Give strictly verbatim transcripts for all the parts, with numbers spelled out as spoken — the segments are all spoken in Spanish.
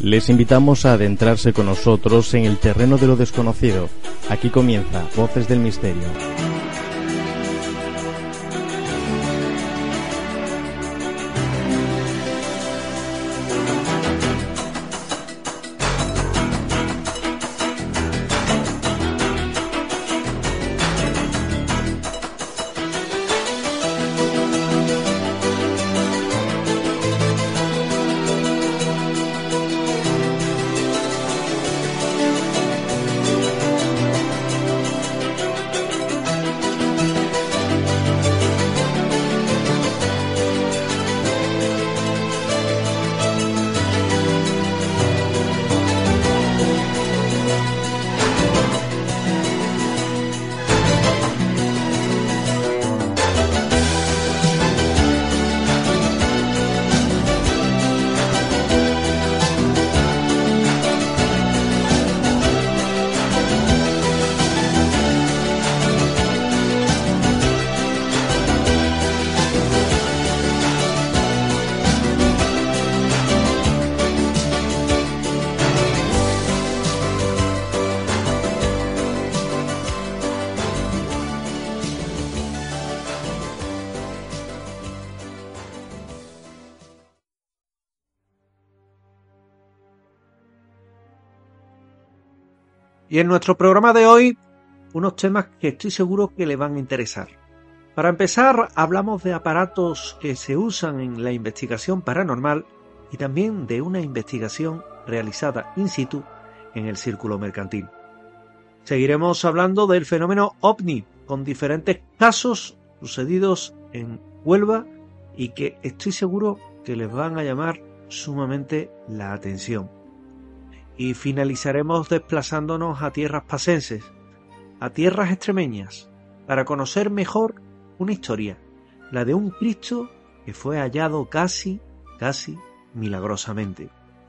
Les invitamos a adentrarse con nosotros en el terreno de lo desconocido. Aquí comienza Voces del Misterio. Y en nuestro programa de hoy, unos temas que estoy seguro que le van a interesar. Para empezar, hablamos de aparatos que se usan en la investigación paranormal y también de una investigación realizada in situ en el Círculo Mercantil. Seguiremos hablando del fenómeno ovni, con diferentes casos sucedidos en Huelva y que estoy seguro que les van a llamar sumamente la atención. Y finalizaremos desplazándonos a tierras pacenses, a tierras extremeñas, para conocer mejor una historia, la de un Cristo que fue hallado casi, casi milagrosamente.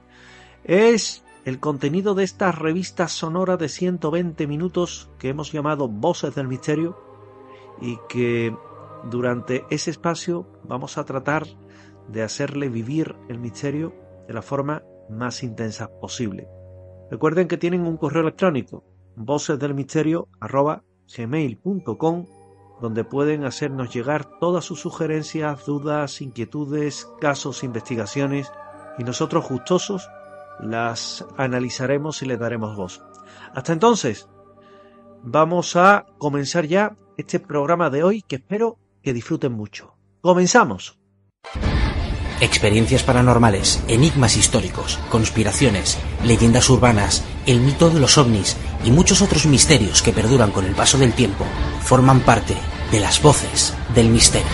Es el contenido de esta revista sonora de ciento veinte minutos que hemos llamado Voces del Misterio y que durante ese espacio vamos a tratar de hacerle vivir el misterio de la forma más intensa posible. Recuerden que tienen un correo electrónico, vocesdelmisterio arroba gmail punto com, donde pueden hacernos llegar todas sus sugerencias, dudas, inquietudes, casos, investigaciones, y nosotros gustosos las analizaremos y les daremos voz. Hasta entonces, vamos a comenzar ya este programa de hoy, que espero que disfruten mucho. ¡Comenzamos! Experiencias paranormales, enigmas históricos, conspiraciones, leyendas urbanas, el mito de los ovnis y muchos otros misterios que perduran con el paso del tiempo forman parte de las Voces del Misterio.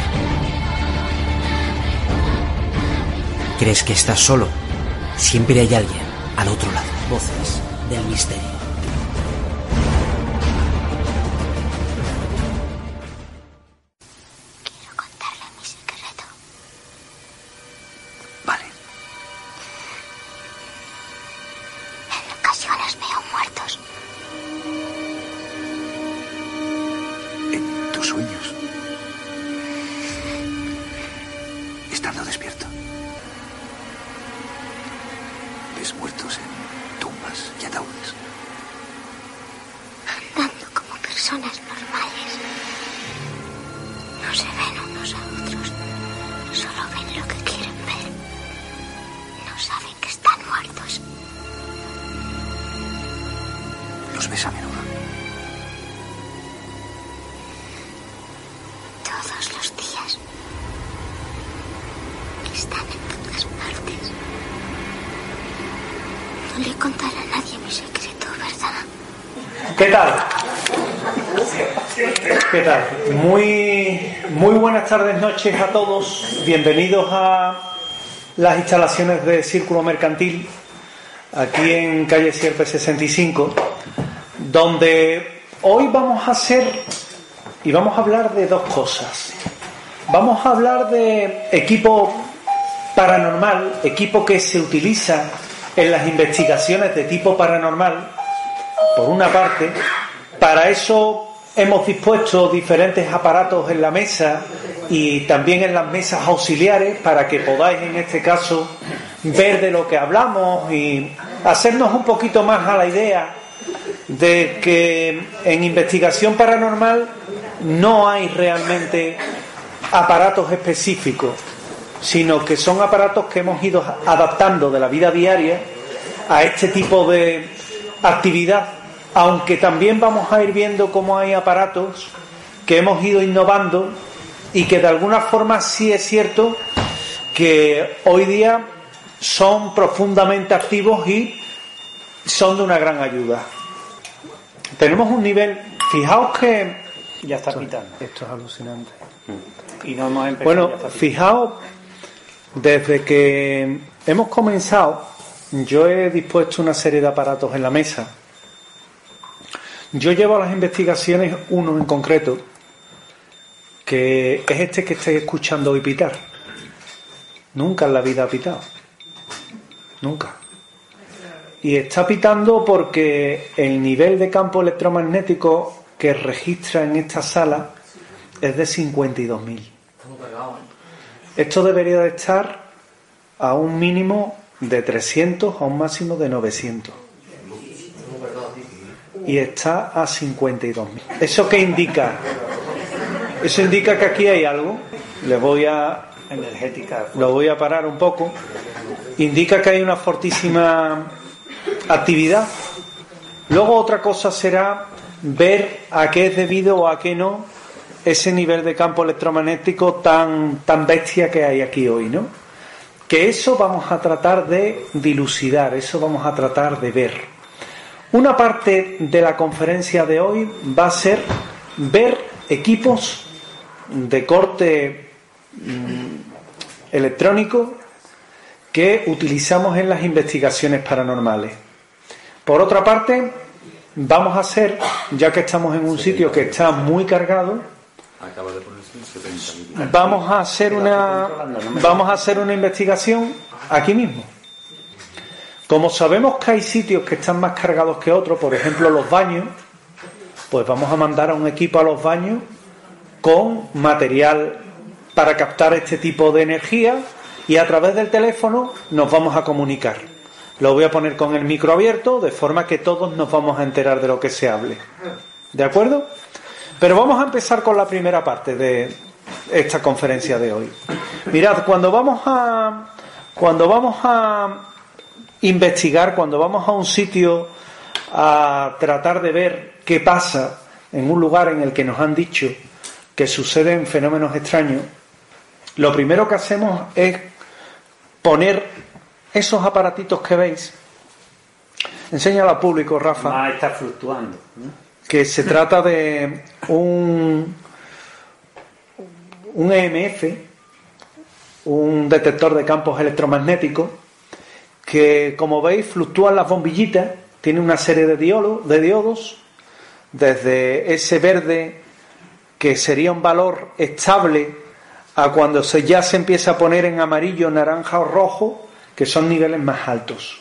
¿Crees que estás solo? Siempre hay alguien al otro lado. Voces del Misterio. ¿Qué tal? ¿Qué tal? Muy, muy buenas tardes, noches a todos. Bienvenidos a las instalaciones de Círculo Mercantil, aquí en calle Sierpe sesenta y cinco, donde hoy vamos a hacer y vamos a hablar de dos cosas. Vamos a hablar de equipo paranormal, equipo que se utiliza en las investigaciones de tipo paranormal, por una parte. Para eso hemos dispuesto diferentes aparatos en la mesa y también en las mesas auxiliares para que podáis, en este caso, ver de lo que hablamos y hacernos un poquito más a la idea de que en investigación paranormal no hay realmente aparatos específicos, sino que son aparatos que hemos ido adaptando de la vida diaria a este tipo de actividad, aunque también vamos a ir viendo cómo hay aparatos que hemos ido innovando y que de alguna forma sí es cierto que hoy día son profundamente activos y son de una gran ayuda. Tenemos un nivel, fijaos que ya está pitando. Esto es alucinante. Y no hemos empezado. Bueno, fijaos, desde que hemos comenzado, yo he dispuesto una serie de aparatos en la mesa. Yo llevo a las investigaciones uno en concreto, que es este que estáis escuchando hoy pitar. Nunca en la vida ha pitado. Nunca. Y está pitando porque el nivel de campo electromagnético que registra en esta sala es de cincuenta y dos mil. Esto debería de estar a un mínimo de trescientos, a un máximo de novecientos. Y está a cincuenta y dos mil. ¿Eso qué indica? Eso indica que aquí hay algo. Le voy a... energética. Lo voy a parar un poco. Indica que hay una fortísima actividad. Luego otra cosa será ver a qué es debido o a qué no ese nivel de campo electromagnético tan, tan bestia que hay aquí hoy, ¿no? Que eso vamos a tratar de dilucidar, eso vamos a tratar de ver. Una parte de la conferencia de hoy va a ser ver equipos de corte mmm, electrónico que utilizamos en las investigaciones paranormales. Por otra parte, vamos a hacer, ya que estamos en un sitio que está muy cargado, vamos a hacer una vamos a hacer una investigación aquí mismo. Como sabemos que hay sitios que están más cargados que otros, por ejemplo los baños, pues vamos a mandar a un equipo a los baños con material para captar este tipo de energía y a través del teléfono nos vamos a comunicar. Lo voy a poner con el micro abierto de forma que todos nos vamos a enterar de lo que se hable. ¿De acuerdo? Pero vamos a empezar con la primera parte de esta conferencia de hoy. Mirad, cuando vamos a cuando vamos a investigar, cuando vamos a un sitio a tratar de ver qué pasa en un lugar en el que nos han dicho que suceden fenómenos extraños, lo primero que hacemos es poner esos aparatitos que veis. Enséñalo al público, Rafa. Ah, está fluctuando, ¿no? Que se trata de un un E M F, un detector de campos electromagnéticos, que como veis fluctúan las bombillitas, tiene una serie de diodos, de diodos, desde ese verde que sería un valor estable a cuando se ya se empieza a poner en amarillo, naranja o rojo, que son niveles más altos.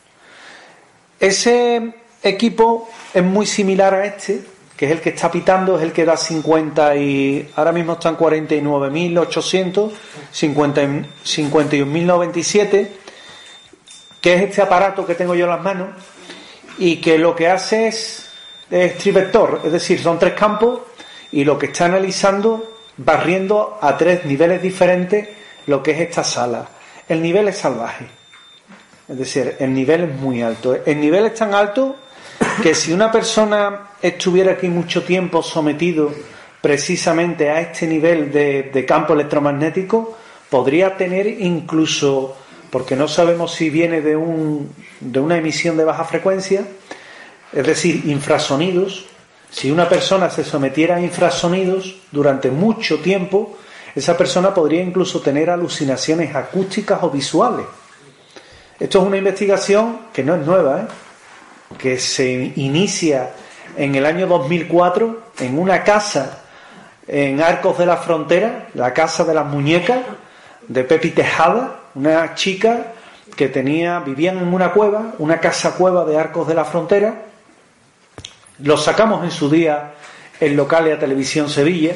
Ese equipo es muy similar a este, que es el que está pitando, es el que da cincuenta y ahora mismo están cuarenta y nueve mil ochocientos, cincuenta y un mil noventa y siete, que es este aparato que tengo yo en las manos y que lo que hace es, es trivector, es decir, son tres campos y lo que está analizando, barriendo a tres niveles diferentes lo que es esta sala. El nivel es salvaje, es decir, el nivel es muy alto. El nivel es tan alto que si una persona estuviera aquí mucho tiempo sometido precisamente a este nivel de, de campo electromagnético, podría tener incluso, porque no sabemos si viene de, un, de una emisión de baja frecuencia, es decir, infrasonidos. Si una persona se sometiera a infrasonidos durante mucho tiempo, esa persona podría incluso tener alucinaciones acústicas o visuales. Esto es una investigación que no es nueva, ¿eh? Que se inicia en el año dos mil cuatro en una casa en Arcos de la Frontera, la casa de las muñecas de Pepi Tejada, una chica que tenía vivían en una cueva, una casa cueva de Arcos de la Frontera. Lo sacamos en su día en Localia Televisión Sevilla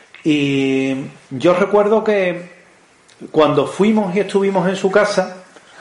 y yo recuerdo que cuando fuimos y estuvimos en su casa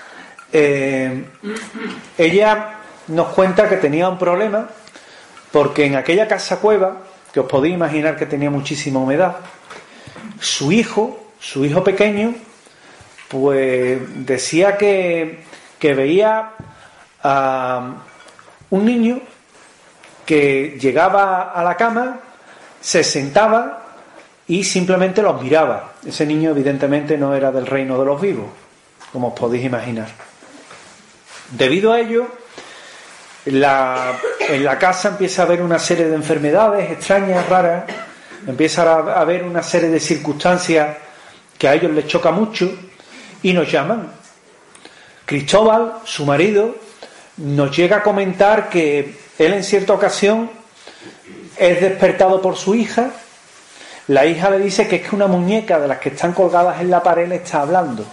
eh, ella nos cuenta que tenía un problema porque en aquella casa cueva, que os podéis imaginar que tenía muchísima humedad, su hijo, su hijo pequeño, pues decía que, que veía a un niño que llegaba a la cama, se sentaba y simplemente los miraba. Ese niño evidentemente no era del reino de los vivos, como os podéis imaginar. Debido a ello, la, en la casa empieza a haber una serie de enfermedades extrañas, raras, empieza a haber una serie de circunstancias que a ellos les choca mucho y nos llaman. Cristóbal, su marido, nos llega a comentar que él en cierta ocasión es despertado por su hija. La hija le dice que es que una muñeca de las que están colgadas en la pared le está hablando.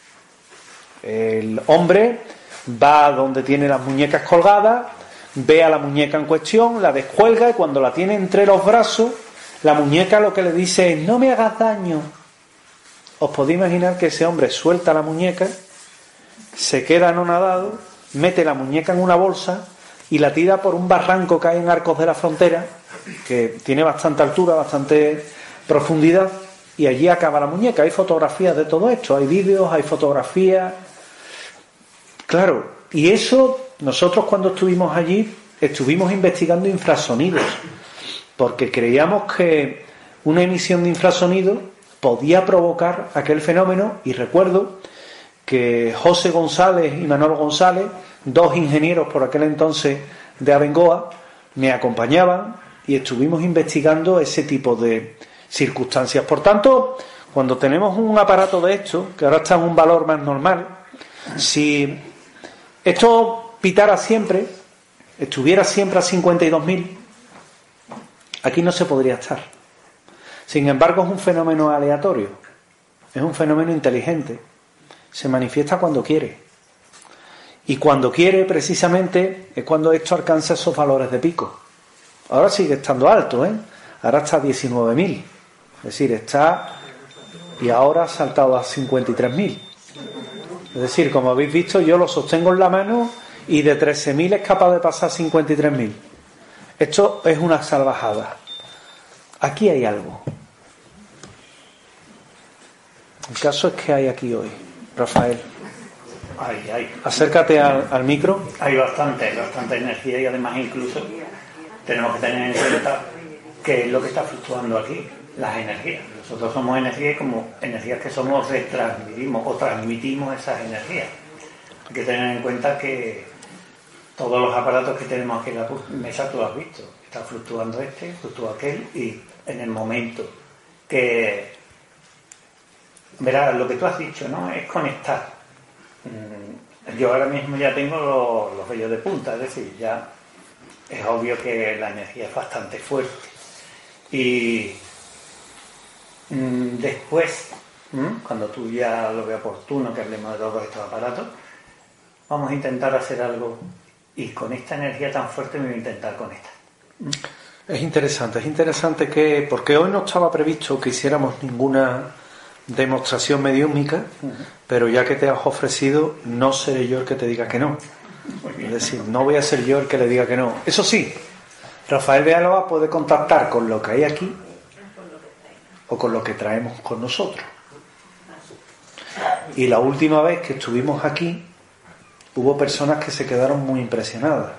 El hombre va donde tiene las muñecas colgadas, ve a la muñeca en cuestión, la descuelga y cuando la tiene entre los brazos, la muñeca lo que le dice es: no me hagas daño. Os podéis imaginar que ese hombre suelta la muñeca, se queda anonadado, mete la muñeca en una bolsa y la tira por un barranco que hay en Arcos de la Frontera, que tiene bastante altura, bastante profundidad, y allí acaba la muñeca. Hay fotografías de todo esto, hay vídeos, hay fotografías. Claro, y eso nosotros cuando estuvimos allí estuvimos investigando infrasonidos, porque creíamos que una emisión de infrasonido podía provocar aquel fenómeno. Y recuerdo que José González y Manolo González, dos ingenieros por aquel entonces de Abengoa, me acompañaban y estuvimos investigando ese tipo de circunstancias. Por tanto, cuando tenemos un aparato de esto, que ahora está en un valor más normal, si esto pitara siempre, estuviera siempre a cincuenta y dos mil, aquí no se podría estar. Sin embargo, es un fenómeno aleatorio, es un fenómeno inteligente, se manifiesta cuando quiere. Y cuando quiere, precisamente, es cuando esto alcanza esos valores de pico. Ahora sigue estando alto, ¿eh? Ahora está a diecinueve mil. Es decir, está... Y ahora ha saltado a cincuenta y tres mil. Es decir, como habéis visto, yo lo sostengo en la mano y de trece mil es capaz de pasar a cincuenta y tres mil. Esto es una salvajada. Aquí hay algo. El caso es que hay aquí hoy. Rafael, Hay, hay. acércate al, al micro. Hay bastante, bastante energía y además incluso tenemos que tener en cuenta qué es lo que está fluctuando aquí, las energías. Nosotros somos energía y como energías que somos retransmitimos o transmitimos esas energías. Hay que tener en cuenta que todos los aparatos que tenemos aquí en la mesa, tú lo has visto, está fluctuando este, fluctúa aquel, y en el momento que... Verás, lo que tú has dicho, ¿no? Es conectar. Yo ahora mismo ya tengo los, los vellos de punta, es decir, ya es obvio que la energía es bastante fuerte. Y mmm, después, ¿m? cuando tú ya lo veas oportuno que hablemos de todos estos aparatos, vamos a intentar hacer algo y con esta energía tan fuerte me voy a intentar conectar. ¿M? Es interesante, es interesante que, porque hoy no estaba previsto que hiciéramos ninguna demostración mediúmica, uh-huh. pero ya que te has ofrecido, no seré yo el que te diga que no. Es decir, no voy a ser yo el que le diga que no. Eso sí, Rafael Villalba puede contactar con lo que hay aquí o con lo que traemos con nosotros. Y la última vez que estuvimos aquí, hubo personas que se quedaron muy impresionadas.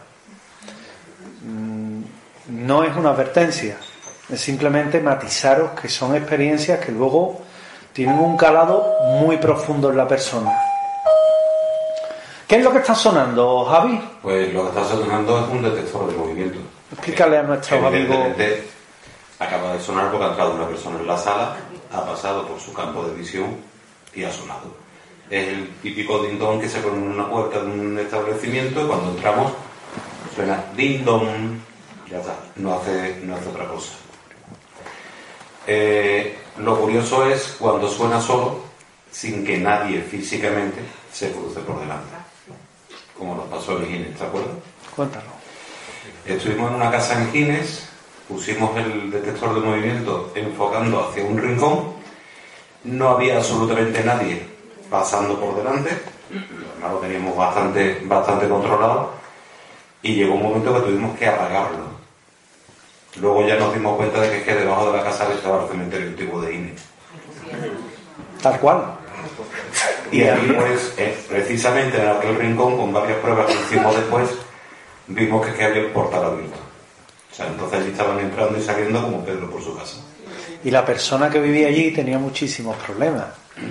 No es una advertencia, es simplemente matizaros que son experiencias que luego tienen un calado muy profundo en la persona. ¿Qué es lo que está sonando, Javi? Pues lo que está sonando es un detector de movimiento. Explícale a nuestros amigos. Acaba de sonar porque ha entrado una persona en la sala, ha pasado por su campo de visión y ha sonado. Es el típico ding-dong que se pone en una puerta de un establecimiento y cuando entramos suena ding-dong. Ya está, no hace, no hace otra cosa. Eh, lo curioso es cuando suena solo, sin que nadie físicamente se cruce por delante. Como nos pasó en Gines, ¿te acuerdas? Cuéntalo. Estuvimos en una casa en Gines, pusimos el detector de movimiento enfocando hacia un rincón, no había absolutamente nadie pasando por delante, Además lo teníamos bastante, bastante controlado y llegó un momento que tuvimos que apagarlo. Luego ya nos dimos cuenta de que, es que debajo de la casa estaba el cementerio antiguo de Ine. Tal cual. Y ahí pues, eh, precisamente en aquel rincón, con varias pruebas que hicimos después, vimos que, que había el portal abierto. O sea, entonces allí estaban entrando y saliendo como Pedro por su casa. Y la persona que vivía allí tenía muchísimos problemas.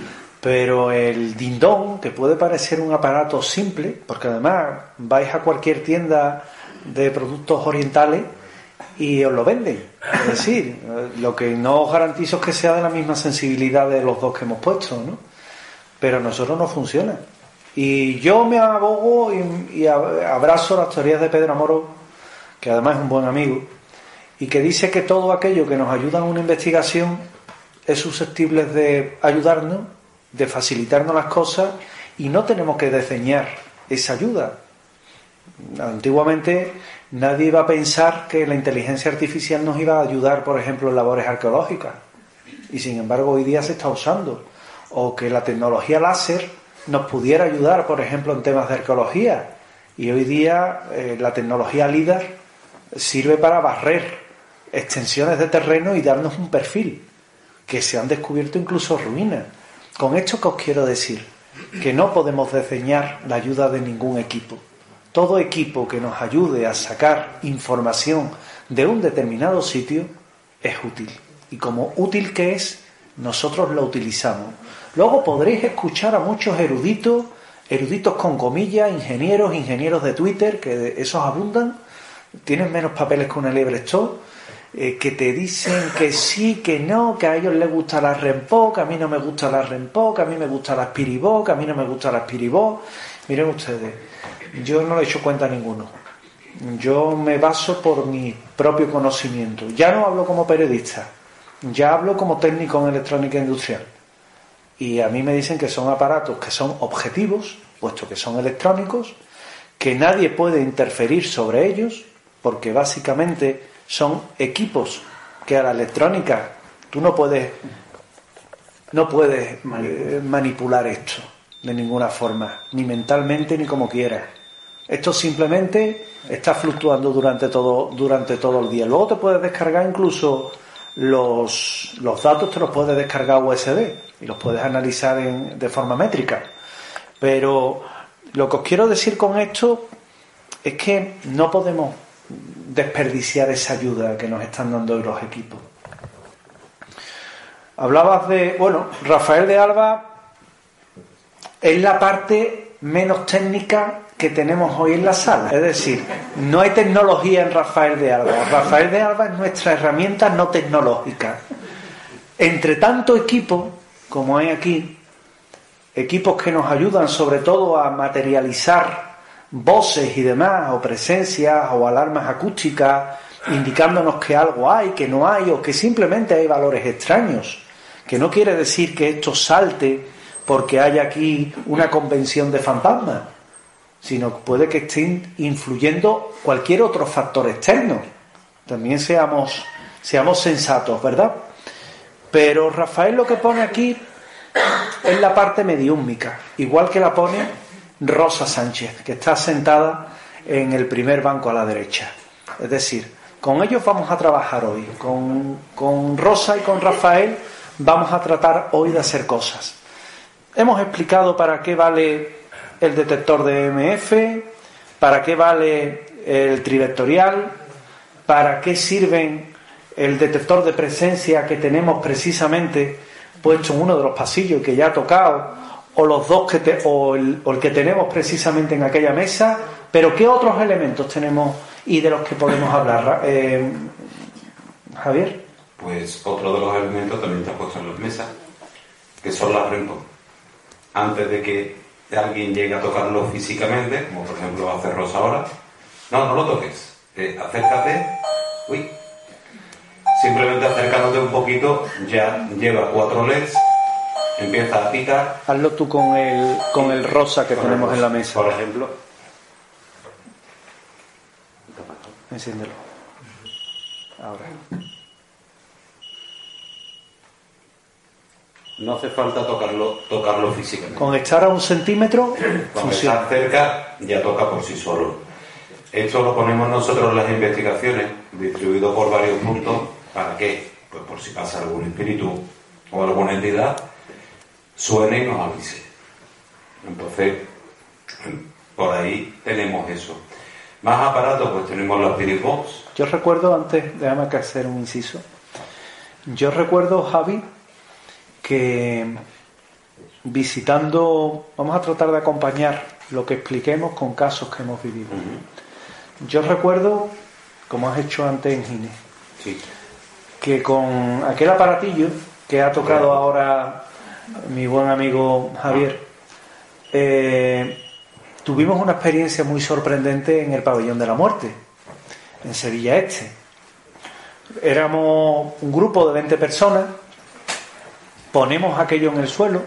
Pero el dindón, que puede parecer un aparato simple, porque además vais a cualquier tienda de productos orientales y os lo venden. Es decir, lo que no os garantizo es que sea de la misma sensibilidad de los dos que hemos puesto, ¿no? Pero a nosotros no funciona. Y yo me abogo y, y abrazo las teorías de Pedro Amorós, que además es un buen amigo, y que dice que todo aquello que nos ayuda en una investigación es susceptible de ayudarnos, de facilitarnos las cosas, y no tenemos que diseñar esa ayuda. Antiguamente nadie iba a pensar que la inteligencia artificial nos iba a ayudar, por ejemplo, en labores arqueológicas, y sin embargo hoy día se está usando. O que la tecnología láser nos pudiera ayudar, por ejemplo, en temas de arqueología, y hoy día eh, la tecnología LIDAR sirve para barrer extensiones de terreno y darnos un perfil, que se han descubierto incluso ruinas. Con esto que os quiero decir, que no podemos diseñar la ayuda de ningún equipo. Todo equipo que nos ayude a sacar información de un determinado sitio es útil, y como útil que es, nosotros lo utilizamos. Luego podréis escuchar a muchos eruditos, eruditos con comillas, ingenieros, ingenieros de Twitter, que esos abundan, tienen menos papeles que una liebre esto, eh, que te dicen que sí, que no, que a ellos les gusta la REMPO, que a mí no me gusta la REMPO, que a mí me gusta la Spiribó, que a mí no me gusta la Spiribó. Miren ustedes, yo no le he hecho cuenta a ninguno. Yo me baso por mi propio conocimiento. Ya no hablo como periodista, ya hablo como técnico en electrónica industrial. Y a mí me dicen que son aparatos que son objetivos, puesto que son electrónicos, que nadie puede interferir sobre ellos, porque básicamente son equipos que a la electrónica tú no puedes no puedes eh, manipular esto de ninguna forma, ni mentalmente ni como quieras. Esto simplemente está fluctuando durante todo durante todo el día. Luego te puedes descargar incluso los, los datos, te los puedes descargar U S B y los puedes analizar en, de forma métrica. Pero lo que os quiero decir con esto es que no podemos desperdiciar esa ayuda que nos están dando hoy los equipos. Hablabas de, bueno, Rafael de Alba es la parte menos técnica que tenemos hoy en la sala. Es decir, no hay tecnología en Rafael de Alba. Rafael de Alba es nuestra herramienta no tecnológica. Entre tanto equipo, como hay aquí, equipos que nos ayudan sobre todo a materializar voces y demás, o presencias, o alarmas acústicas, indicándonos que algo hay, que no hay, o que simplemente hay valores extraños, que no quiere decir que esto salte porque haya aquí una convención de fantasmas, sino que puede que estén influyendo cualquier otro factor externo. También seamos, seamos sensatos, ¿verdad? Pero Rafael lo que pone aquí es la parte mediúmica, igual que la pone Rosa Sánchez, que está sentada en el primer banco a la derecha. Es decir, con ellos vamos a trabajar hoy. Con, con Rosa y con Rafael vamos a tratar hoy de hacer cosas. Hemos explicado para qué vale el detector de E M F, para qué vale el trivectorial, para qué sirven el detector de presencia que tenemos precisamente puesto en uno de los pasillos que ya ha tocado, o los dos que te, o, el, o el que tenemos precisamente en aquella mesa, pero qué otros elementos tenemos y de los que podemos hablar, eh, Javier. Pues otro de los elementos también está puesto en las mesas, que son las REMPO. Antes de que alguien llegue a tocarlo físicamente, como por ejemplo va a hacer Rosa ahora, no, no lo toques, eh, acércate, uy, simplemente acercándote un poquito, ya lleva cuatro L E Ds, empieza a pitar. Hazlo tú con el, con el rosa que tenemos en la mesa. Por ejemplo. Enciéndelo. Ahora. No hace falta tocarlo, tocarlo físicamente. Con estar a un centímetro, Cuando funciona. está cerca, ya toca por sí solo. Esto lo ponemos nosotros en las investigaciones, distribuido por varios puntos. ¿Para qué? Pues por si pasa algún espíritu o alguna entidad, suene y nos avise. Entonces, por ahí tenemos eso. Más aparatos, pues tenemos la Spirit Box. Yo recuerdo, antes, déjame que hacer un inciso. Yo recuerdo, Javi, que visitando, vamos a tratar de acompañar lo que expliquemos con casos que hemos vivido. Uh-huh. Yo recuerdo, como has hecho antes en Gine, sí. que con aquel aparatillo que ha tocado bueno. ahora mi buen amigo Javier, eh, tuvimos una experiencia muy sorprendente en el Pabellón de la Muerte, en Sevilla Este. Éramos un grupo de veinte personas, ponemos aquello en el suelo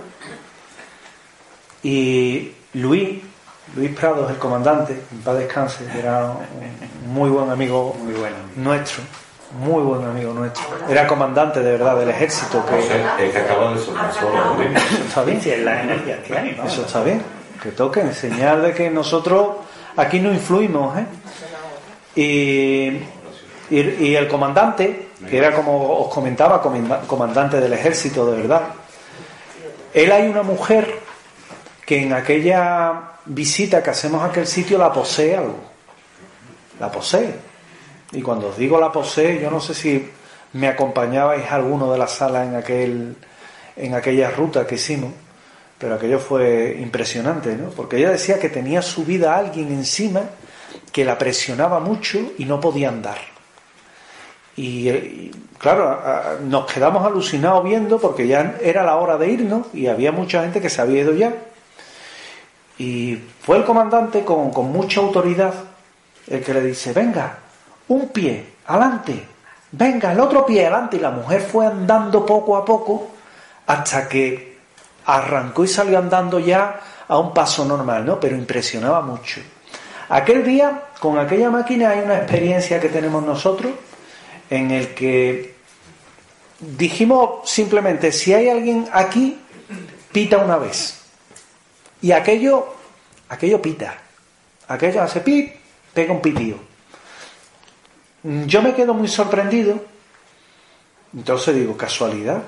y Luis, Luis Prados, el comandante, en paz descanse, era un muy buen amigo muy bueno. nuestro, muy buen amigo nuestro. Era comandante de verdad del ejército. Que... O sea, es que acaba de sonar solo. Eso está bien. Sí, es la energía que hay, ¿no? Eso está bien. Que toquen, señal de que nosotros aquí no influimos, ¿eh? Y, y, y el comandante, que era como os comentaba, comandante del ejército de verdad, él hay una mujer que en aquella visita que hacemos a aquel sitio la posee algo, la posee. Y cuando os digo la posee, yo no sé si me acompañabais a alguno de la sala en aquel en aquella ruta que hicimos, pero aquello fue impresionante, ¿no? Porque ella decía que tenía subida a alguien encima que la presionaba mucho y no podía andar. Y, y claro, a, a, nos quedamos alucinados viendo, porque ya era la hora de irnos y había mucha gente que se había ido ya. Y fue el comandante con, con mucha autoridad el que le dice: venga, un pie, adelante, venga, el otro pie, adelante. Y la mujer fue andando poco a poco hasta que arrancó y salió andando ya a un paso normal, ¿no? Pero impresionaba mucho. Aquel día, con aquella máquina, hay una experiencia que tenemos nosotros en el que dijimos simplemente: si hay alguien aquí, pita una vez. Y aquello, aquello pita. Aquello hace pip, pega un pitío. Yo me quedo muy sorprendido. Entonces digo, casualidad.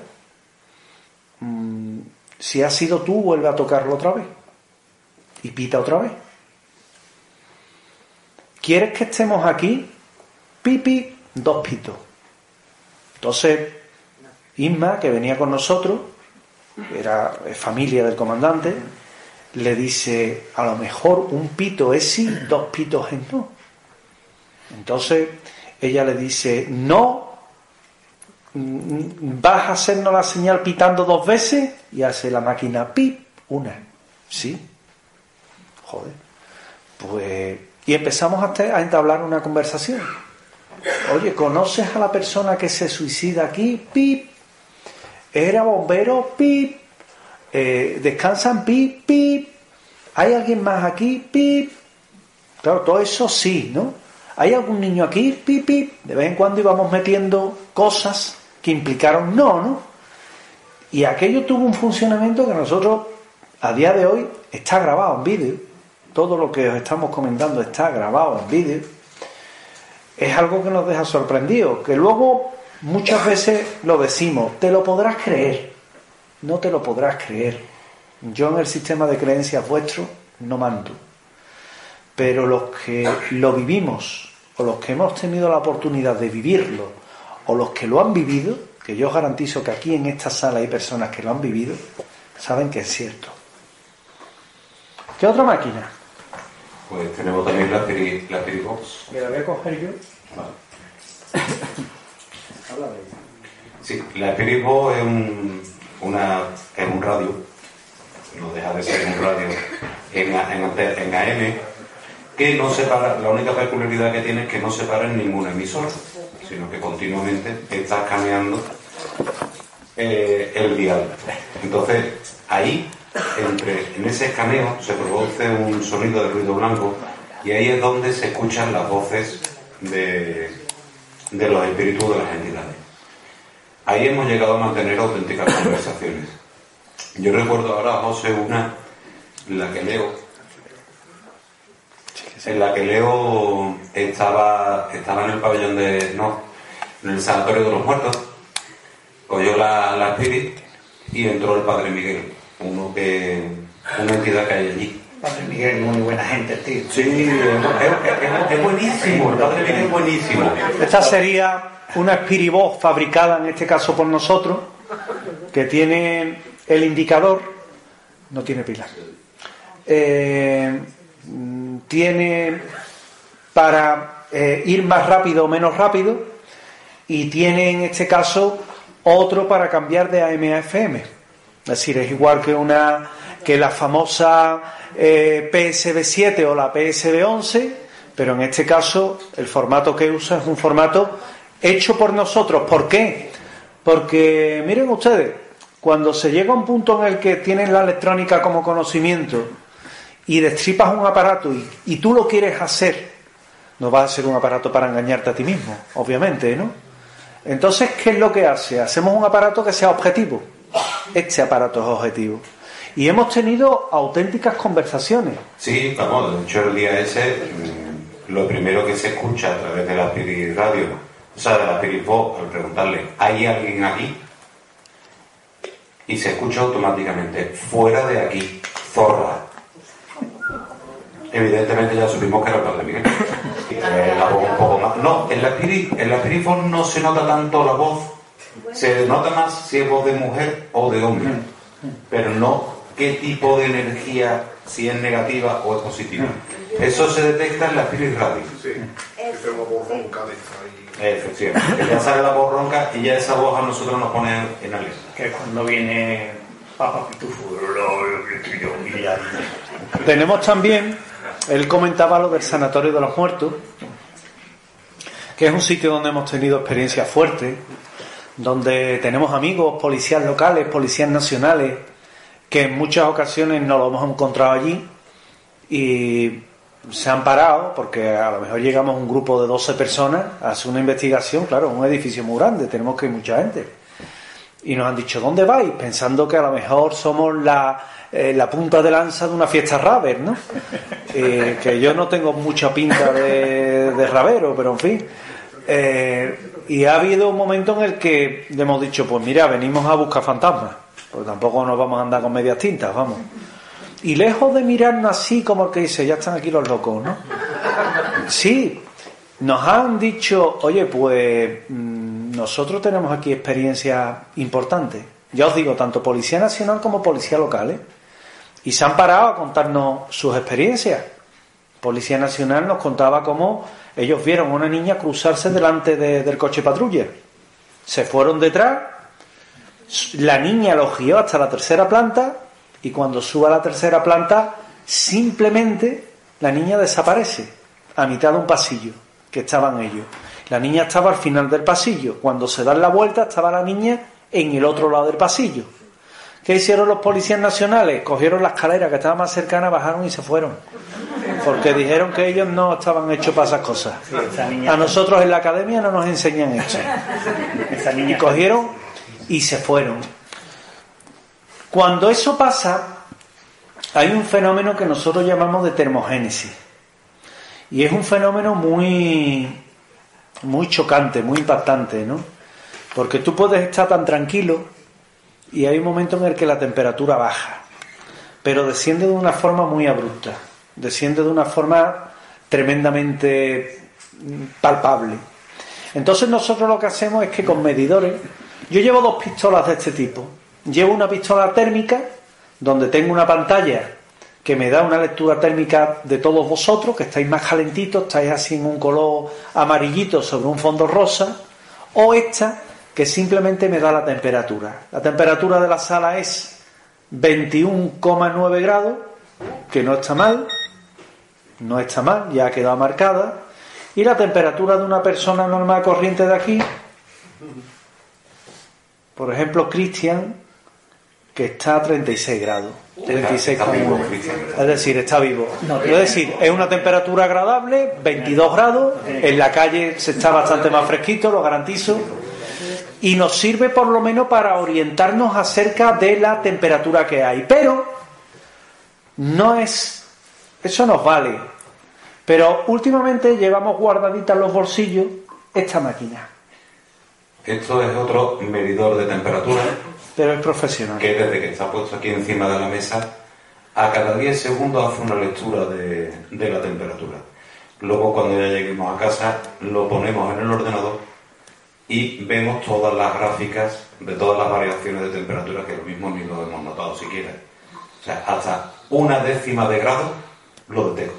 Si has sido tú, vuelve a tocarlo otra vez. Y pita otra vez. ¿Quieres que estemos aquí? Pipi, dos pitos. Entonces, Isma, que venía con nosotros, era familia del comandante, le dice: a lo mejor un pito es sí, dos pitos es no. Entonces ella le dice: no, vas a hacernos la señal pitando dos veces. Y hace la máquina pip, una. Sí. Joder. Pues, y empezamos a, te, a entablar una conversación. Oye, ¿conoces a la persona que se suicida aquí? Pip. ¿Era bombero? Pip. Eh, ¿Descansan? Pip, pip. ¿Hay alguien más aquí? Pip. Claro, todo eso sí, ¿no? ¿Hay algún niño aquí? Pip, pip. De vez en cuando íbamos metiendo cosas que implicaron no, ¿no? Y aquello tuvo un funcionamiento que nosotros, a día de hoy, está grabado en vídeo. Todo lo que os estamos comentando está grabado en vídeo. Es algo que nos deja sorprendidos, que luego muchas veces lo decimos: te lo podrás creer. No te lo podrás creer. Yo en el sistema de creencias vuestro no mando. Pero los que lo vivimos, o los que hemos tenido la oportunidad de vivirlo, o los que lo han vivido, que yo os garantizo que aquí en esta sala hay personas que lo han vivido, saben que es cierto. ¿Qué otra máquina? Pues tenemos también la Spirit, la Spirit Box. ¿Me la voy a coger yo? Vale. Habla de ella. Sí, la Spirit Box es un, una, es un radio, no deja de ser un radio en, en, en A M, que no separa, la única peculiaridad que tiene es que no separa en ningún emisor, sino que continuamente está escaneando eh, el dial. Entonces, ahí, entre, en ese escaneo, se produce un sonido de ruido blanco, y ahí es donde se escuchan las voces de, de los espíritus de las entidades. Ahí hemos llegado a mantener auténticas conversaciones. Yo recuerdo ahora, José, una, en la que Leo, en la que Leo estaba, estaba en el pabellón de, no, en el Sanatorio de los Muertos, cogió la, la Spirit y entró el Padre Miguel, uno que, una entidad que hay allí. Padre Miguel, muy buena gente, tío. Sí, es, es, es buenísimo, el Padre Miguel es buenísimo. Esta sería una Spirit Box fabricada en este caso por nosotros, que tiene el indicador, no tiene pilas, eh, tiene para eh, ir más rápido o menos rápido, y tiene en este caso otro para cambiar de A M a F M. Es decir, es igual que una que la famosa eh, P S B siete o la P S B once, pero en este caso el formato que usa es un formato hecho por nosotros. ¿Por qué? Porque miren ustedes, cuando se llega a un punto en el que tienen la electrónica como conocimiento y destripas un aparato y, y tú lo quieres hacer, no va a ser un aparato para engañarte a ti mismo, obviamente, ¿no? Entonces, ¿qué es lo que hace? Hacemos un aparato que sea objetivo. Este aparato es objetivo. Y hemos tenido auténticas conversaciones. Sí, vamos, de hecho el día ese, lo primero que se escucha a través de la Spirit Radio, o sea, de la Spirit Box, al preguntarle, ¿hay alguien aquí? Y se escucha automáticamente, fuera de aquí, zorra. Evidentemente ya supimos que era el Padre Miguel. Eh, la voz un poco más. No, en la Spirit, en la Spirit Box no se nota tanto la voz, se nota más si es voz de mujer o de hombre, pero no qué tipo de energía, si es negativa o es positiva. Eso se detecta en la Spirit Radio. Sí, es una voz ronca de esta ahí. Efectivamente, ya sale la voz ronca y ya esa voz a nosotros nos pone en alerta. Que cuando viene Papa Pitufo, lo que estoy yo mirando. Tenemos también, él comentaba lo del Sanatorio de los Muertos, que es un sitio donde hemos tenido experiencias fuertes, donde tenemos amigos, policías locales, policías nacionales, que en muchas ocasiones nos lo hemos encontrado allí y se han parado, porque a lo mejor llegamos un grupo de doce personas a hacer una investigación, claro, un edificio muy grande, tenemos que ir mucha gente, y nos han dicho, ¿dónde vais? Pensando que a lo mejor somos la, eh, la punta de lanza de una fiesta raver, ¿no? Eh, que yo no tengo mucha pinta de, de ravero, pero en fin. Eh, y ha habido un momento en el que le hemos dicho, pues mira, venimos a buscar fantasmas, pues tampoco nos vamos a andar con medias tintas, vamos. Y lejos de mirarnos así como el que dice, ya están aquí los locos, ¿no? Sí, nos han dicho, oye, pues mmm, nosotros tenemos aquí experiencias importantes. Ya os digo, tanto Policía Nacional como Policía Local, ¿eh? Y se han parado a contarnos sus experiencias. Policía Nacional nos contaba cómo ellos vieron a una niña cruzarse delante de, del coche patrulla. Se fueron detrás, la niña lo guió hasta la tercera planta y cuando sube a la tercera planta, simplemente la niña desaparece a mitad de un pasillo que estaban ellos. La niña estaba al final del pasillo. Cuando se dan la vuelta, estaba la niña en el otro lado del pasillo. ¿Qué hicieron los policías nacionales? Cogieron la escalera que estaba más cercana, bajaron y se fueron. Porque dijeron que ellos no estaban hechos para esas cosas. A nosotros en la academia no nos enseñan esto. Y cogieron y se fueron. Cuando eso pasa, hay un fenómeno que nosotros llamamos de termogénesis. Y es un fenómeno muy, muy chocante, muy impactante, ¿no? Porque tú puedes estar tan tranquilo y hay un momento en el que la temperatura baja, pero desciende de una forma muy abrupta, desciende de una forma tremendamente palpable. Entonces nosotros lo que hacemos es que con medidores, yo llevo dos pistolas de este tipo. Llevo una pistola térmica donde tengo una pantalla que me da una lectura térmica de todos vosotros, que estáis más calentitos, estáis así en un color amarillito sobre un fondo rosa, o esta que simplemente me da la temperatura. La temperatura de la sala es veintiuno coma nueve grados, que no está mal, no está mal, ya ha quedado marcada, y la temperatura de una persona normal corriente de aquí, por ejemplo, Cristian, que está a treinta y seis grados, treinta y seis coma uno, es decir, está vivo. Es decir, es una temperatura agradable, veintidós grados, en la calle se está bastante más fresquito, lo garantizo. y nos sirve por lo menos para orientarnos acerca de la temperatura que hay. Pero no es... eso nos vale. Pero últimamente llevamos guardadita en los bolsillos esta máquina. Esto es otro medidor de temperatura. Pero es profesional. Que desde que está puesto aquí encima de la mesa, a cada diez segundos hace una lectura de, de la temperatura. Luego, cuando ya lleguemos a casa, lo ponemos en el ordenador y vemos todas las gráficas de todas las variaciones de temperatura, que lo mismo ni lo hemos notado siquiera. O sea, hasta una décima de grado lo detecta.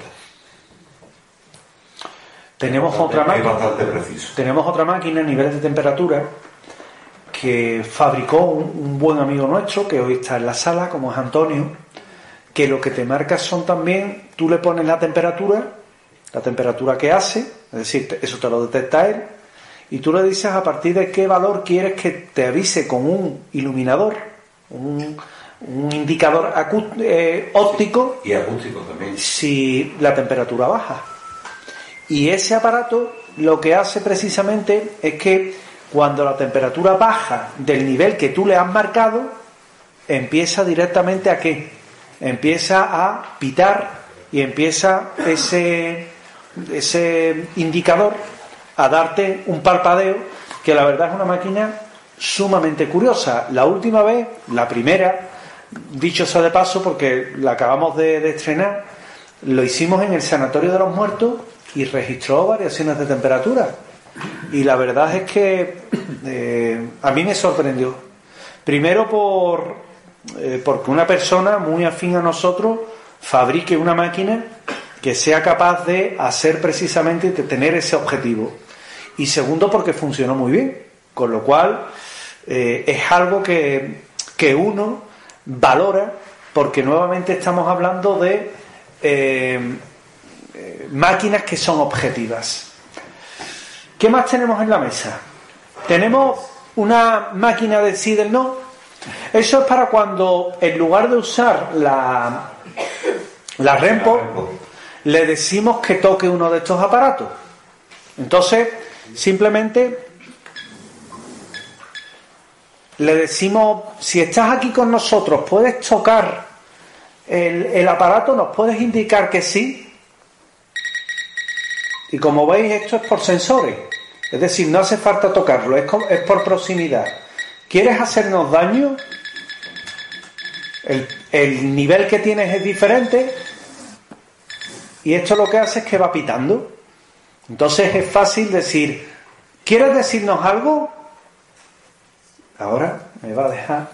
Tenemos es bastante, otra máquina. Es bastante preciso. Tenemos otra máquina a niveles de temperatura que fabricó un, un buen amigo nuestro, que hoy está en la sala, como es Antonio, que lo que te marca son también, tú le pones la temperatura, la temperatura que hace, es decir, eso te lo detecta él, y tú le dices a partir de qué valor quieres que te avise con un iluminador, un, un indicador acu- eh, óptico, y acústico también, si la temperatura baja. Y ese aparato lo que hace precisamente es que cuando la temperatura baja del nivel que tú le has marcado, empieza directamente a ¿qué? Empieza a pitar y empieza ese, ese indicador a darte un parpadeo, que la verdad es una máquina sumamente curiosa. La última vez, la primera, dicho sea de paso porque la acabamos de, de estrenar, lo hicimos en el Sanatorio de los Muertos y registró variaciones de temperatura. Y la verdad es que eh, a mí me sorprendió. Primero por eh, porque una persona muy afín a nosotros fabrique una máquina que sea capaz de hacer precisamente, de tener ese objetivo. Y segundo porque funcionó muy bien. Con lo cual eh, es algo que, que uno valora, porque nuevamente estamos hablando de eh, eh, máquinas que son objetivas. ¿Qué más tenemos en la mesa? Tenemos una máquina de sí y del no. Eso es para cuando, en lugar de usar la, la REMPO, le decimos que toque uno de estos aparatos. Entonces, simplemente le decimos, si estás aquí con nosotros, ¿puedes tocar el, el aparato? ¿Nos puedes indicar que sí? Y como veis, esto es por sensores, es decir, no hace falta tocarlo, es, es por proximidad. ¿Quieres hacernos daño? El, el nivel que tienes es diferente y esto lo que hace es que va pitando. Entonces es fácil decir, ¿quieres decirnos algo? Ahora me va a dejar.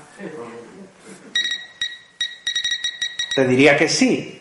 Te diría que sí.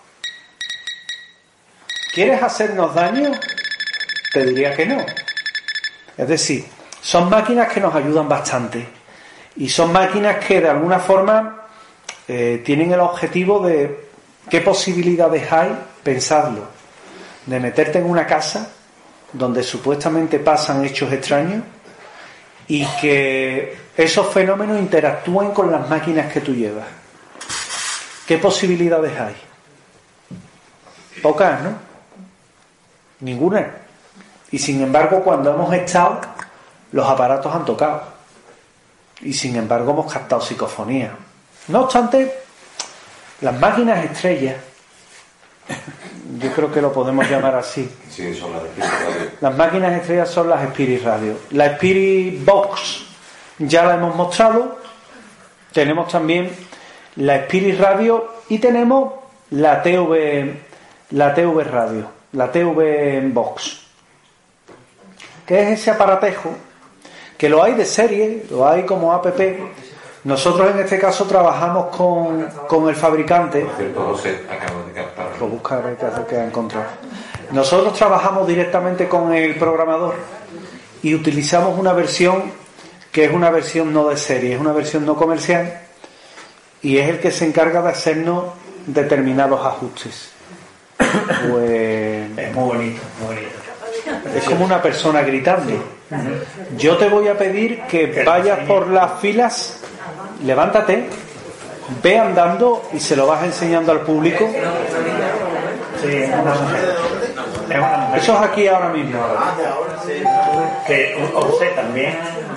¿Quieres hacernos daño? Te diría que no. Es decir, son máquinas que nos ayudan bastante. Y son máquinas que de alguna forma eh, tienen el objetivo de qué posibilidades hay, pensadlo, de meterte en una casa donde supuestamente pasan hechos extraños y que esos fenómenos interactúen con las máquinas que tú llevas. ¿Qué posibilidades hay? Pocas, ¿no? Ninguna. Y sin embargo, cuando hemos estado, los aparatos han tocado. Y sin embargo, hemos captado psicofonía. No obstante, las máquinas estrellas, yo creo que lo podemos llamar así. Sí, son las Spirit Radio. Las máquinas estrellas son las Spirit Radio. La Spirit Box ya la hemos mostrado. Tenemos también la Spirit Radio y tenemos la T V, la T V Radio. La T V Box, que es ese aparatejo que lo hay de serie, lo hay como app. Nosotros en este caso trabajamos con, con el fabricante. Por cierto, José, acabo de captar. Lo buscaré que hace que ha encontrado. Nosotros trabajamos directamente con el programador y utilizamos una versión que es una versión no de serie, es una versión no comercial y es el que se encarga de hacernos determinados ajustes. Pues es muy bonito, muy bonito. Es como una persona gritando. Yo te voy a pedir que vayas por las filas, levántate, ve andando y se lo vas enseñando al público. Sí, es una mujer. Es una mujer. Eso es aquí ahora mismo. Que José también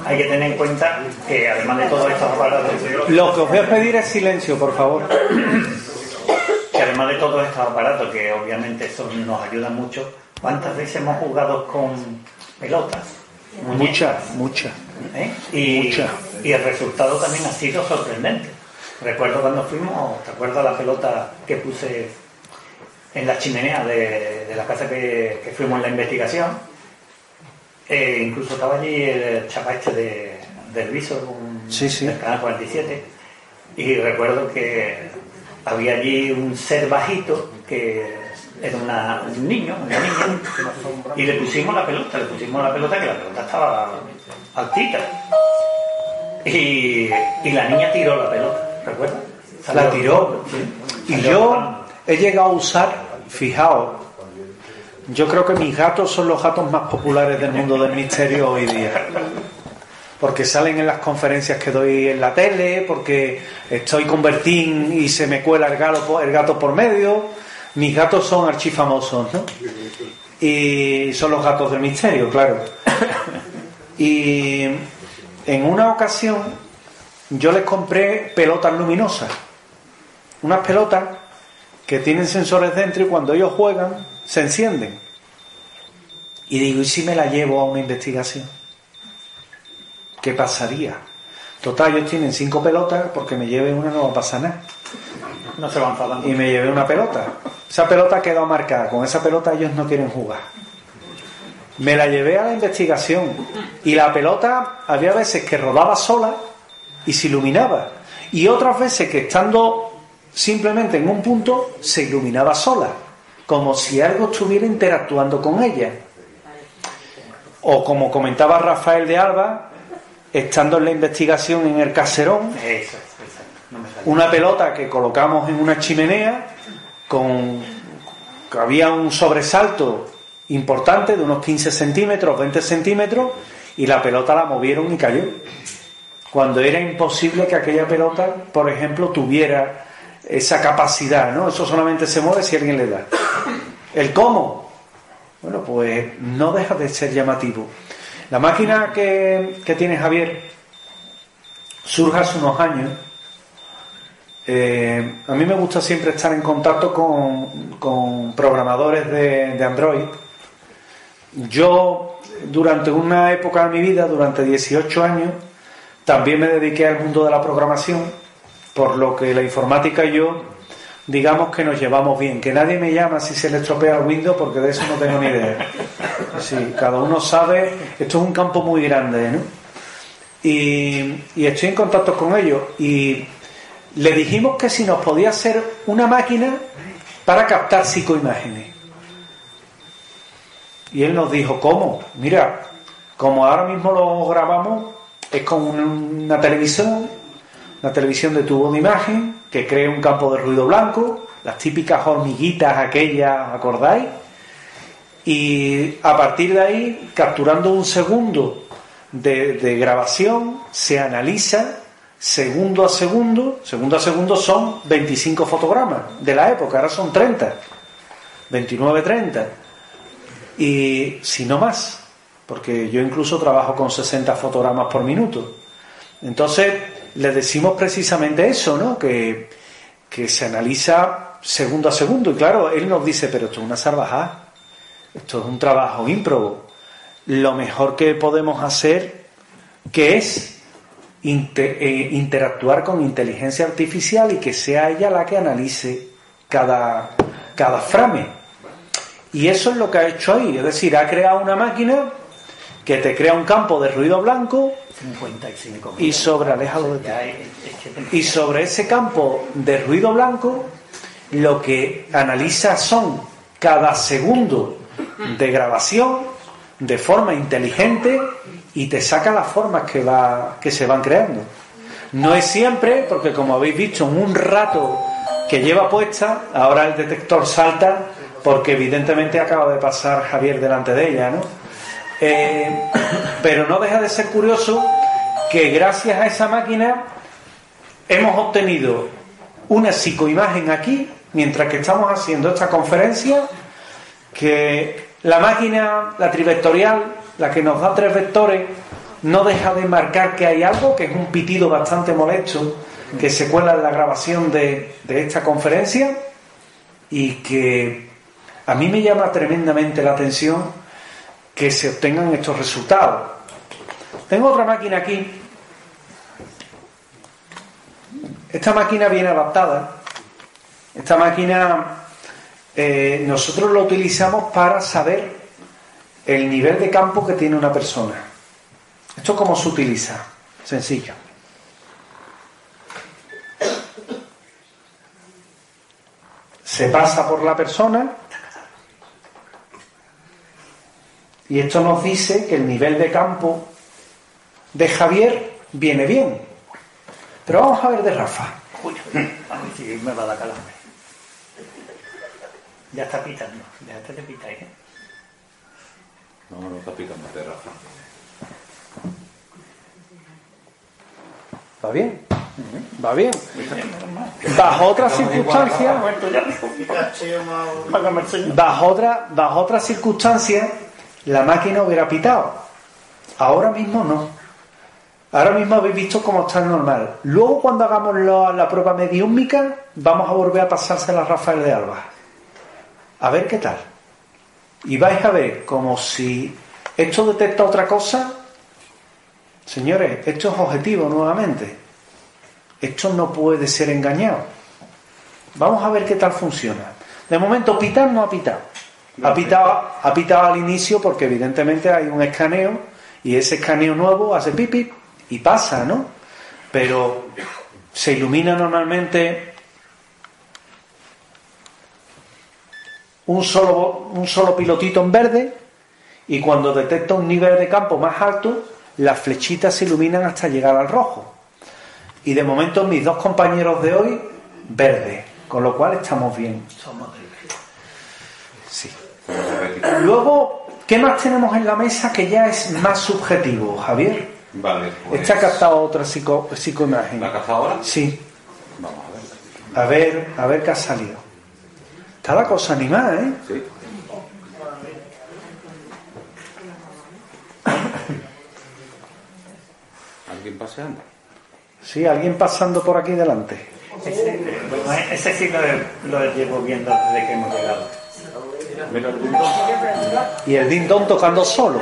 hay que tener en cuenta que además de todos estos aparatos... Lo que os voy a pedir es silencio, por favor. Que además de todos estos aparatos, que obviamente eso nos ayuda mucho, ¿cuántas veces hemos jugado con pelotas? Muchas, muchas. ¿Eh? Y, Mucha. y el resultado también ha sido sorprendente. Recuerdo cuando fuimos, ¿te acuerdas la pelota que puse en la chimenea de, de la casa que, que fuimos en la investigación? Eh, incluso estaba allí el chapa este de, del Visor, un, sí, sí. del canal cuarenta y siete, y recuerdo que había allí un ser bajito que era una, un niño, una niña, y le pusimos la pelota, le pusimos la pelota que la pelota estaba altita. Y, y la niña tiró la pelota, ¿recuerdas? La tiró. Sí. Y yo he llegado a usar, fijaos, yo creo que mis gatos son los gatos más populares del mundo del misterio hoy día. Porque salen en las conferencias que doy en la tele, porque estoy con Bertín y se me cuela el gato, el gato por medio. Mis gatos son archifamosos, ¿no? Y son los gatos del misterio, claro. Y en una ocasión yo les compré pelotas luminosas. Unas pelotas que tienen sensores dentro y cuando ellos juegan se encienden. Y digo, ¿y si me la llevo a una investigación? ¿Qué pasaría? Total, ellos tienen cinco pelotas, porque me lleve una no va a pasar nada. No se van enfadando. Y me llevé una pelota. Esa pelota quedó marcada. Con esa pelota ellos no quieren jugar. Me la llevé a la investigación. Y la pelota había veces que rodaba sola y se iluminaba. Y otras veces que estando simplemente en un punto se iluminaba sola. Como si algo estuviera interactuando con ella. O como comentaba Rafael de Alba, estando en la investigación en el caserón, Eso, eso. No me sale. una pelota que colocamos en una chimenea con que había un sobresalto importante de unos quince centímetros, veinte centímetros, y la pelota la movieron y cayó, cuando era imposible que aquella pelota, por ejemplo, tuviera esa capacidad, ¿no? Eso solamente se mueve si alguien le da. ¿El cómo? Bueno, pues no deja de ser llamativo. La máquina que, que tiene Javier surge hace unos años. Eh, a mí me gusta siempre estar en contacto con, con programadores de, de Android. Yo, durante una época de mi vida, durante dieciocho años, también me dediqué al mundo de la programación, por lo que la informática y yo, digamos que nos llevamos bien. Que nadie me llama si se le estropea el Windows, porque de eso no tengo ni idea. Sí, cada uno sabe, esto es un campo muy grande, ¿no? Y, y estoy en contacto con ellos y le dijimos que si nos podía hacer una máquina para captar psicoimágenes. Y él nos dijo, ¿cómo? Mira, como ahora mismo lo grabamos, es con una televisión, una televisión de tubo de imagen, que crea un campo de ruido blanco, las típicas hormiguitas aquellas, ¿acordáis? Y a partir de ahí, capturando un segundo de, de grabación, se analiza segundo a segundo. Segundo a segundo son veinticinco fotogramas de la época, ahora son treinta, veintinueve, treinta, y si no más, porque yo incluso trabajo con sesenta fotogramas por minuto. Entonces le decimos precisamente eso, ¿no? Que, que se analiza segundo a segundo. Y claro, él nos dice, pero esto es una salvajada, esto es un trabajo ímprobo. Lo mejor que podemos hacer, que es inter, eh, interactuar con inteligencia artificial y que sea ella la que analice cada, cada frame. Y eso es lo que ha hecho ahí. Es decir, ha creado una máquina que te crea un campo de ruido blanco cincuenta y cinco y sobre, aléjalo de ti. Y sobre ese campo de ruido blanco lo que analiza son cada segundo de grabación de forma inteligente y te saca las formas que, va, que se van creando. No es siempre, porque como habéis visto, en un rato que lleva puesta, ahora el detector salta porque evidentemente acaba de pasar Javier delante de ella, ¿no? Eh, pero no deja de ser curioso que gracias a esa máquina hemos obtenido una psicoimagen aquí mientras que estamos haciendo esta conferencia, que la máquina, la trivectorial, la que nos da tres vectores, no deja de marcar que hay algo, que es un pitido bastante molesto que se cuela en la grabación de, de esta conferencia, y que a mí me llama tremendamente la atención que se obtengan estos resultados. Tengo otra máquina aquí. Esta máquina viene adaptada. Esta máquina eh, nosotros la utilizamos para saber el nivel de campo que tiene una persona. ¿Esto cómo se utiliza? Sencillo. Se pasa por la persona y esto nos dice que el nivel de campo de Javier viene bien. Pero vamos a ver de Rafa. Uy, a mí sí me va a dar calambre. Ya está pitando, déjate de pitar, ¿eh? No, no está pitando de Rafa. ¿Va bien? Va bien. Bajo otras circunstancias, bajo otra, bajo otras circunstancias, la máquina hubiera pitado. Ahora mismo no. Ahora mismo habéis visto cómo está el normal. Luego, cuando hagamos la, la prueba mediúmica, vamos a volver a pasársela a Rafael de Alba. A ver qué tal. Y vais a ver como si esto detecta otra cosa. Señores, esto es objetivo nuevamente. Esto no puede ser engañado. Vamos a ver qué tal funciona. De momento, pitar no ha pitado. Ha pitado, ha pitado al inicio porque evidentemente hay un escaneo y ese escaneo nuevo hace pipi y pasa, ¿no? Pero se ilumina normalmente un solo, un solo pilotito en verde, y cuando detecta un nivel de campo más alto, las flechitas se iluminan hasta llegar al rojo. Y de momento mis dos compañeros de hoy, verde, con lo cual estamos bien. Sí. Luego, ¿qué más tenemos en la mesa que ya es más subjetivo, Javier? Vale, pues... Este ha captado otra psico, psicoimagen. ¿La ha captado ahora? Sí. Vamos a ver. A ver, a ver qué ha salido. Está la cosa animada, ¿eh? Sí. ¿Alguien paseando? Sí, alguien pasando por aquí delante. Ese, bueno, ese sí lo, lo llevo viendo desde que hemos llegado. Mira el dindón. Y el dindón tocando solo.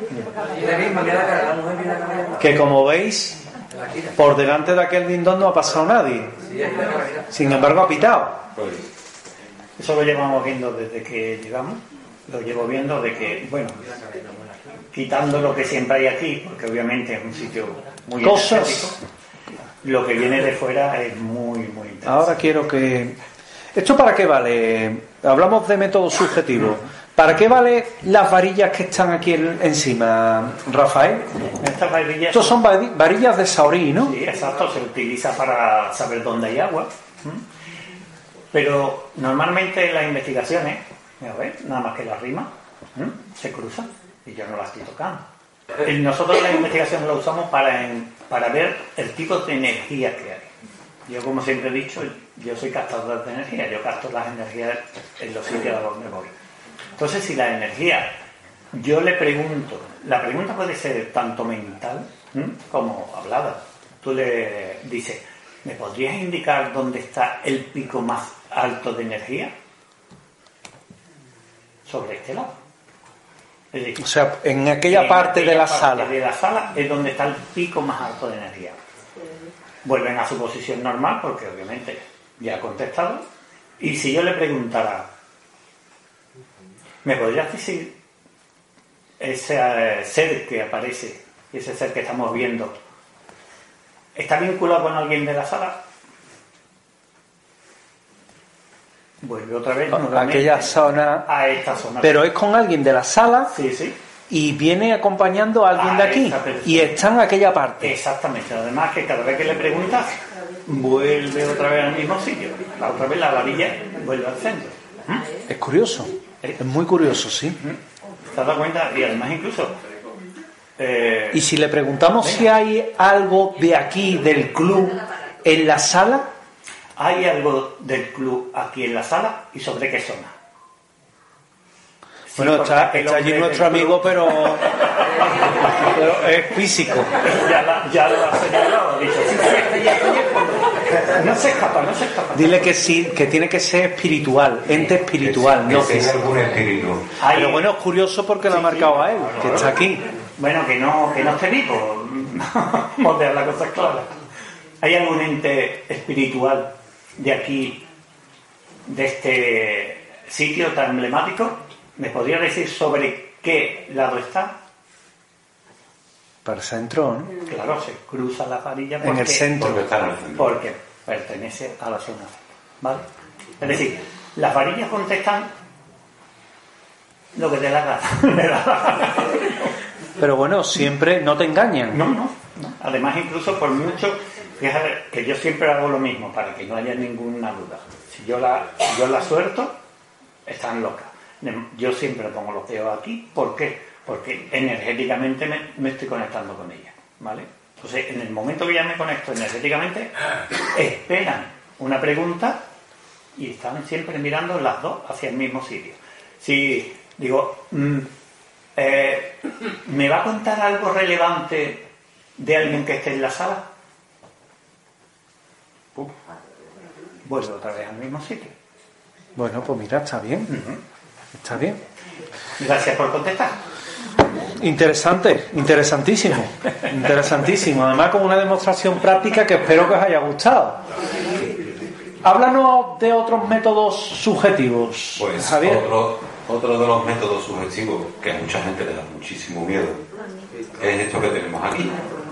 Que como veis, por delante de aquel dindón no ha pasado nadie. Sin embargo, ha pitado. Eso lo llevamos viendo desde que llegamos. Lo llevo viendo de que, bueno, quitando lo que siempre hay aquí, porque obviamente es un sitio muy Cosas. energético, lo que viene de fuera es muy, muy intenso. Ahora quiero que... ¿Esto para qué vale? Hablamos de método subjetivo. ¿Para qué vale las varillas que están aquí encima, Rafael? Estas varillas... Estos son varillas de Saorí, ¿no? Sí, exacto. Se utiliza para saber dónde hay agua. Pero normalmente en las investigaciones, a ver, nada más que las rimas, se cruzan y yo no las estoy tocando. Y nosotros las investigaciones las usamos para, en, para ver el tipo de energía que hay. Yo, como siempre he dicho, yo soy captador de energía, yo capto las energías en los sitios a donde voy. Entonces, si la energía, yo le pregunto, la pregunta puede ser tanto mental ¿m? como hablada. Tú le dices, ¿me podrías indicar dónde está el pico más alto de energía? Sobre este lado. Es decir, o sea, en aquella en parte aquella de la parte sala. de la sala es donde está el pico más alto de energía. Vuelven a su posición normal porque obviamente ya ha contestado. Y si yo le preguntara, ¿me podrías decir ese ser que aparece, ese ser que estamos viendo, está vinculado con alguien de la sala? Vuelve otra vez a aquella zona, a esta zona. Pero es con alguien de la sala. Sí, sí. Y viene acompañando a alguien a de aquí y está en aquella parte. Exactamente. Además que cada vez que le preguntas vuelve otra vez al mismo sitio. La otra vez la varilla vuelve al centro. ¿Mm? Es curioso. ¿Eh? Es muy curioso, sí. ¿Te has dado cuenta? Y además incluso eh... y si le preguntamos venga. si hay algo de aquí del club en la sala, hay algo del club aquí en la sala y sobre qué zona. Bueno, sí, está, está allí nuestro amigo, pero Pero es físico. Ya, la, ya lo ha señalado, ha dicho, sí, sí, este ya estoy en fondo. No se escapa, no se escapa. Dile que sí, que tiene que ser espiritual, ente espiritual, que no sea físico. algún espíritu. Pero bueno, es curioso porque lo ha marcado a él, que está aquí. Bueno, que no, que no esté vivo. Vamos a dejar las cosas claras. ¿Hay algún ente espiritual de aquí, de este sitio tan emblemático? ¿Me podría decir sobre qué lado está? Para el centro, ¿no? Claro, se cruza la varilla porque, En el centro. Porque está en el centro. porque pertenece a la zona, ¿vale? Es decir, las varillas contestan lo que te da la gana. Pero bueno, siempre no te engañan. No, no, no. Además, incluso por mucho, fíjate que yo siempre hago lo mismo para que no haya ninguna duda. Si yo la, si yo la suelto, están locas. Yo siempre pongo los dedos aquí. ¿Por qué? Porque energéticamente me, me estoy conectando con ella, ¿vale? Entonces, en el momento que ya me conecto energéticamente, esperan una pregunta y están siempre mirando las dos hacia el mismo sitio. Si digo, mm, eh, ¿me va a contar algo relevante de alguien que esté en la sala? Uf. Vuelvo otra vez al mismo sitio. Bueno, pues mira, está bien. Uh-huh. Está bien. Gracias por contestar. Interesante, interesantísimo, interesantísimo. Además con una demostración práctica que espero que os haya gustado. Háblanos de otros métodos subjetivos, Pues Javier. Otro, otro de los métodos subjetivos que a mucha gente le da muchísimo miedo es esto que tenemos aquí.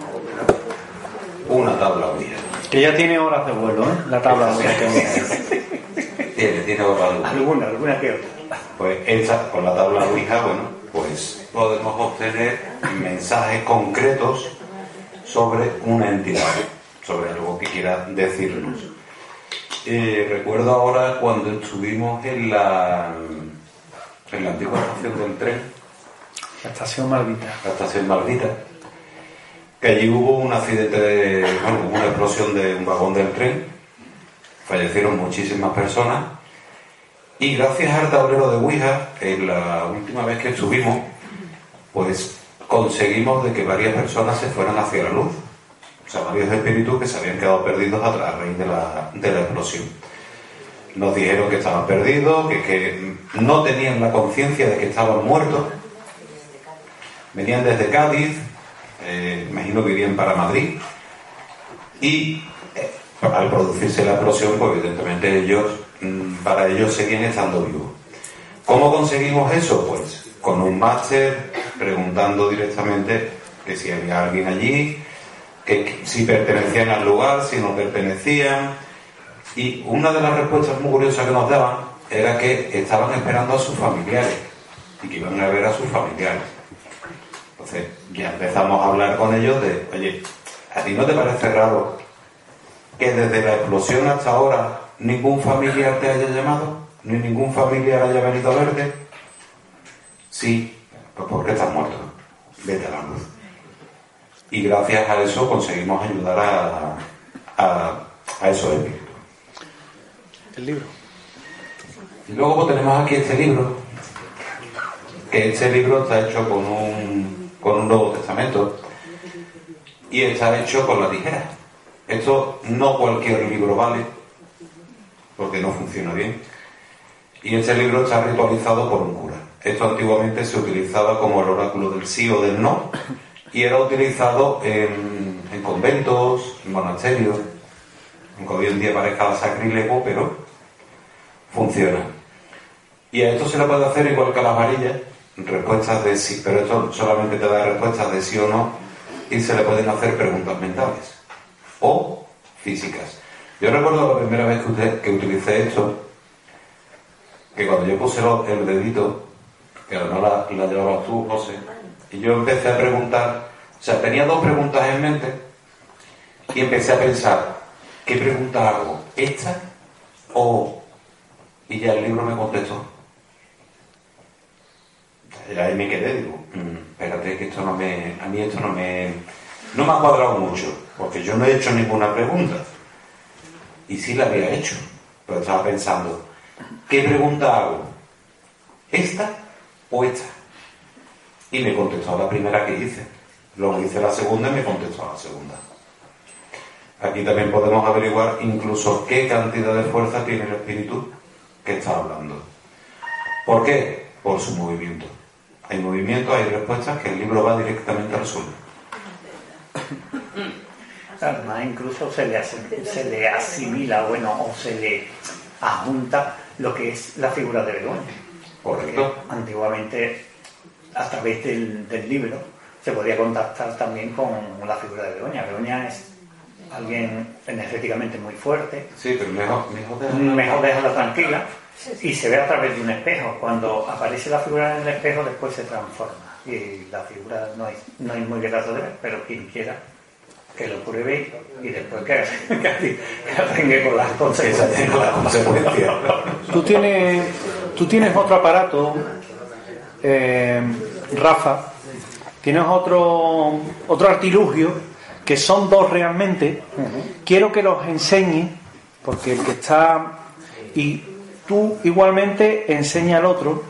Una tabla Ouija. Que ya tiene horas de vuelo, ¿eh? La tabla Ouija que Tiene, tiene horas de vuelo. Alguna, alguna que otra. Pues esta, con la tabla Ouija, bueno, pues podemos obtener mensajes concretos sobre una entidad, sobre algo que quiera decirnos. Eh, recuerdo ahora cuando estuvimos en la, en la antigua estación del tren, La estación Malvita. la estación Malvita, que allí hubo un accidente, de, bueno, hubo una explosión de un vagón del tren, fallecieron muchísimas personas. Y gracias al tablero de Ouija, en la última vez que estuvimos, pues conseguimos de que varias personas se fueran hacia la luz. O sea, varios espíritus que se habían quedado perdidos a raíz de la, de la explosión. Nos dijeron que estaban perdidos, que, que no tenían la conciencia de que estaban muertos. Venían desde Cádiz, eh, imagino que irían para Madrid. Y eh, al producirse la explosión, pues evidentemente ellos... para ellos seguían estando vivos. ¿Cómo conseguimos eso? Pues con un máster, preguntando directamente que si había alguien allí, que, que si pertenecían al lugar, si no pertenecían. Y una de las respuestas muy curiosas que nos daban era que estaban esperando a sus familiares y que iban a ver a sus familiares. Entonces ya empezamos a hablar con ellos de, oye, ¿a ti no te parece raro que desde la explosión hasta ahora ningún familiar te haya llamado, ni ningún familiar haya venido a verte? Sí, pues porque estás muerto. Vete a la luz. Y gracias a eso conseguimos ayudar a, a, a esos espíritus. El libro. Y luego pues, tenemos aquí este libro, que este libro está hecho con un, con un Nuevo Testamento y está hecho con la tijera. Esto no cualquier libro vale, porque no funciona bien. Y este libro está ritualizado por un cura. Esto antiguamente se utilizaba como el oráculo del sí o del no, y era utilizado en, en conventos, en monasterios, aunque hoy en día parezca sacrílego, pero funciona. Y a esto se le puede hacer igual que a las varillas, respuestas de sí, pero esto solamente te da respuestas de sí o no, y se le pueden hacer preguntas mentales o físicas. Yo recuerdo la primera vez que, usted, que utilicé esto, que cuando yo puse el dedito, que no la, la llevabas tú, José, y yo empecé a preguntar, o sea, tenía dos preguntas en mente, y empecé a pensar, ¿qué pregunta hago? ¿Esta? ¿O? Y ya el libro me contestó. Y ahí me quedé, digo, mmm, espérate, que esto no me, a mí esto no me, no me ha cuadrado mucho, porque yo no he hecho ninguna pregunta. Y sí la había hecho, pero estaba pensando, ¿qué pregunta hago? ¿Esta o esta? Y me contestó la primera que hice. Luego hice la segunda y me contestó a la segunda. Aquí también podemos averiguar incluso qué cantidad de fuerza tiene el espíritu que está hablando. ¿Por qué? Por su movimiento. Hay movimientos, hay respuestas que el libro va directamente a resolver. Además, incluso se le, hace, se le asimila, bueno, o se le adjunta lo que es la figura de Begoña. Correcto. Porque antiguamente, a través del, del libro, se podía contactar también con la figura de Begoña. Begoña es alguien energéticamente muy fuerte. Sí, pero mejor, mejor, déjala. mejor déjala tranquila. Y se ve a través de un espejo. Cuando aparece la figura en el espejo, después se transforma. Y la figura no es, no es muy grato de ver, pero quien quiera que lo pruebe y después que, que, que aprende con las consecuencias. Con las consecuencias. Tú tienes, tú tienes otro aparato, eh, Rafa, tienes otro, otro artilugio, que son dos realmente. Uh-huh. Quiero que los enseñes, porque el que está... y tú igualmente enseña al otro.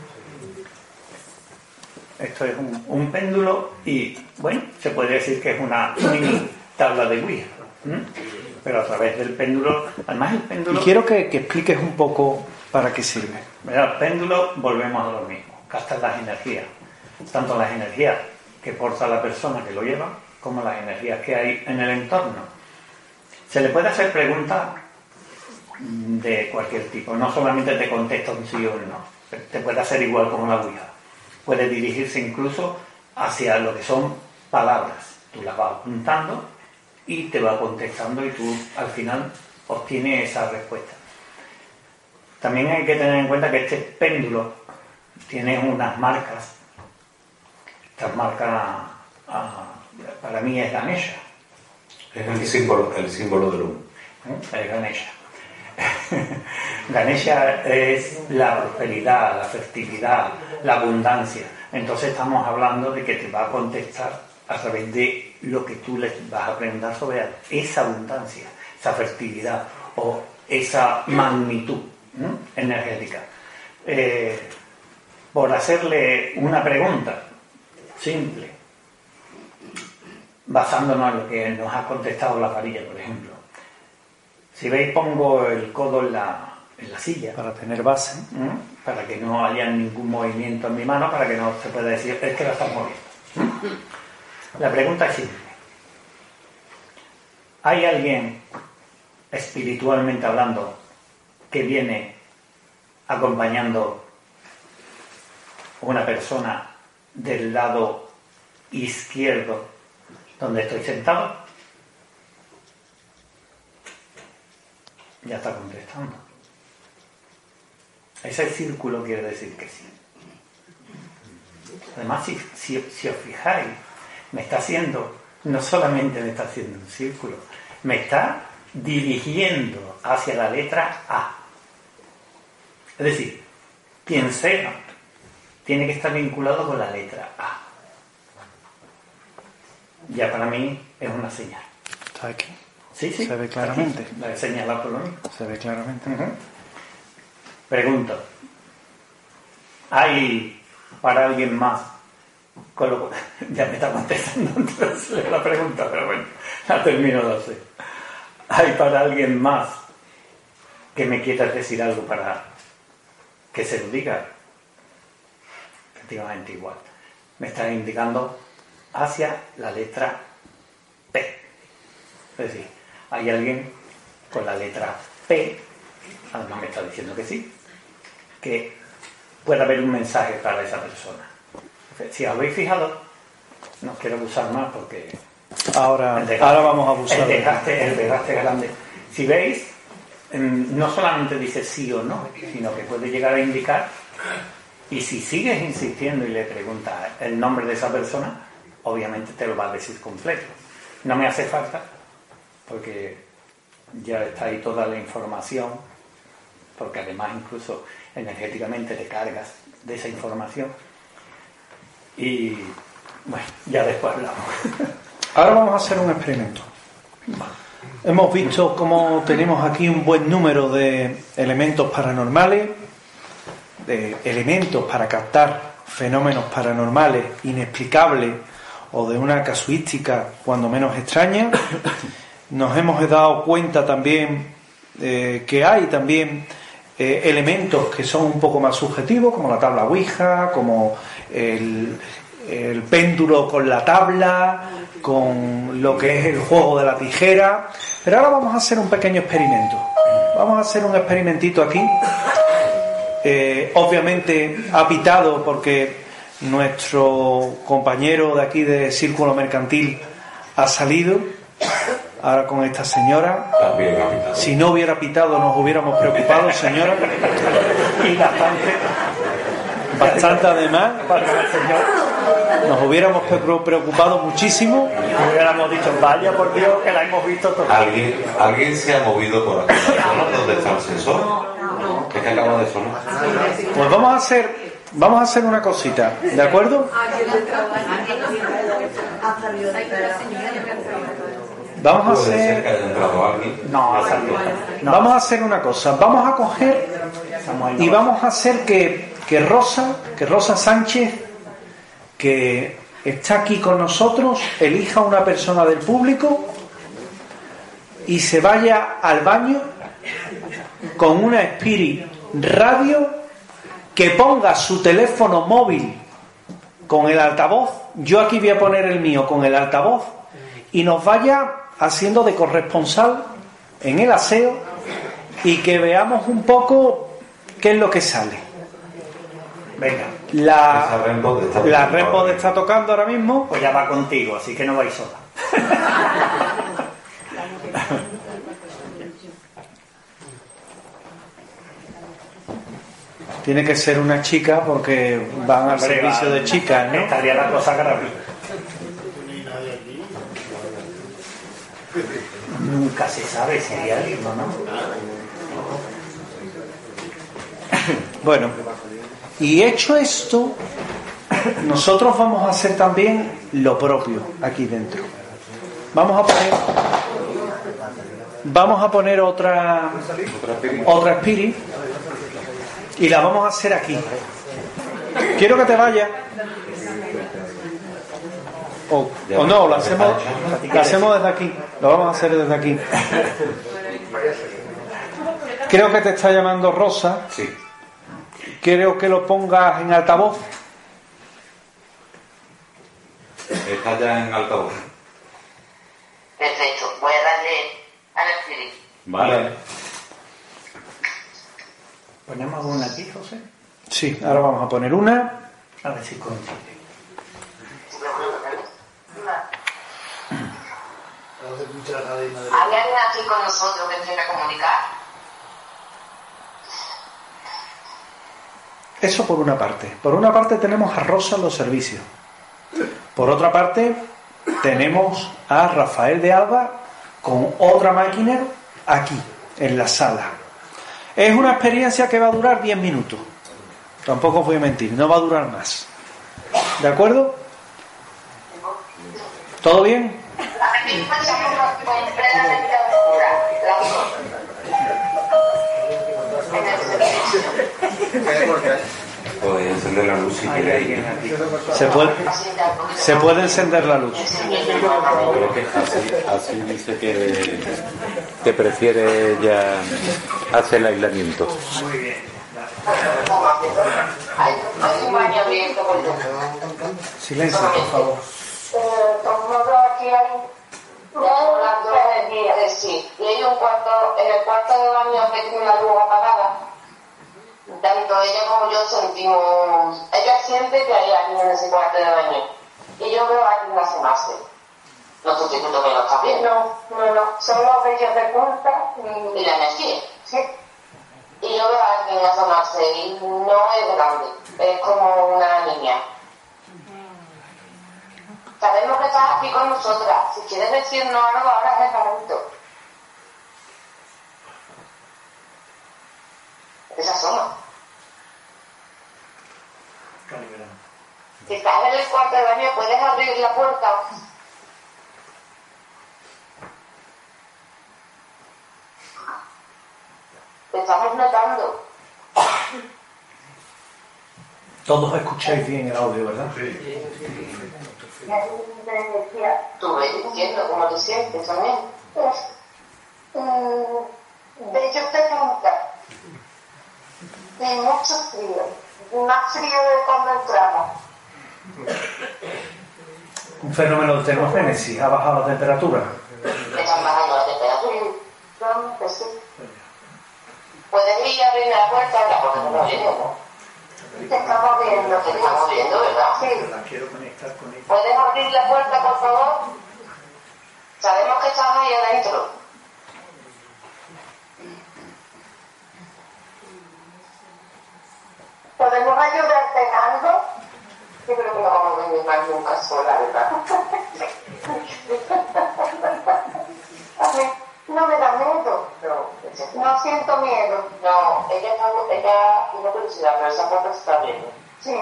Esto es un, un péndulo y, bueno, se puede decir que es una mini tabla de Ouija. ¿Mm? Pero a través del péndulo, además el péndulo... Y quiero que, que expliques un poco para qué sirve. Mira, el péndulo, volvemos a lo mismo. Captan las energías. Tanto las energías que porta la persona que lo lleva, como las energías que hay en el entorno. Se le puede hacer preguntas de cualquier tipo, no solamente te contesta un sí o un no, te puede hacer igual como la Ouija, puede dirigirse incluso hacia lo que son palabras, tú las vas apuntando y te va contestando y tú al final obtienes esa respuesta. También hay que tener en cuenta que este péndulo tiene unas marcas, estas marcas para mí es Ganesha, es el símbolo, el símbolo del uno, es Ganesha. Ganesha es la prosperidad, la fertilidad, la abundancia. Entonces estamos hablando de que te va a contestar a través de lo que tú les vas a aprender sobre esa abundancia, esa fertilidad o esa magnitud, ¿no?, energética. Eh, por hacerle una pregunta simple, basándonos en lo que nos ha contestado la varilla, por ejemplo. Si veis, pongo el codo en la, en la silla. Para tener base. ¿Mm? Para que no haya ningún movimiento en mi mano, para que no se pueda decir, es que la estás moviendo. La pregunta es simple. ¿Hay alguien, espiritualmente hablando, que viene acompañando a una persona del lado izquierdo donde estoy sentado? Ya está contestando. Ese círculo quiere decir que sí. Además, si, si, si os fijáis, me está haciendo, no solamente me está haciendo un círculo, me está dirigiendo hacia la letra A. Es decir, quien sea, tiene que estar vinculado con la letra A. Ya para mí es una señal. ¿Está aquí? Sí, sí. Se ve claramente. Aquí, la he señalado por lo mismo. Se ve claramente. Uh-huh. Pregunto. ¿Hay para alguien más? Con lo... Ya me está contestando entonces la pregunta, pero bueno, la termino de hacer. ¿Hay para alguien más que me quieras decir algo para que se lo diga? Efectivamente igual. Me está indicando hacia la letra P. Es decir, hay alguien con la letra P, además me está diciendo que sí, que puede haber un mensaje para esa persona. Si os habéis fijado, no quiero abusar más porque ahora, desgaste, ahora vamos a abusar. El desgaste, el desgaste grande. Si veis, no solamente dice sí o no, sino que puede llegar a indicar, y si sigues insistiendo y le preguntas el nombre de esa persona, obviamente te lo va a decir completo. No me hace falta, porque ya está ahí toda la información, porque además incluso energéticamente te cargas de esa información. Y bueno, ya después hablamos. Ahora vamos a hacer un experimento. Hemos visto cómo tenemos aquí un buen número de elementos paranormales, de elementos para captar fenómenos paranormales inexplicables o de una casuística cuando menos extraña. Nos hemos dado cuenta también eh, que hay también eh, elementos que son un poco más subjetivos, como la tabla Ouija, como el, el péndulo con la tabla, con lo que es el juego de la tijera. Pero ahora vamos a hacer un pequeño experimento. Vamos a hacer un experimentito aquí. Eh, obviamente ha pitado porque nuestro compañero de aquí de Círculo Mercantil ha salido ahora con esta señora. Si no hubiera pitado nos hubiéramos preocupado, señora. Y bastante. Bastante además. Nos hubiéramos preocupado muchísimo. Hubiéramos dicho, vaya por Dios, que la hemos visto toda. ¿Alguien, ¿Alguien se ha movido por aquí? ¿Dónde está el sensor? ¿Qué es que acaba de sonar? Pues vamos a hacer Vamos a hacer una cosita, ¿de acuerdo? Vamos a hacer Vamos a hacer una cosa. Vamos a coger y vamos a hacer que, que Rosa, que Rosa Sánchez, que está aquí con nosotros, elija una persona del público y se vaya al baño con una Spirit Radio, que ponga su teléfono móvil con el altavoz. Yo aquí voy a poner el mío con el altavoz y nos vaya haciendo de corresponsal en el aseo y que veamos un poco qué es lo que sale. Venga. La la Redbot está tocando ahora mismo. Pues ya va contigo, así que no vais sola. Tiene que ser una chica porque van al Hombre, servicio va, de chicas, ¿no? Estaría la cosa grave. Nunca se sabe si hay alguien o no. Bueno, y hecho esto, nosotros vamos a hacer también lo propio aquí dentro. Vamos a poner Vamos a poner otra Otra Spirit y la vamos a hacer aquí. Quiero que te vayas. O, o no, la hacemos, la hacemos desde aquí. Lo vamos a hacer desde aquí. Creo que te está llamando Rosa. Sí. Creo que lo pongas en altavoz. Está ya en altavoz. Perfecto. Voy a darle a la Spirit. Vale. ¿Ponemos una aquí, José? Sí, ahora vamos a poner una. A ver si coincide. ¿Hay alguien aquí con nosotros que quiera comunicar? Eso por una parte. Por una parte tenemos a Rosa en los servicios. Por otra parte tenemos a Rafael de Alba con otra máquina aquí, en la sala. Es una experiencia que va a durar diez minutos. Tampoco os voy a mentir, no va a durar más. ¿De acuerdo? ¿Todo bien? Puede encender la luz si quiere. Se puede, se puede encender la luz. Creo que así, así dice que, que prefiere ya hacer el aislamiento. Muy bien. Hay un baño abierto con luz. Silencio, por favor. Aquí hay las dos energías. Sí, y hay un cuarto, en el cuarto de baño que tiene la luz apagada. Tanto ella como yo sentimos, ella siente que hay alguien en ese cuarto de baño y yo veo a alguien asomarse. ¿No tú que no lo estás viendo? No, no, no, son los bellos de punta y, y la energía. Sí. Y yo veo a alguien asomarse y no es grande, es como una niña. Sabemos que estás aquí con nosotras, si quieres decirnos algo ahora es el momento. Esa asoma. Si estás en el cuarto de baño, puedes abrir la puerta. Te estamos notando. Todos escucháis bien el audio, ¿verdad? Sí. Tú ves diciendo cómo te sientes también. Bello te nunca. Y mucho frío. Más frío de cuando entramos. Un fenómeno de termogénesis. ¿Ha bajado la temperatura? Están bajando la temperatura. Sí, sí. Puedes ir a abrir la puerta ahora porque no lo oyes, ¿no? Te estamos viendo, te estamos viendo, ¿verdad? Sí. La quiero conectar con ella. ¿Puedes abrir la puerta, por favor? Sabemos que estás ahí adentro. ¿Podemos ayudarte en algo? Yo creo que no vamos a venir más nunca sola, ¿verdad? A mí no me da miedo. No, no siento miedo. No, ella está, ella tiene curiosidad, pero esa puerta se está abriendo. Sí.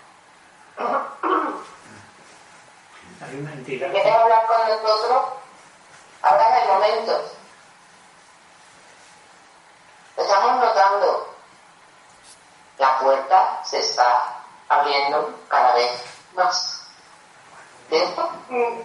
Hay una entidad. Si quieres hablar con nosotros, ahora es el momento. Estamos notando. La puerta se está abriendo cada vez más. ¿Cierto? Mm.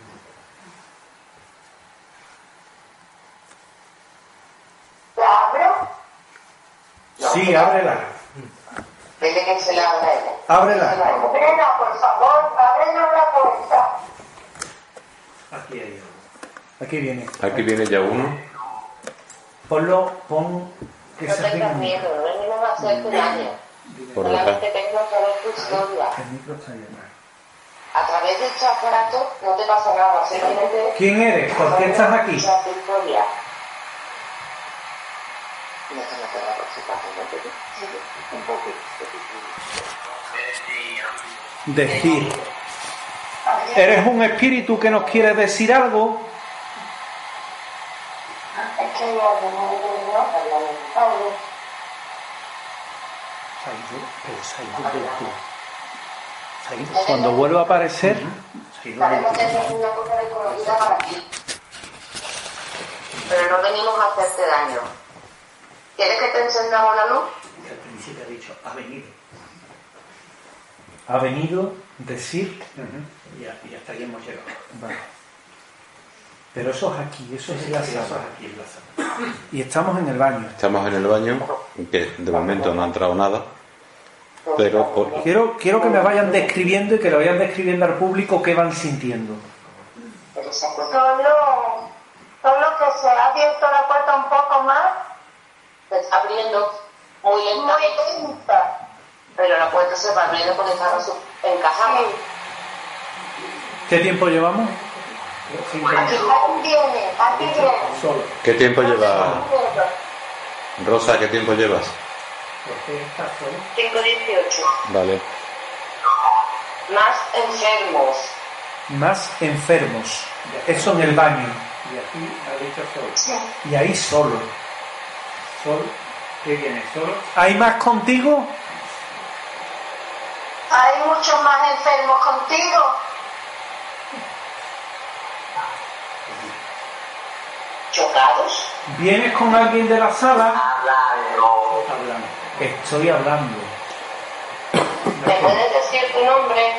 ¿La abro? No. Sí, ábrela. Dile que se la abra ella. Ábrela. Ábrela, por favor, ábrenos la puerta. Aquí hay uno. Aquí viene. Aquí viene ya uno. Ponlo, pon que No se tengas rinda. miedo, no venimos a hacerte daño. Por Solamente detrás. tengo que saber tu historia. El micro está ahí atrás. A través de este aparato no te pasa nada, simplemente... ¿Quién eres? ¿Por qué estás aquí? Escucha tu historia. No te metas la cosa, ¿no? Sí, un poquito. Decir. ¿Eres un espíritu que nos quiere decir algo? Es que hay algo muy bueno, algo. Se ha ido, pero se ha ido del todo. Se ha ido. Cuando vuelva a aparecer, se ha ido del Sabemos que todo. es una cosa desconocida para ti. Pero no venimos a hacerte daño. ¿Quieres que te encendamos la luz? Al principio ha dicho, ha venido. Ha venido decir, uh-huh. y, a, y hasta aquí hemos llegado. Vale. Pero eso es aquí, eso es en la sala. Eso es aquí en la sala. Y estamos en el baño. Estamos en el baño, que de momento no ha entrado nada. Pero por... Quiero, quiero que me vayan describiendo y que le vayan describiendo al público qué van sintiendo. Solo, solo que se ha abierto la puerta un poco más. Se está abriendo muy lenta. Muy lenta. Pero la puerta se va abriendo porque está encajada. ¿Qué tiempo llevamos? Aquí, aquí viene, aquí viene. Solo. ¿Qué tiempo lleva? Rosa, ¿qué tiempo llevas? cinco dieciocho. Vale. Más enfermos. Más enfermos. Eso en el baño. Y aquí ha dicho solo. Sí. Y ahí solo. Solo. ¿Qué viene? ¿Solo? ¿Hay más contigo? Hay muchos más enfermos contigo. ¿Chocados? ¿Vienes con alguien de la sala? Hablando. Hablando. Estoy hablando. ¿Me puedes decir tu nombre?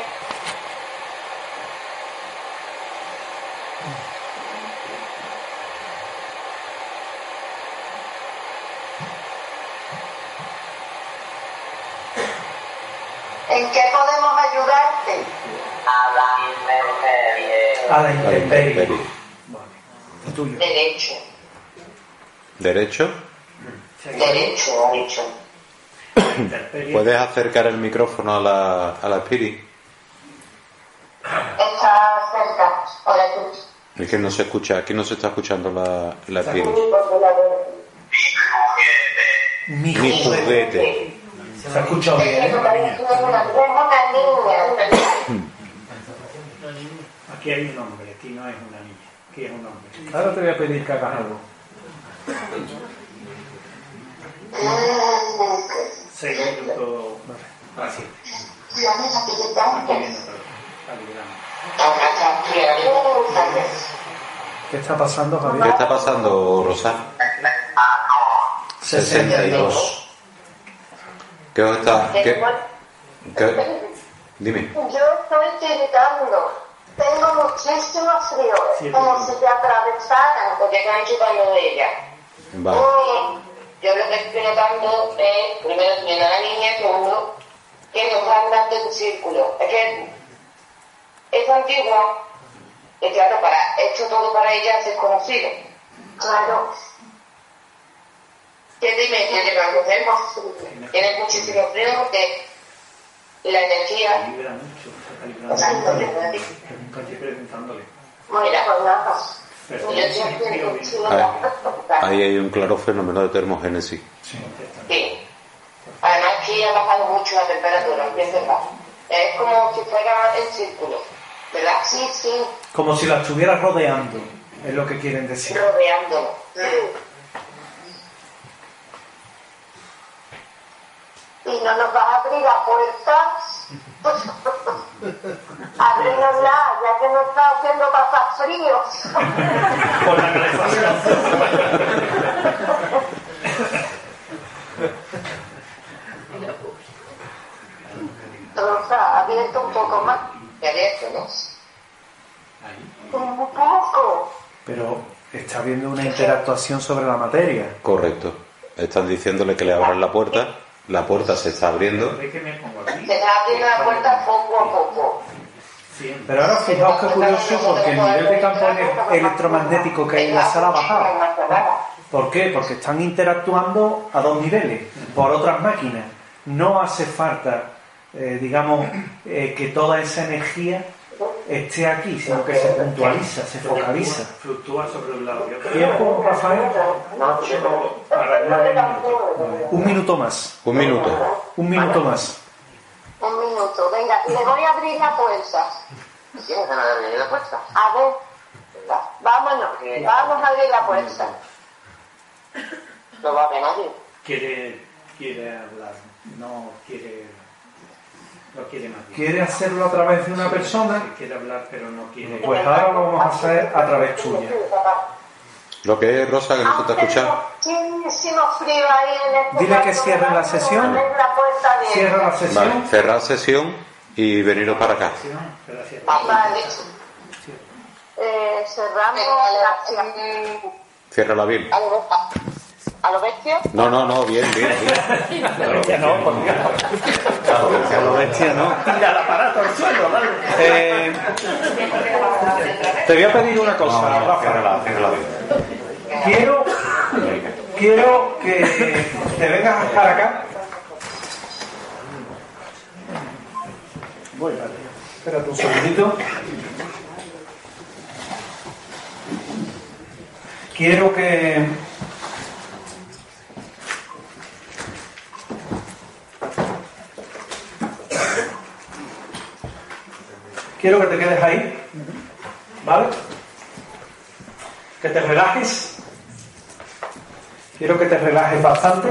¿En qué podemos ayudarte? A la A la intemperie. intemperie. El tuyo. Derecho. ¿Derecho? Derecho, ha dicho. ¿Puedes acercar el micrófono a la, a la Spiri? Está cerca. Hola, tú. Es que no se escucha, aquí no se está escuchando la, la Spiri. Mi Mi juguete. juguete. Se ha escuchado bien, ¿eh? Es una niña. Aquí hay un hombre, aquí no es una niña. Aquí es un hombre. Ahora te voy a pedir que hagas algo. Seis minutos. Así. Aquí viene otra vez. Calibramos. ¿Qué está pasando, ¿Qué Javier? está pasando, Rosa? sesenta y dos. ¿Qué os está, qué, ¿Qué? Dime. Yo estoy tiritando. Tengo muchísimo frío. Sí, como sí. si te atravesaran. Porque están chupando de ella. Vale. Y yo lo que estoy notando es, primero, viendo a la niña, segundo, que nos van dando en círculo. Es que es antigua, y claro, para, hecho todo para ella es desconocido. Claro. ¿Qué dime? ¿Qué le vamos a hacer? Tienes muchísimo frío porque la energía... Libra mucho, está O sea, calibrando. entonces, ¿no? Nunca estoy preguntándole. Mira, pues nada. Pero Yo sí, estoy frío, bien. haciendo Ahí hay un claro fenómeno de termogénesis. Sí, Sí. Además aquí ha bajado mucho la temperatura, es verdad. Es como si fuera en círculo, ¿verdad? Sí, sí, Como si la estuviera rodeando, es lo que quieren decir. rodeándolo. Y no nos vas a abrir la puerta. Ábrenosla, ya que nos está haciendo pasar frío. Por la calefacción. Rosa, abierto un poco más. Que abierto, ¿no? Un poco. Pero está habiendo una interactuación sobre la materia. Correcto. Están diciéndole que le abran la puerta. La puerta se está abriendo. ¿Veis que me pongo aquí? Se está abriendo la puerta poco a poco. Siempre. Pero ahora fijaos qué curioso, porque el nivel de campo ele- electromagnético que hay en la sala ha bajado. ¿Por qué? Porque están interactuando a dos niveles, por otras máquinas. No hace falta, eh, digamos, eh, que toda esa energía esté aquí, sino que se puntualiza, se focaliza. Fluctúa sobre un lado y otro. ¿Tiempo, Rafael? Para arreglar el minuto. Un minuto más. Un minuto. Un minuto más. Un minuto, venga, le voy a abrir la puerta. ¿Tienes ganas de abrir la puerta? A ver, va, vámonos, vamos a abrir la puerta. No va a ver nadie. Quiere, quiere hablar, no quiere, no quiere más. ¿Quiere hacerlo a través de una persona? Sí, quiere hablar, pero no quiere. Pues ahora lo vamos a hacer a través tuya. Lo que es, Rosa, que no se te escucha. Muchísimo frío ahí en este Dile que cuarto. cierre la sesión. Abrir la puerta abierta. Cierra la sesión. Vale, cerrar sesión y veniros para acá. Gracias. Vale. Eh, cerramos. Gracias. Ciérrala bien. ¿A lo, a, a lo bestia? No, no, no, bien, bien, bien. Claro, Ya no, por Dios. A lo bestia, ¿no? Tira el aparato al suelo, dale. Eh, te voy a pedir una cosa, Rafa. Ciérrala, ciérrala bien. Quiero, quiero que te vengas para acá. Voy, vale. Espérate un segundito. Quiero que... Quiero que te quedes ahí, ¿vale? Que te relajes. Quiero que te relajes bastante.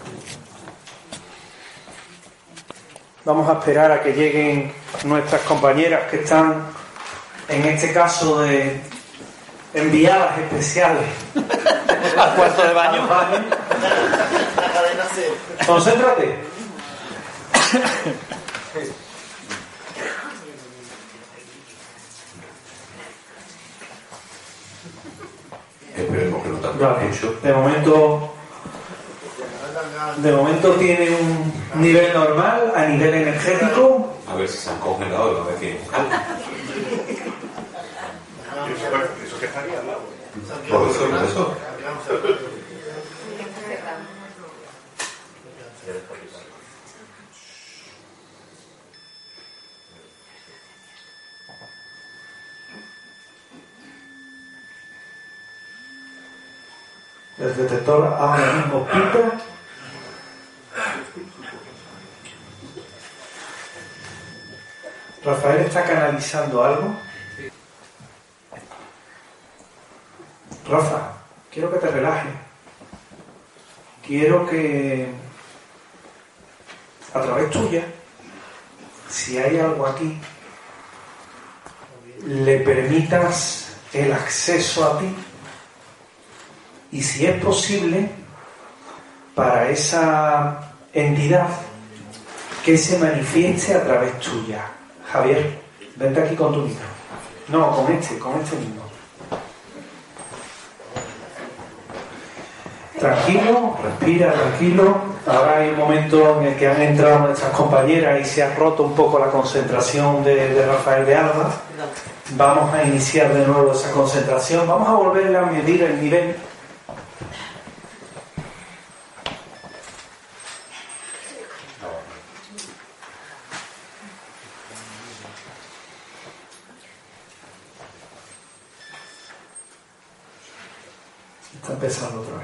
Vamos a esperar a que lleguen nuestras compañeras que están, en este caso, de enviadas especiales al cuarto de baño. Concéntrate. Esperemos que no tarde Vale. mucho. De momento, de momento tiene un nivel normal a nivel energético. A ver si se han congelado y a ver quién. Eso que estaría al lado. Por eso, por eso. El detector ahora mismo pita. Rafael está canalizando algo. Rafa, quiero que te relajes. Quiero que, a través tuya, si hay algo aquí, le permitas el acceso a ti. Y si es posible, para esa entidad, que se manifieste a través tuya. Javier, vente aquí con tu micro. No, con este, con este mismo. Tranquilo, respira, tranquilo. Ahora hay un momento en el que han entrado nuestras compañeras y se ha roto un poco la concentración de, de Rafael de Alba. Vamos a iniciar de nuevo esa concentración. Vamos a volver a medir el nivel. Está empezando otra vez.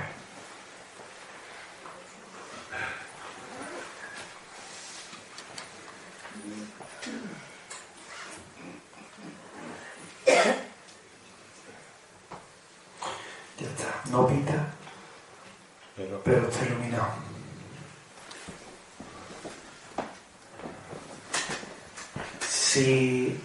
Ya está, no pinta, pero, pero está iluminado. Si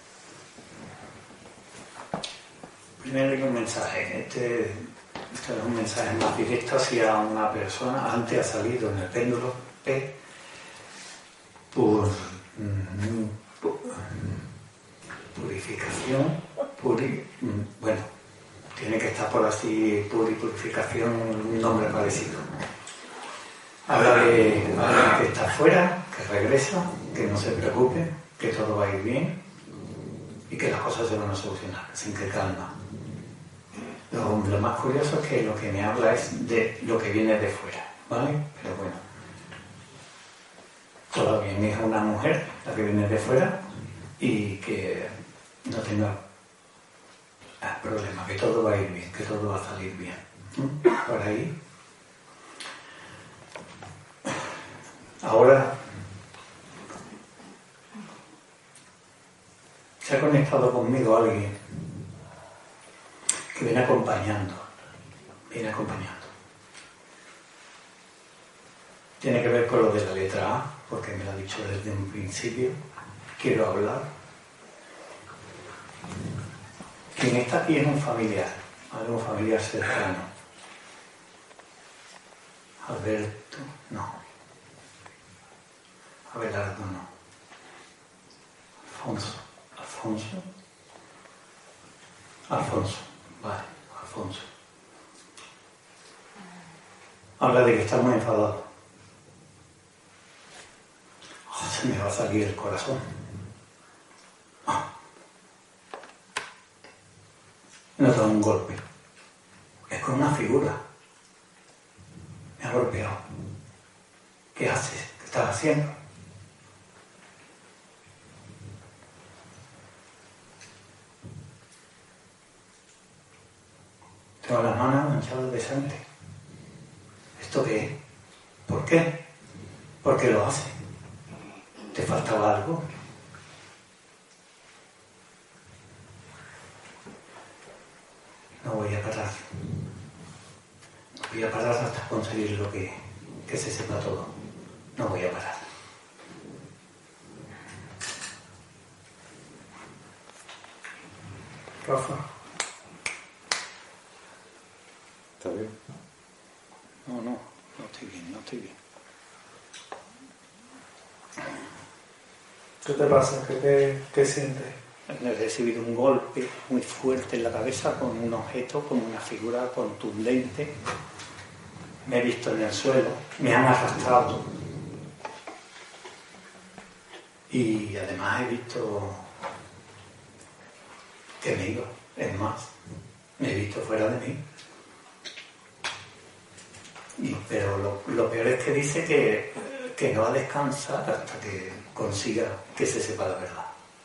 primero hay un mensaje, este, este es un mensaje más directo hacia una persona. Antes ha salido en el péndulo P por, por purificación, puri, bueno, tiene que estar por así, puri, purificación, un nombre parecido. Habla de alguien que está fuera, que regresa, que no se preocupe, que todo va a ir bien y que las cosas se van a solucionar, sin que calma. Lo, lo más curioso es que lo que me habla es de lo que viene de fuera, ¿vale? Pero bueno, todavía es una mujer la que viene de fuera y que no tenga problema, que todo va a ir bien, que todo va a salir bien. ¿Mm? Por ahí. Ahora se ha conectado conmigo alguien que viene acompañando, viene acompañando. Tiene que ver con lo de la letra A, porque me lo ha dicho desde un principio. Quiero hablar. Quien está aquí es un familiar, ¿vale? Un familiar cercano. Alberto, no. Abelardo, no. Alfonso, Alfonso. Alfonso, vale, Alfonso. Habla de que está muy enfadado. Oh, se me va a salir el corazón. Oh. Me ha dado un golpe. Es con una figura. Me ha golpeado. ¿Qué haces? ¿Qué estás haciendo? Tengo las manos manchadas de sangre. ¿Esto qué es? ¿Por qué? ¿Por qué lo hace? ¿Te faltaba algo? No voy a parar. No voy a parar hasta conseguir lo que, que se sepa todo. No voy a parar. Rafa. ¿Está bien? No, no, no estoy bien, no estoy bien. ¿Qué te pasa? ¿Qué, qué, qué sientes? He recibido un golpe muy fuerte en la cabeza con un objeto, con una figura contundente. Me he visto en el suelo, me han arrastrado. Y además he visto que me iba. Es más, me he visto fuera de mí. Y, pero lo, lo peor es que dice que, que no va a descansar hasta que consiga que se sepa la verdad.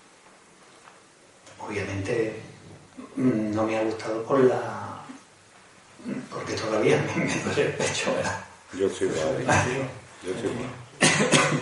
Obviamente no me ha gustado por la... porque todavía me, me duele el pecho, ¿verdad? Yo sí, vale. Yo sí, vale.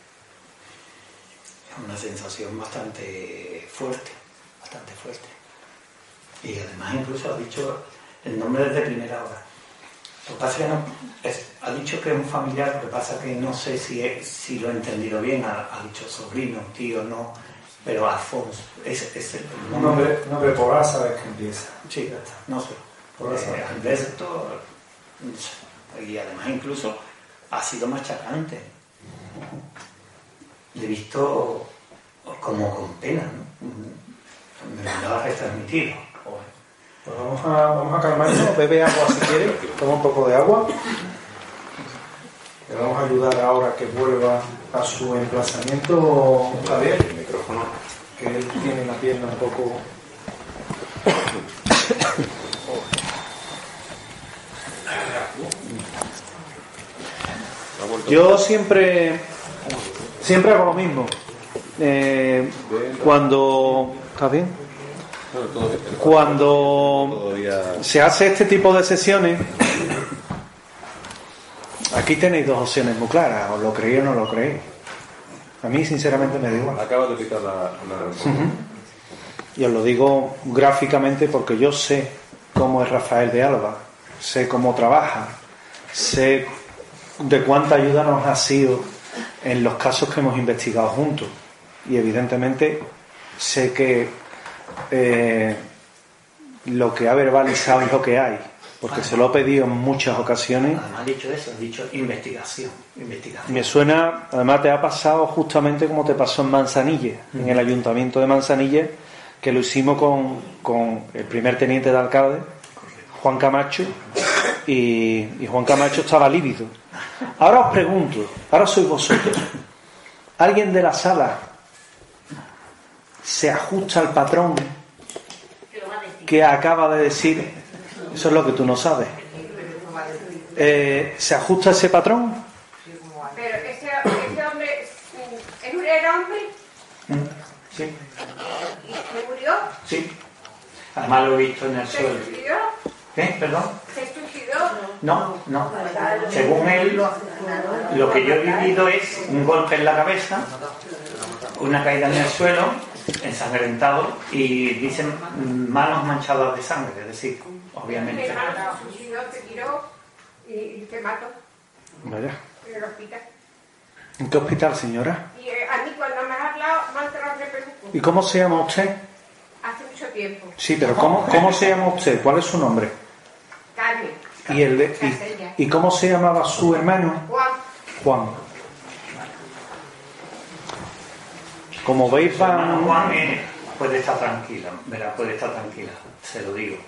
Es una sensación bastante fuerte, bastante fuerte. Y además incluso ha dicho el nombre desde primera hora. Lo que pasa es que no, es, ha dicho que es un familiar, lo que pasa es que no sé si, es, si lo he entendido bien, ha, ha dicho sobrino, tío, no, pero Alfonso, es, es el un nombre, un nombre por A sabes que empieza. Sí, ya está, no sé, por eh, Alberto, y además incluso ha sido machacante. le he visto como con pena, ¿no? Me lo andaba retransmitido. Pues vamos a, vamos a calmarnos, bebe agua si quieres, toma un poco de agua. Le vamos a ayudar ahora a que vuelva a su emplazamiento, Javier. El micrófono. Que él tiene la pierna un poco... Yo siempre, siempre hago lo mismo. Eh, cuando... ¿Estás bien? Cuando se hace este tipo de sesiones, aquí tenéis dos opciones muy claras, os lo creéis o no lo creéis. A mí sinceramente me da igual. Acaba de picar la... la... Uh-huh. Y os lo digo gráficamente porque yo sé cómo es Rafael de Alba, sé cómo trabaja, sé de cuánta ayuda nos ha sido en los casos que hemos investigado juntos. Y evidentemente sé que eh, lo que ha verbalizado es lo que hay, porque se lo he pedido en muchas ocasiones. Además, ha dicho eso, ha dicho investigación, investigación. Me suena, además te ha pasado justamente como te pasó en Manzanilla, uh-huh. en el ayuntamiento de Manzanilla, que lo hicimos con, con el primer teniente de alcalde, Juan Camacho, y, y Juan Camacho estaba lívido. Ahora os pregunto, ahora sois vosotros, ¿alguien de la sala se ajusta al patrón que acaba de decir? Eso es lo que tú no sabes. Eh, ¿Se ajusta a ese patrón? Pero ese, ese hombre era hombre. Sí. ¿Y se murió? Sí. Además lo he visto en el ¿Se suelo. suicidó? ¿Eh? ¿Perdón? ¿Se suicidó? No, no. Según él, lo que yo he vivido es un golpe en la cabeza, una caída en el suelo, ensangrentado, y dicen manos manchadas de sangre, es decir, obviamente. Mi hermano se suicidó, se tiró y, y se mató. Vaya. En el hospital. ¿En qué hospital, señora? Y eh, a mí cuando me has hablado me han enterrado de peluco. ¿Y cómo se llama usted? Hace mucho tiempo. Sí, pero ¿cómo, cómo se llama usted? ¿Cuál es su nombre? Carmen. ¿Y, el de, y, ¿Y cómo se llamaba su hermano? Juan. Juan. Como veis, Su hermano van... Juan eh, puede estar tranquila, ¿verdad? Puede estar tranquila, se lo digo.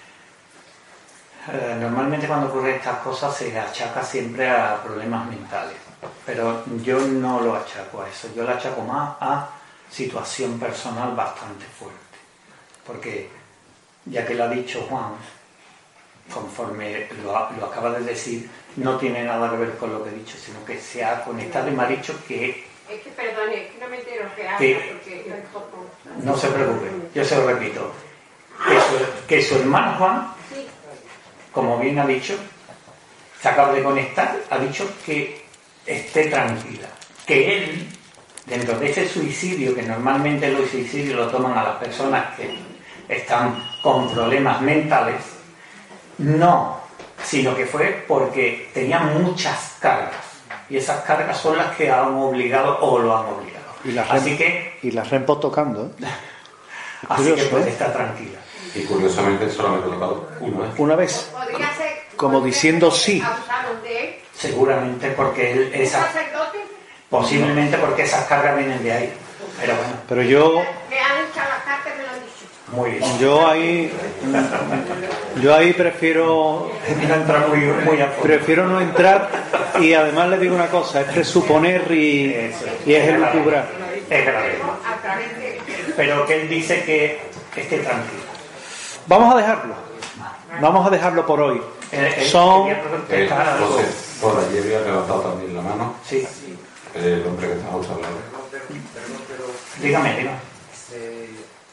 Eh, normalmente cuando ocurren estas cosas se achaca siempre a problemas mentales, pero yo no lo achaco a eso, yo lo achaco más a situación personal bastante fuerte, porque ya que lo ha dicho Juan, conforme lo, lo acaba de decir, no tiene nada que ver con lo que he dicho, sino que se ha conectado y me ha dicho que... Es que perdone, es que no me entero que habla, que, porque yo tampoco... No se preocupe, yo se lo repito, que su, que su hermano Juan, sí. Como bien ha dicho, se acaba de conectar, ha dicho que esté tranquila, que él, dentro de ese suicidio, que normalmente los suicidios lo toman a las personas que están con problemas mentales, no, sino que fue porque tenía muchas cargas, y esas cargas son las que han obligado o lo han obligado. Y la así que y la rempo tocando, ¿eh? Así curioso, que puede ¿eh? estar tranquila. Y curiosamente solamente lo he tocado una vez. Una vez. Podría ser... Como diciendo sí. Abusaron de él. Seguramente porque él... ¿Un Esa, sacerdote? posiblemente porque esas cargas vienen de ahí. Pero bueno. Pero yo... Me han echado las cartas y me lo han dicho. Muy bien. Yo ahí... Yo ahí prefiero... No entra muy, muy a fondo. Prefiero no entrar, y además le digo una cosa, es presuponer y, y es elucubrar. Es grave. A través de... Pero que él dice que esté tranquilo. Vamos a dejarlo. Vamos a dejarlo por hoy. Eh, eh, Son... Eh, José, por allí había levantado también la mano. Sí. El hombre que está hablando. Dígame, dígame. Se, eh,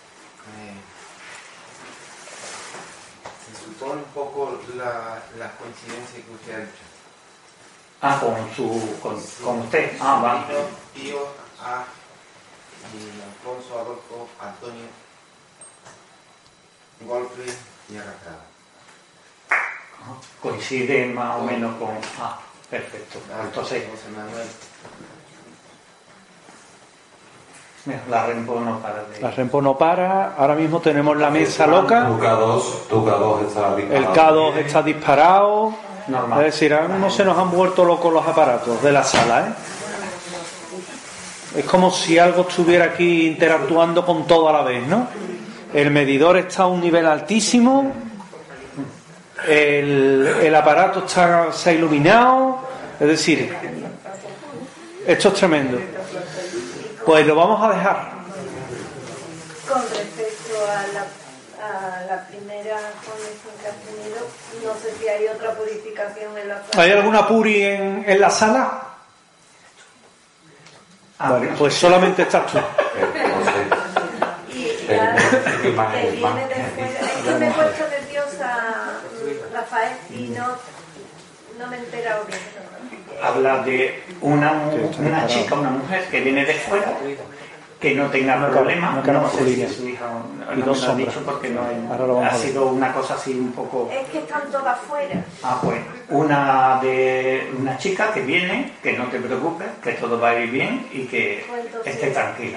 se supone un poco la, la coincidencia que usted ha dicho. Ah, con su... con, con usted. Ah, vale. Tío a y Alfonso, Adolfo, Antonio, golpe y arrastrada. Coincide más o menos con... Ah, perfecto. Entonces... José Manuel. Mira, la Rempo no para de... La Rempo no para. Ahora mismo tenemos la mesa loca. Tu K dos, tu K dos está disparado. El K dos está disparado. Normal. Es decir, ahora mismo se nos han vuelto locos los aparatos de la sala, ¿eh? Es como si algo estuviera aquí interactuando con todo a la vez, ¿no? El medidor está a un nivel altísimo, el, el aparato está, se ha iluminado, es decir, esto es tremendo. Pues lo vamos a dejar. Con respecto a la, a la primera conexión que has tenido, no sé si hay otra purificación en la sala. ¿Hay alguna puri en, en la sala? Ah, vale, pues solamente estás tú. Y la que viene de fuera, es que me he puesto nerviosa, Rafael, y no, no me he enterado bien. Habla de una, una chica, una mujer que viene de fuera, que no tenga Una problemas, cara- una cara no sé si masculina. es su hija o no, Y no dos me lo ha sombras. dicho porque no hay- Ahora lo vamos ha a ver. sido una cosa así un poco... Es que están todas fuera. Ah, pues una de una chica que viene, que no te preocupes, que todo va a ir bien y que Pues entonces- esté tranquila.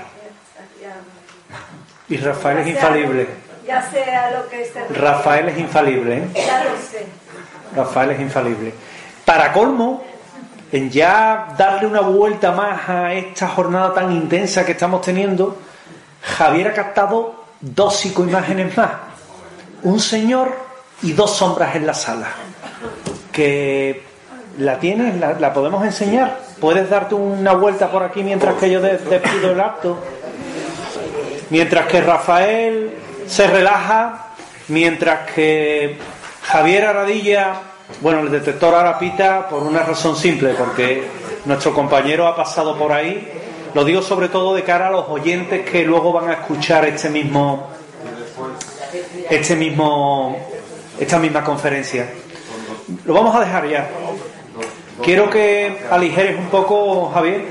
Y Rafael es infalible. Ya sé a lo que se refiere. Rafael es infalible, ¿eh? Ya lo sé. Rafael es infalible. Para colmo, en ya darle una vuelta más a esta jornada tan intensa que estamos teniendo, Javier ha captado dos psicoimágenes más. Un señor y dos sombras en la sala. Que la tienes, la, la podemos enseñar. Puedes darte una vuelta por aquí mientras que yo de- despido el acto. Mientras que Rafael se relaja, mientras que Javier Aradilla, bueno, el detector ahora pita por una razón simple, porque nuestro compañero ha pasado por ahí. Lo digo sobre todo de cara a los oyentes que luego van a escuchar este mismo, este mismo, esta misma conferencia. Lo vamos a dejar ya. Quiero que aligeres un poco, Javier,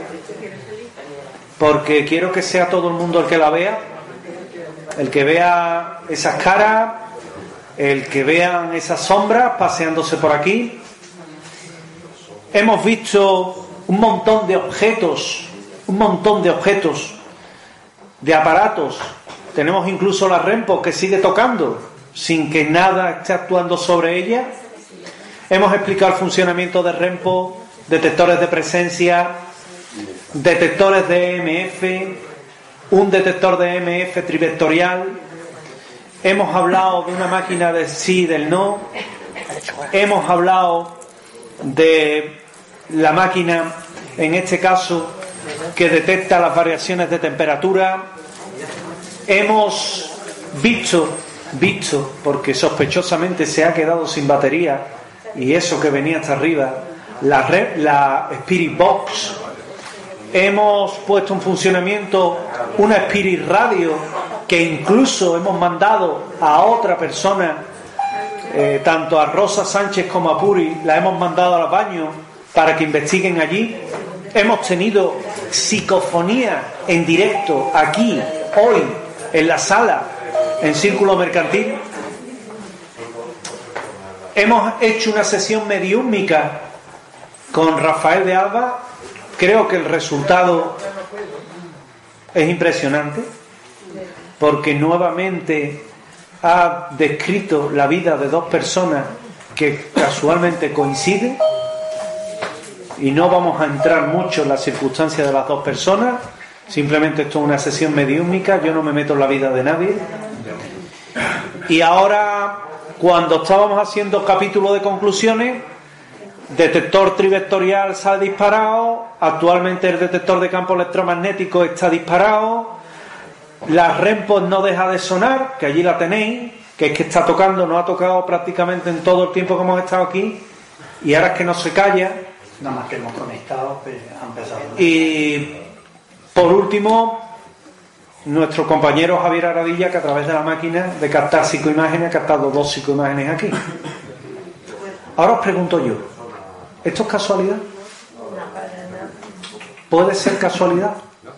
porque quiero que sea todo el mundo el que la vea, el que vea esas caras, el que vean esas sombras paseándose por aquí. Hemos visto un montón de objetos, un montón de objetos, de aparatos. Tenemos incluso la Rempo que sigue tocando sin que nada esté actuando sobre ella. Hemos explicado el funcionamiento de Rempo, detectores de presencia, detectores de E M F, un detector de E M F trivectorial. Hemos hablado de una máquina de sí y del no. Hemos hablado de la máquina, en este caso, que detecta las variaciones de temperatura. Hemos visto, visto, porque sospechosamente se ha quedado sin batería, y eso que venía hasta arriba, la, red, la Spirit Box. Hemos puesto en funcionamiento una Spirit Radio, que incluso hemos mandado a otra persona, eh, tanto a Rosa Sánchez como a Puri, la hemos mandado al baño para que investiguen allí. Hemos tenido psicofonía en directo aquí, hoy, en la sala, en Círculo Mercantil. Hemos hecho una sesión mediúmica con Rafael de Alba. Creo que el resultado es impresionante, porque nuevamente ha descrito la vida de dos personas que casualmente coinciden, y no vamos a entrar mucho en las circunstancias de las dos personas. Simplemente esto es una sesión mediúmica, yo no me meto en la vida de nadie. Y ahora, cuando estábamos haciendo capítulo de conclusiones, detector trivectorial se ha disparado, actualmente el detector de campo electromagnético está disparado, la Rempo no deja de sonar, que allí la tenéis, que es que está tocando, no ha tocado prácticamente en todo el tiempo que hemos estado aquí, y ahora es que no se calla. Nada más que hemos conectado, pues ha empezado. Y por último, nuestro compañero Javier Aradilla, que a través de la máquina de captar psicoimágenes ha captado dos psicoimágenes aquí. Ahora os pregunto yo, ¿esto es casualidad? ¿Puede ser casualidad?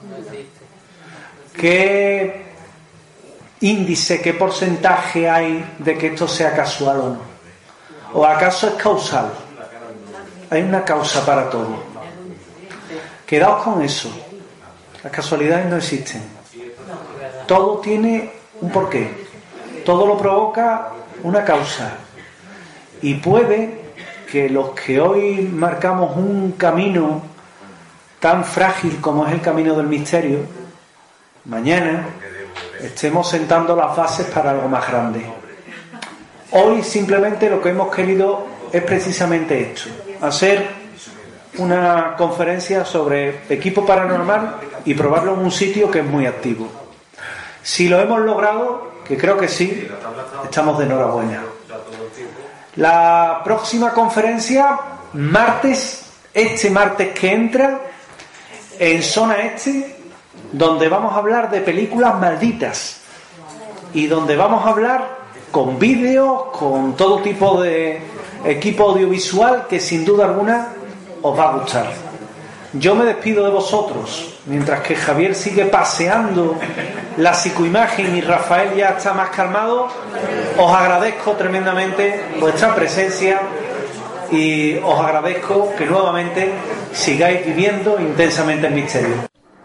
¿Qué índice, qué porcentaje hay de que esto sea casual o no? ¿O acaso es causal? Hay una causa para todo. Quedaos con eso. Las casualidades no existen. Todo tiene un porqué. Todo lo provoca una causa. Y puede que los que hoy marcamos un camino tan frágil como es el camino del misterio, mañana estemos sentando las bases para algo más grande. Hoy simplemente lo que hemos querido es precisamente esto, hacer una conferencia sobre equipo paranormal y probarlo en un sitio que es muy activo. Si lo hemos logrado, que creo que sí, estamos de enhorabuena. La próxima conferencia, martes, este martes que entra, en Zona Este, donde vamos a hablar de películas malditas y donde vamos a hablar con vídeos, con todo tipo de equipo audiovisual que sin duda alguna os va a gustar. Yo me despido de vosotros, mientras que Javier sigue paseando la psicoimagen y Rafael ya está más calmado. Os agradezco tremendamente vuestra presencia y os agradezco que nuevamente sigáis viviendo intensamente el misterio.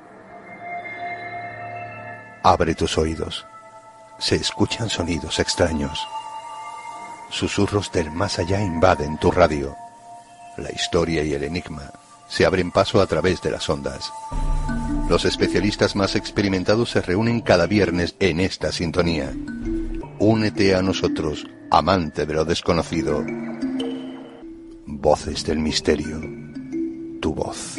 Abre tus oídos. Se escuchan sonidos extraños. Susurros del más allá invaden tu radio. La historia y el enigma se abren paso a través de las ondas. Los especialistas más experimentados se reúnen cada viernes en esta sintonía. Únete a nosotros, amante de lo desconocido. Voces del misterio. Tu voz.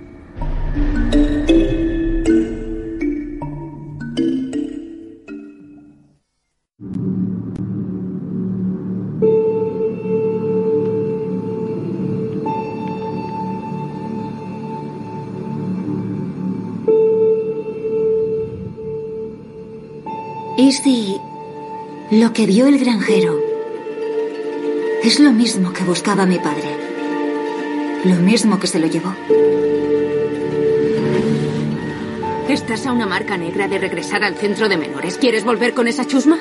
¿Y si lo que vio el granjero es lo mismo que buscaba mi padre? Lo mismo que se lo llevó. Estás a una marca negra de regresar al centro de menores. ¿Quieres volver con esa chusma?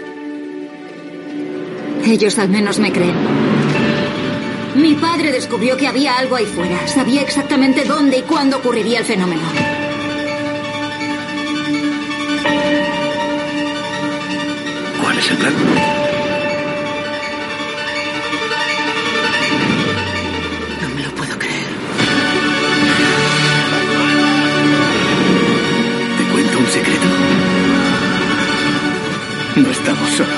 Ellos al menos me creen. Mi padre descubrió que había algo ahí fuera. Sabía exactamente dónde y cuándo ocurriría el fenómeno. ¿Cuál es el plan? No me lo puedo creer. ¿Te cuento un secreto? No estamos solos.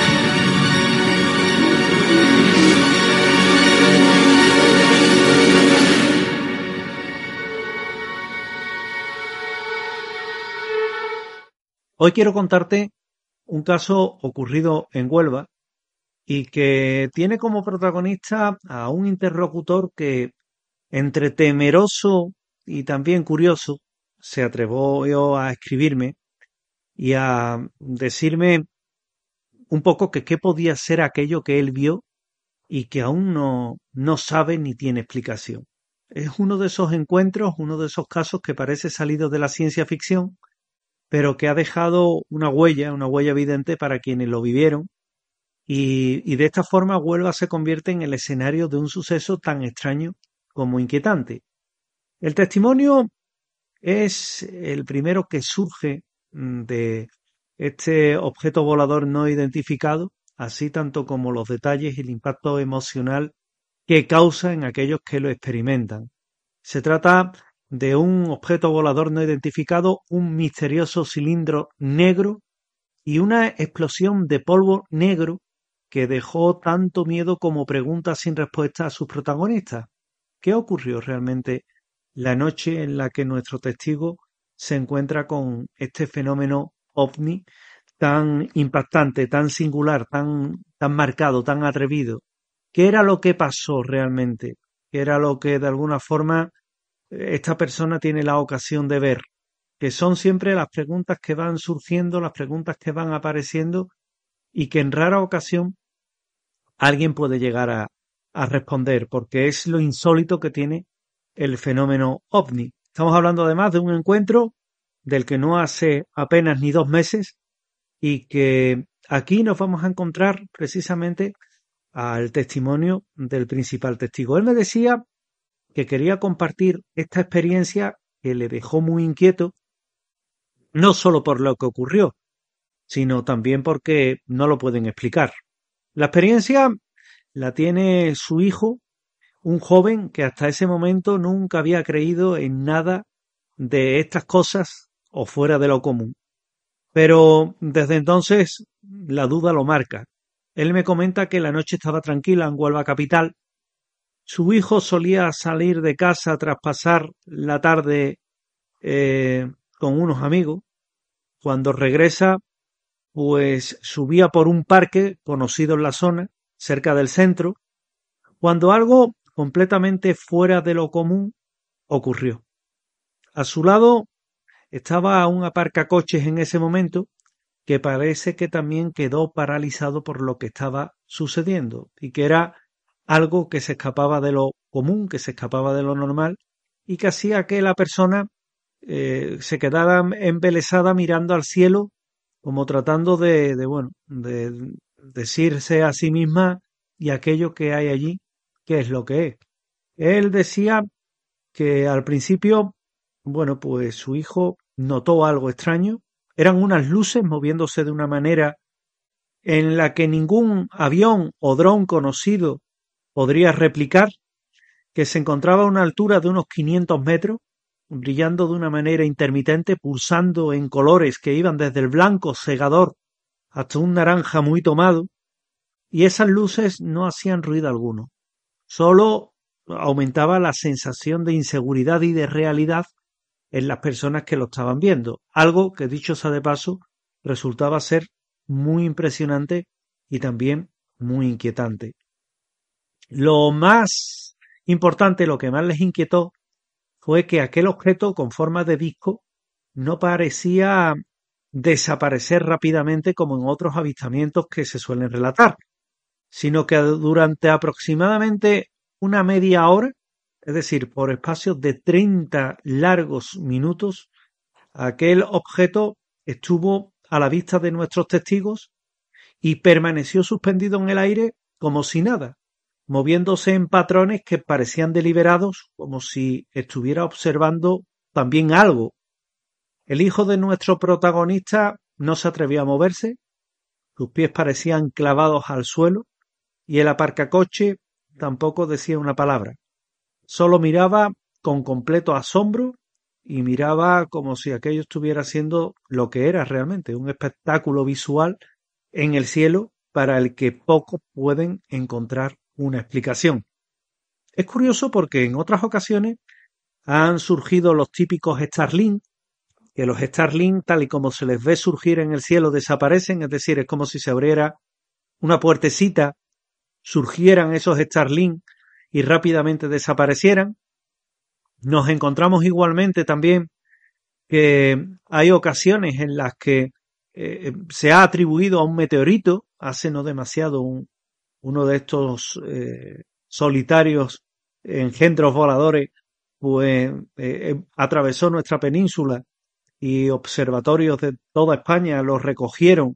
Hoy quiero contarte un caso ocurrido en Huelva y que tiene como protagonista a un interlocutor que, entre temeroso y también curioso, se atrevió a escribirme y a decirme un poco que qué podía ser aquello que él vio y que aún no, no sabe ni tiene explicación. Es uno de esos encuentros, uno de esos casos que parece salido de la ciencia ficción, pero que ha dejado una huella, una huella evidente para quienes lo vivieron, y, y de esta forma Huelva se convierte en el escenario de un suceso tan extraño como inquietante. El testimonio es el primero que surge de este objeto volador no identificado, así tanto como los detalles y el impacto emocional que causa en aquellos que lo experimentan. Se trata de un objeto volador no identificado, un misterioso cilindro negro y una explosión de polvo negro que dejó tanto miedo como preguntas sin respuesta a sus protagonistas. ¿Qué ocurrió realmente la noche en la que nuestro testigo se encuentra con este fenómeno ovni tan impactante, tan singular, tan, tan marcado, tan atrevido? ¿Qué era lo que pasó realmente? ¿Qué era lo que de alguna forma esta persona tiene la ocasión de ver? Que son siempre las preguntas que van surgiendo, las preguntas que van apareciendo y que en rara ocasión alguien puede llegar a, a responder, porque es lo insólito que tiene el fenómeno ovni. Estamos hablando además de un encuentro del que no hace apenas ni dos meses y que aquí nos vamos a encontrar precisamente al testimonio del principal testigo. Él me decía que quería compartir esta experiencia que le dejó muy inquieto, no solo por lo que ocurrió, sino también porque no lo pueden explicar. La experiencia la tiene su hijo, un joven que hasta ese momento nunca había creído en nada de estas cosas o fuera de lo común. Pero desde entonces la duda lo marca. Él me comenta que la noche estaba tranquila en Huelva capital. Su hijo solía salir de casa tras pasar la tarde eh, con unos amigos. Cuando regresa, pues subía por un parque conocido en la zona, cerca del centro, cuando algo completamente fuera de lo común ocurrió. A su lado estaba un aparcacoches en ese momento que parece que también quedó paralizado por lo que estaba sucediendo y que era algo que se escapaba de lo común, que se escapaba de lo normal y que hacía que la persona eh, se quedara embelesada mirando al cielo como tratando de, de bueno, de decirse a sí misma y aquello que hay allí, qué es lo que es. Él decía que al principio, bueno, pues su hijo notó algo extraño. Eran unas luces moviéndose de una manera en la que ningún avión o dron conocido podría replicar, que se encontraba a una altura de unos quinientos metros, brillando de una manera intermitente, pulsando en colores que iban desde el blanco cegador hasta un naranja muy tomado, y esas luces no hacían ruido alguno. Solo aumentaba la sensación de inseguridad y de realidad en las personas que lo estaban viendo, algo que, dicho sea de paso, resultaba ser muy impresionante y también muy inquietante. Lo más importante, lo que más les inquietó, fue que aquel objeto con forma de disco no parecía desaparecer rápidamente como en otros avistamientos que se suelen relatar, sino que durante aproximadamente una media hora, es decir, por espacios de treinta largos minutos, aquel objeto estuvo a la vista de nuestros testigos y permaneció suspendido en el aire como si nada, moviéndose en patrones que parecían deliberados, como si estuviera observando también algo. El hijo de nuestro protagonista no se atrevió a moverse, sus pies parecían clavados al suelo y el aparcacoche tampoco decía una palabra. Solo miraba con completo asombro y miraba como si aquello estuviera siendo lo que era realmente, un espectáculo visual en el cielo para el que pocos pueden encontrar una explicación. Es curioso porque en otras ocasiones han surgido los típicos Starlink, que los Starlink, tal y como se les ve surgir en el cielo, desaparecen, es decir, es como si se abriera una puertecita, surgieran esos Starlink y rápidamente desaparecieran. Nos encontramos igualmente también que hay ocasiones en las que eh, se ha atribuido a un meteorito, hace no demasiado un, uno de estos eh, solitarios engendros voladores, pues eh, atravesó nuestra península y observatorios de toda España los recogieron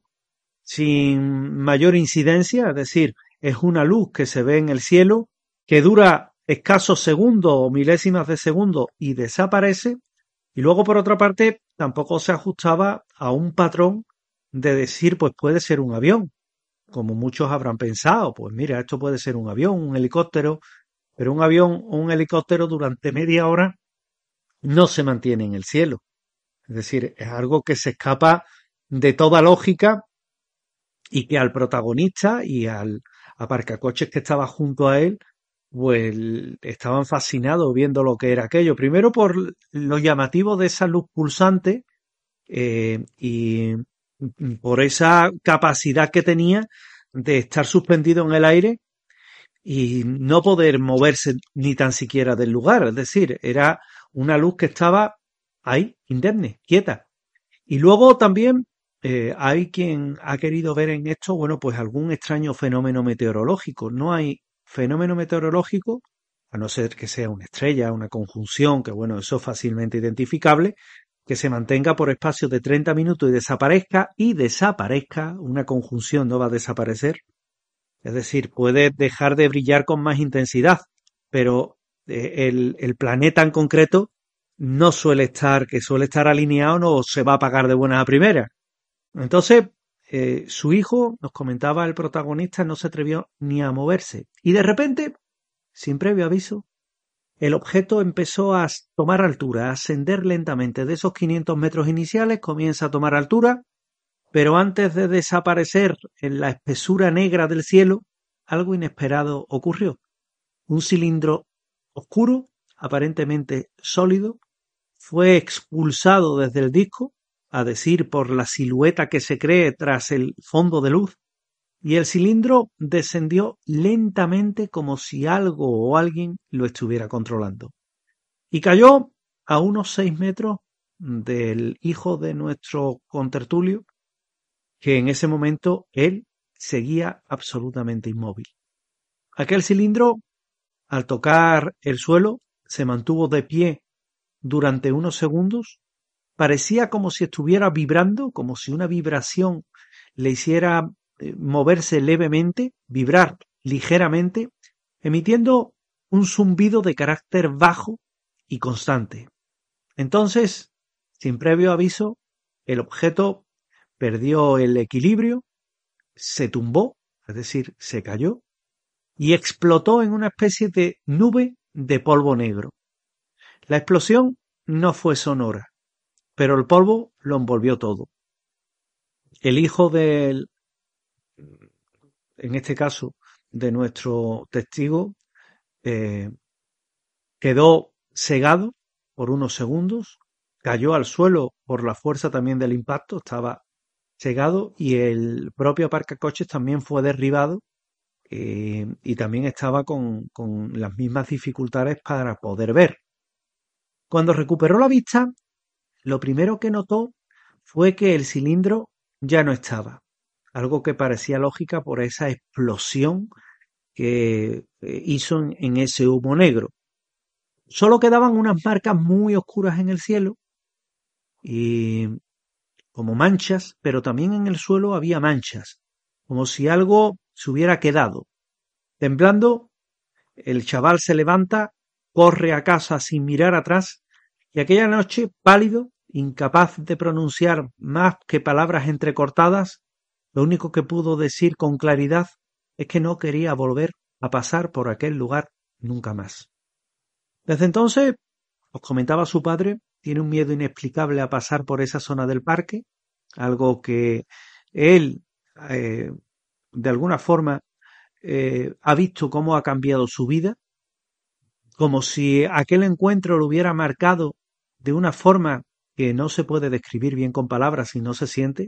sin mayor incidencia, es decir, es una luz que se ve en el cielo, que dura escasos segundos o milésimas de segundo y desaparece, y luego por otra parte tampoco se ajustaba a un patrón de decir pues puede ser un avión, como muchos habrán pensado, pues mira, esto puede ser un avión, un helicóptero, pero un avión o un helicóptero durante media hora no se mantiene en el cielo. Es decir, es algo que se escapa de toda lógica y que al protagonista y al aparcacoches que estaba junto a él, pues estaban fascinados viendo lo que era aquello. Primero por lo llamativo de esa luz pulsante eh, y por esa capacidad que tenía de estar suspendido en el aire y no poder moverse ni tan siquiera del lugar. Es decir, era una luz que estaba ahí, indemne, quieta. Y luego también eh, hay quien ha querido ver en esto, bueno, pues algún extraño fenómeno meteorológico. No hay fenómeno meteorológico, a no ser que sea una estrella, una conjunción, que bueno, eso es fácilmente identificable, que se mantenga por espacios de treinta minutos y desaparezca, y desaparezca, una conjunción no va a desaparecer. Es decir, puede dejar de brillar con más intensidad, pero eh, el, el planeta en concreto no suele estar, que suele estar alineado, no se va a apagar de buenas a primeras. Entonces, eh, su hijo, nos comentaba el protagonista, no se atrevió ni a moverse. Y de repente sin previo aviso, el objeto empezó a tomar altura, a ascender lentamente. De esos quinientos metros iniciales comienza a tomar altura, pero antes de desaparecer en la espesura negra del cielo, algo inesperado ocurrió. Un cilindro oscuro, aparentemente sólido, fue expulsado desde el disco, a decir por la silueta que se cree tras el fondo de luz, y el cilindro descendió lentamente como si algo o alguien lo estuviera controlando. Y cayó a unos seis metros del hijo de nuestro contertulio, que en ese momento él seguía absolutamente inmóvil. Aquel cilindro, al tocar el suelo, se mantuvo de pie durante unos segundos. Parecía como si estuviera vibrando, como si una vibración le hiciera moverse levemente, vibrar ligeramente, emitiendo un zumbido de carácter bajo y constante. Entonces, sin previo aviso, el objeto perdió el equilibrio, se tumbó, es decir, se cayó, y explotó en una especie de nube de polvo negro. La explosión no fue sonora, pero el polvo lo envolvió todo. El hijo del, en este caso, de nuestro testigo, eh, quedó cegado por unos segundos, cayó al suelo por la fuerza también del impacto, estaba cegado, y el propio aparcacoches también fue derribado eh, y también estaba con, con las mismas dificultades para poder ver. Cuando recuperó la vista, lo primero que notó fue que el cilindro ya no estaba, algo que parecía lógica por esa explosión que hizo en, en ese humo negro. Solo quedaban unas marcas muy oscuras en el cielo y como manchas, pero también en el suelo había manchas, como si algo se hubiera quedado. Temblando, el chaval se levanta, corre a casa sin mirar atrás, y aquella noche, pálido, incapaz de pronunciar más que palabras entrecortadas, lo único que pudo decir con claridad es que no quería volver a pasar por aquel lugar nunca más. Desde entonces, os comentaba su padre, tiene un miedo inexplicable a pasar por esa zona del parque, algo que él, eh, de alguna forma, eh, ha visto cómo ha cambiado su vida, como si aquel encuentro lo hubiera marcado de una forma que no se puede describir bien con palabras y no se siente.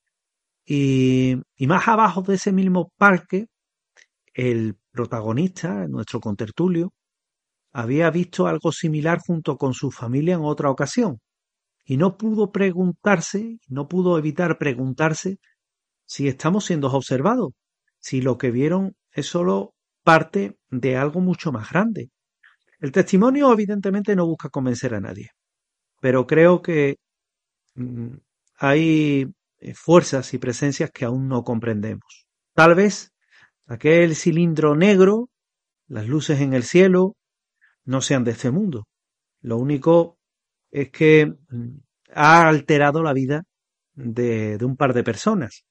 Y, y más abajo de ese mismo parque, el protagonista, nuestro contertulio, había visto algo similar junto con su familia en otra ocasión y no pudo preguntarse, no pudo evitar preguntarse si estamos siendo observados, si lo que vieron es solo parte de algo mucho más grande. El testimonio evidentemente no busca convencer a nadie, pero creo que mmm, hay fuerzas y presencias que aún no comprendemos. Tal vez aquel cilindro negro, las luces en el cielo, no sean de este mundo. Lo único es que ha alterado la vida de, de un par de personas.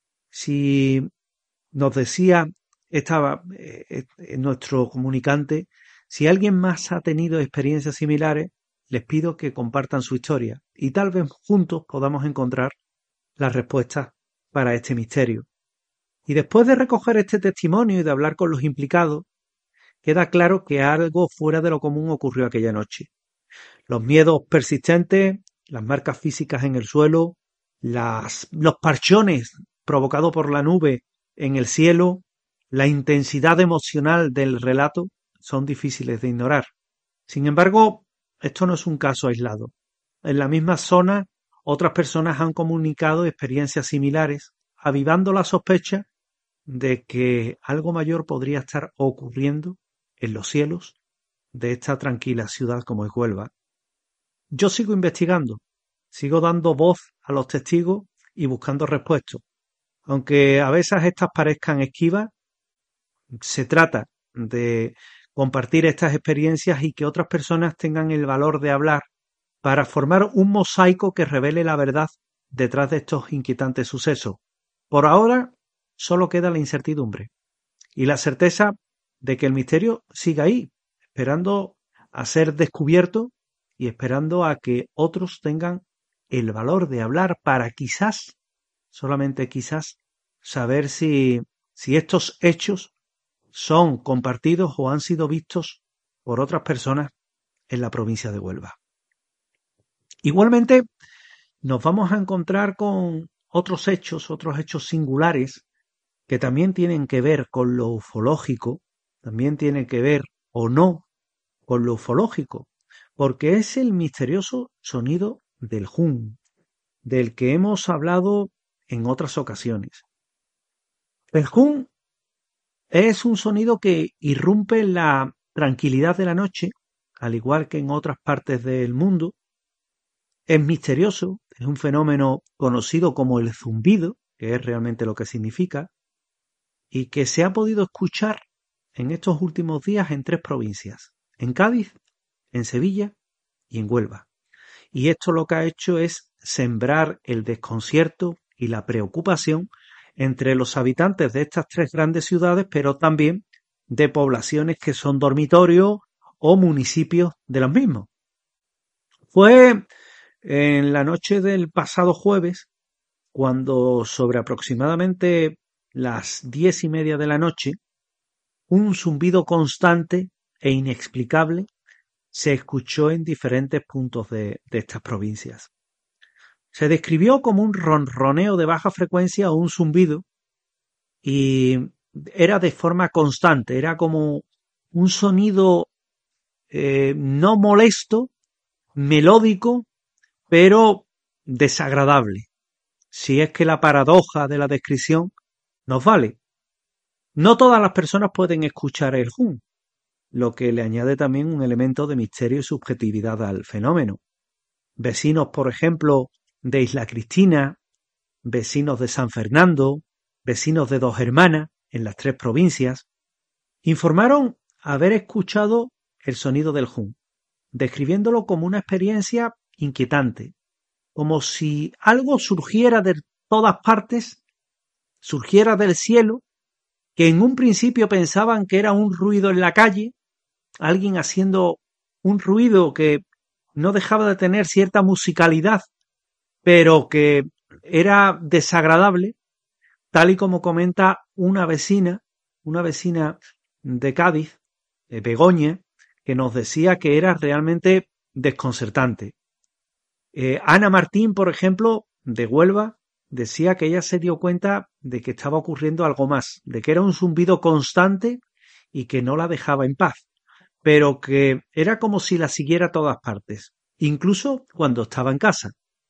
Si nos decía esta, eh, nuestro comunicante, si alguien más ha tenido experiencias similares, les pido que compartan su historia y tal vez juntos podamos encontrar las respuestas para este misterio. Y después de recoger este testimonio y de hablar con los implicados, queda claro que algo fuera de lo común ocurrió aquella noche. Los miedos persistentes, las marcas físicas en el suelo, las, los parchones provocados por la nube en el cielo, la intensidad emocional del relato son difíciles de ignorar. Sin embargo, esto no es un caso aislado. En la misma zona, otras personas han comunicado experiencias similares, avivando la sospecha de que algo mayor podría estar ocurriendo en los cielos de esta tranquila ciudad como es Huelva. Yo sigo investigando, sigo dando voz a los testigos y buscando respuestas. Aunque a veces estas parezcan esquivas, se trata de compartir estas experiencias y que otras personas tengan el valor de hablar para formar un mosaico que revele la verdad detrás de estos inquietantes sucesos. Por ahora, solo queda la incertidumbre y la certeza de que el misterio siga ahí, esperando a ser descubierto y esperando a que otros tengan el valor de hablar para quizás, solamente quizás, saber si, si estos hechos son compartidos o han sido vistos por otras personas en la provincia de Huelva. Igualmente, nos vamos a encontrar con otros hechos, otros hechos singulares que también tienen que ver con lo ufológico, también tienen que ver o no con lo ufológico, porque es el misterioso sonido del hum, del que hemos hablado en otras ocasiones. El hum es un sonido que irrumpe la tranquilidad de la noche, al igual que en otras partes del mundo. Es misterioso, es un fenómeno conocido como el zumbido, que es realmente lo que significa, y que se ha podido escuchar en estos últimos días en tres provincias, en Cádiz, en Sevilla y en Huelva. Y esto lo que ha hecho es sembrar el desconcierto y la preocupación entre los habitantes de estas tres grandes ciudades, pero también de poblaciones que son dormitorios o municipios de los mismos. Fue en la noche del pasado jueves cuando sobre aproximadamente las diez y media de la noche un zumbido constante e inexplicable se escuchó en diferentes puntos de, de estas provincias. Se describió como un ronroneo de baja frecuencia o un zumbido y era de forma constante, era como un sonido eh, no molesto, melódico, pero desagradable. Si es que la paradoja de la descripción nos vale. No todas las personas pueden escuchar el hum, lo que le añade también un elemento de misterio y subjetividad al fenómeno. Vecinos, por ejemplo, de Isla Cristina, vecinos de San Fernando, vecinos de Dos Hermanas, en las tres provincias, informaron haber escuchado el sonido del hum, describiéndolo como una experiencia inquietante, como si algo surgiera de todas partes, surgiera del cielo, que en un principio pensaban que era un ruido en la calle, alguien haciendo un ruido que no dejaba de tener cierta musicalidad, pero que era desagradable, tal y como comenta una vecina, una vecina de Cádiz, de Begoña, que nos decía que era realmente desconcertante. Eh, Ana Martín, por ejemplo, de Huelva, decía que ella se dio cuenta de que estaba ocurriendo algo más, de que era un zumbido constante y que no la dejaba en paz, pero que era como si la siguiera a todas partes, incluso cuando estaba en casa.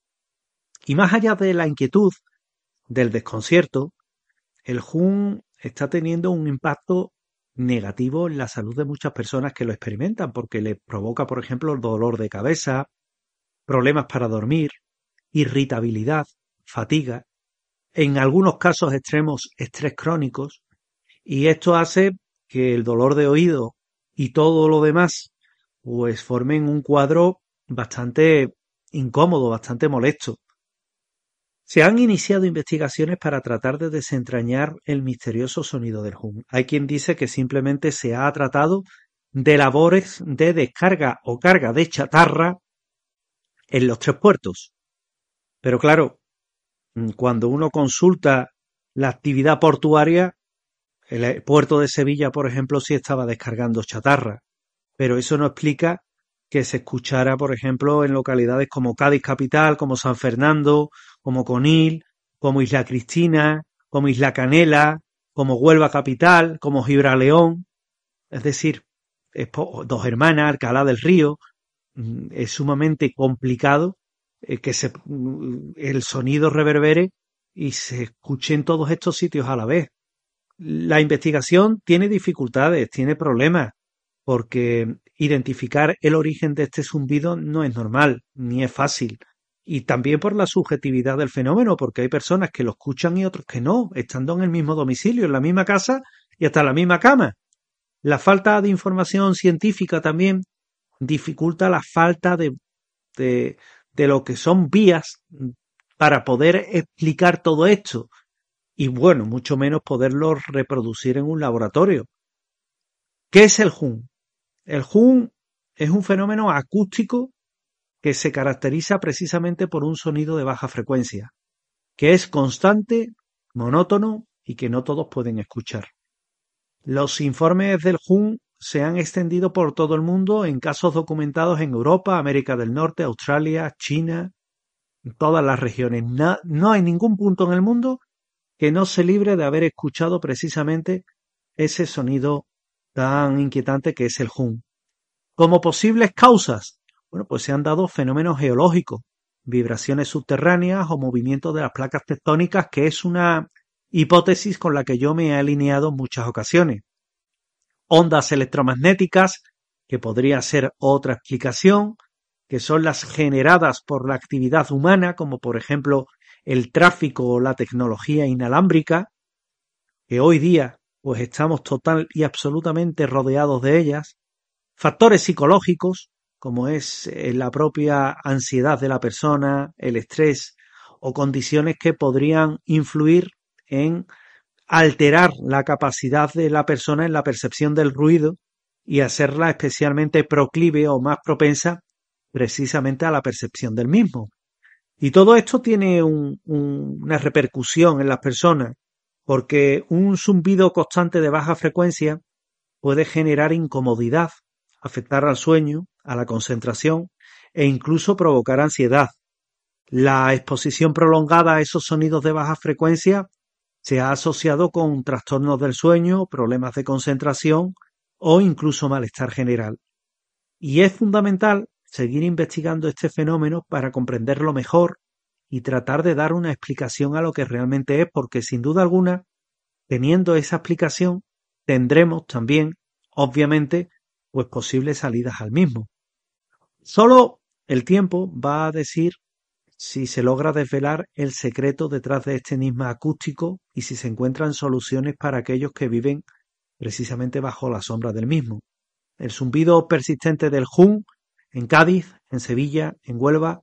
Y más allá de la inquietud, del desconcierto, el hum está teniendo un impacto negativo en la salud de muchas personas que lo experimentan, porque le provoca, por ejemplo, dolor de cabeza, problemas para dormir, irritabilidad, fatiga, en algunos casos extremos, estrés crónicos, y esto hace que el dolor de oído y todo lo demás pues formen un cuadro bastante incómodo, bastante molesto. Se han iniciado investigaciones para tratar de desentrañar el misterioso sonido del hum. Hay quien dice que simplemente se ha tratado de labores de descarga o carga de chatarra en los tres puertos. Pero claro, cuando uno consulta la actividad portuaria, el puerto de Sevilla, por ejemplo, sí estaba descargando chatarra, pero eso no explica que se escuchara, por ejemplo, en localidades como Cádiz capital, como San Fernando, como Conil, como Isla Cristina, como Isla Canela, como Huelva capital, como Gibraleón. Es decir, es Dos Hermanas, Alcalá del Río. Es sumamente complicado que se, el sonido reverbere y se escuche en todos estos sitios a la vez. La investigación tiene dificultades, tiene problemas, porque identificar el origen de este zumbido no es normal, ni es fácil. Y también por la subjetividad del fenómeno, porque hay personas que lo escuchan y otros que no, estando en el mismo domicilio, en la misma casa y hasta en la misma cama. La falta de información científica también dificulta la falta de, de, de lo que son vías para poder explicar todo esto. Y bueno, mucho menos poderlo reproducir en un laboratorio. ¿Qué es el hum? El hum es un fenómeno acústico que se caracteriza precisamente por un sonido de baja frecuencia, que es constante, monótono y que no todos pueden escuchar. Los informes del hum se han extendido por todo el mundo en casos documentados en Europa, América del Norte, Australia, China, en todas las regiones. No, no hay ningún punto en el mundo que no se libre de haber escuchado precisamente ese sonido tan inquietante que es el hum. Como posibles causas, bueno, pues se han dado fenómenos geológicos, vibraciones subterráneas o movimientos de las placas tectónicas, que es una hipótesis con la que yo me he alineado en muchas ocasiones. Ondas electromagnéticas, que podría ser otra explicación, que son las generadas por la actividad humana, como por ejemplo el tráfico o la tecnología inalámbrica, que hoy día pues estamos total y absolutamente rodeados de ellas. Factores psicológicos, como es la propia ansiedad de la persona, el estrés o condiciones que podrían influir en alterar la capacidad de la persona en la percepción del ruido y hacerla especialmente proclive o más propensa precisamente a la percepción del mismo. Y todo esto tiene un, un, una repercusión en las personas, porque un zumbido constante de baja frecuencia puede generar incomodidad, afectar al sueño, a la concentración e incluso provocar ansiedad. La exposición prolongada a esos sonidos de baja frecuencia se ha asociado con trastornos del sueño, problemas de concentración o incluso malestar general. Y es fundamental seguir investigando este fenómeno para comprenderlo mejor y tratar de dar una explicación a lo que realmente es, porque sin duda alguna, teniendo esa explicación, tendremos también, obviamente, pues posibles salidas al mismo. Solo el tiempo va a decir si se logra desvelar el secreto detrás de este enigma acústico y si se encuentran soluciones para aquellos que viven precisamente bajo la sombra del mismo. El zumbido persistente del hum en Cádiz, en Sevilla, en Huelva,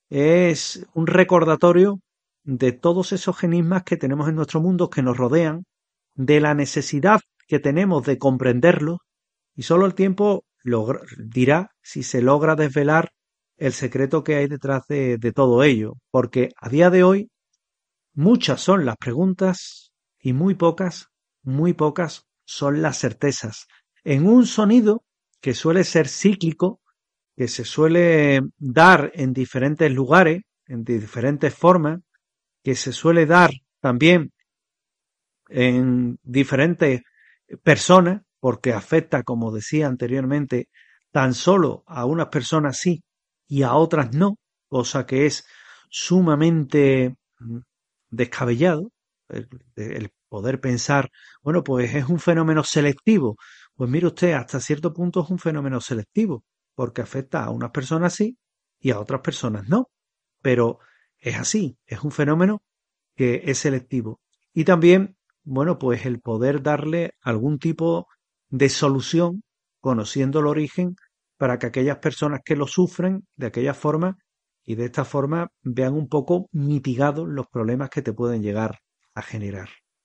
es un recordatorio de todos esos enigmas que tenemos en nuestro mundo, que nos rodean, de la necesidad que tenemos de comprenderlos, y solo el tiempo logra, dirá si se logra desvelar el secreto que hay detrás de, de todo ello, porque a día de hoy muchas son las preguntas y muy pocas, muy pocas son las certezas. En un sonido que suele ser cíclico, que se suele dar en diferentes lugares, en diferentes formas, que se suele dar también en diferentes personas, porque afecta, como decía anteriormente, tan solo a unas personas sí y a otras no, cosa que es sumamente descabellado, el, el poder pensar, bueno, pues es un fenómeno selectivo. Pues mire usted, hasta cierto punto es un fenómeno selectivo, porque afecta a unas personas sí y a otras personas no. Pero es así, es un fenómeno que es selectivo. Y también, bueno, pues el poder darle algún tipo de solución, conociendo el origen, para que aquellas personas que lo sufren de aquella forma y de esta forma vean un poco mitigados los problemas que te pueden llegar a generar.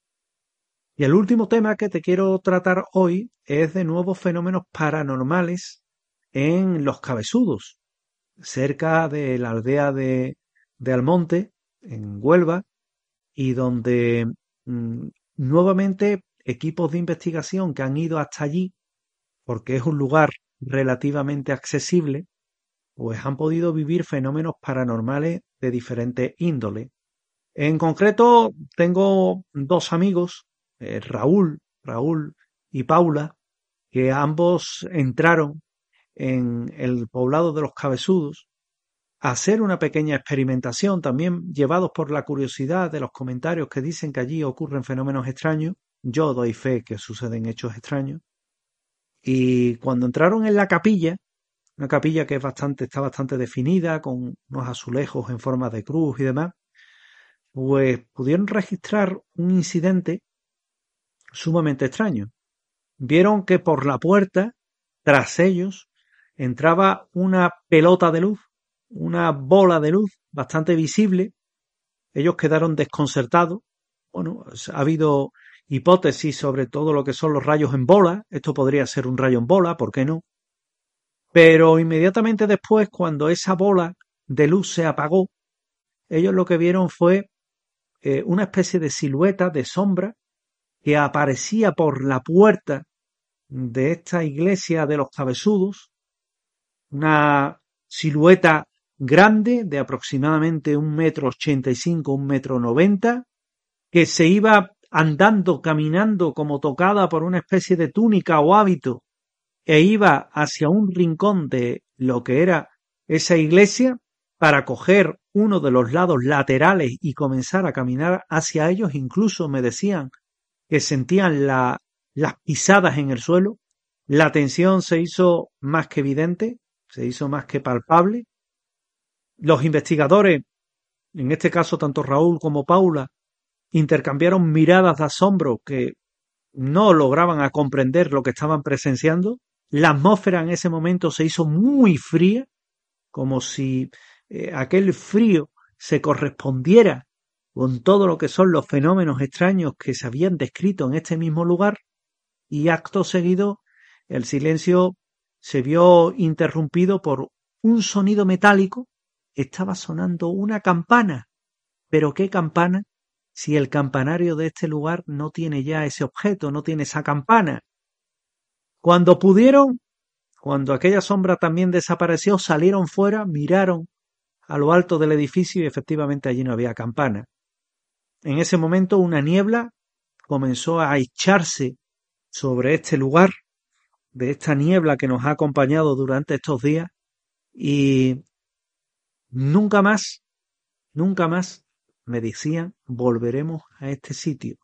Y el último tema que te quiero tratar hoy es de nuevos fenómenos paranormales en Los Cabezudos, cerca de la aldea de, de Almonte, en Huelva, y donde mmm, nuevamente equipos de investigación que han ido hasta allí, porque es un lugar relativamente accesible, pues han podido vivir fenómenos paranormales de diferentes índoles. En concreto, tengo dos amigos, eh, Raúl, Raúl y Paula, que ambos entraron en el poblado de Los Cabezudos a hacer una pequeña experimentación, también llevados por la curiosidad de los comentarios que dicen que allí ocurren fenómenos extraños. Yo doy fe que suceden hechos extraños. Y cuando entraron en la capilla, una capilla que es bastante, está bastante definida, con unos azulejos en forma de cruz y demás, pues pudieron registrar un incidente sumamente extraño. Vieron que por la puerta, tras ellos, entraba una pelota de luz, una bola de luz bastante visible. Ellos quedaron desconcertados. Bueno, ha habido hipótesis sobre todo lo que son los rayos en bola. Esto podría ser un rayo en bola, ¿por qué no? Pero inmediatamente después, cuando esa bola de luz se apagó, ellos lo que vieron fue eh, una especie de silueta, de sombra, que aparecía por la puerta de esta iglesia de los Cabezudos, una silueta grande de aproximadamente un metro ochenta y cinco, un metro noventa, que se iba andando, caminando como tocada por una especie de túnica o hábito, e iba hacia un rincón de lo que era esa iglesia para coger uno de los lados laterales y comenzar a caminar hacia ellos. Incluso me decían que sentían la, las pisadas en el suelo. La tensión se hizo más que evidente, se hizo más que palpable. Los investigadores, en este caso tanto Raúl como Paula, intercambiaron miradas de asombro que no lograban a comprender lo que estaban presenciando. La atmósfera en ese momento se hizo muy fría, como si eh, aquel frío se correspondiera con todo lo que son los fenómenos extraños que se habían descrito en este mismo lugar, y acto seguido el silencio se vio interrumpido por un sonido metálico. Estaba sonando una campana. ¿Pero qué campana? Si el campanario de este lugar no tiene ya ese objeto, no tiene esa campana. Cuando pudieron, cuando aquella sombra también desapareció, salieron fuera, miraron a lo alto del edificio y efectivamente allí no había campana. En ese momento una niebla comenzó a echarse sobre este lugar, de esta niebla que nos ha acompañado durante estos días, y nunca más, nunca más, me decían, volveremos a este sitio,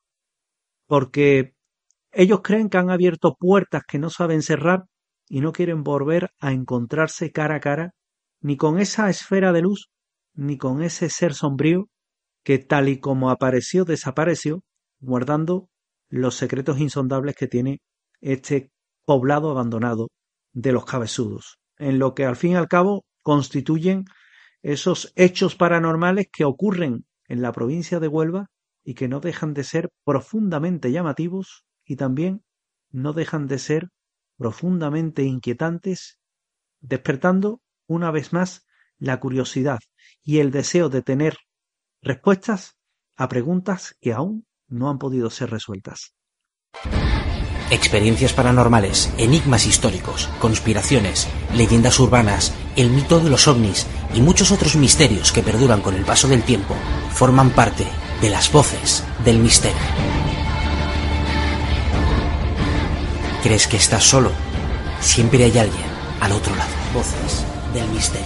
porque ellos creen que han abierto puertas que no saben cerrar y no quieren volver a encontrarse cara a cara ni con esa esfera de luz, ni con ese ser sombrío que tal y como apareció, desapareció, guardando los secretos insondables que tiene este poblado abandonado de los Cabezudos, en lo que al fin y al cabo constituyen esos hechos paranormales que ocurren en la provincia de Huelva y que no dejan de ser profundamente llamativos y también no dejan de ser profundamente inquietantes, despertando una vez más la curiosidad y el deseo de tener respuestas a preguntas que aún no han podido ser resueltas. Experiencias paranormales, enigmas históricos, conspiraciones, leyendas urbanas, el mito de los ovnis y muchos otros misterios que perduran con el paso del tiempo forman parte de las voces del misterio. ¿Crees que estás solo? Siempre hay alguien al otro lado. Voces del misterio.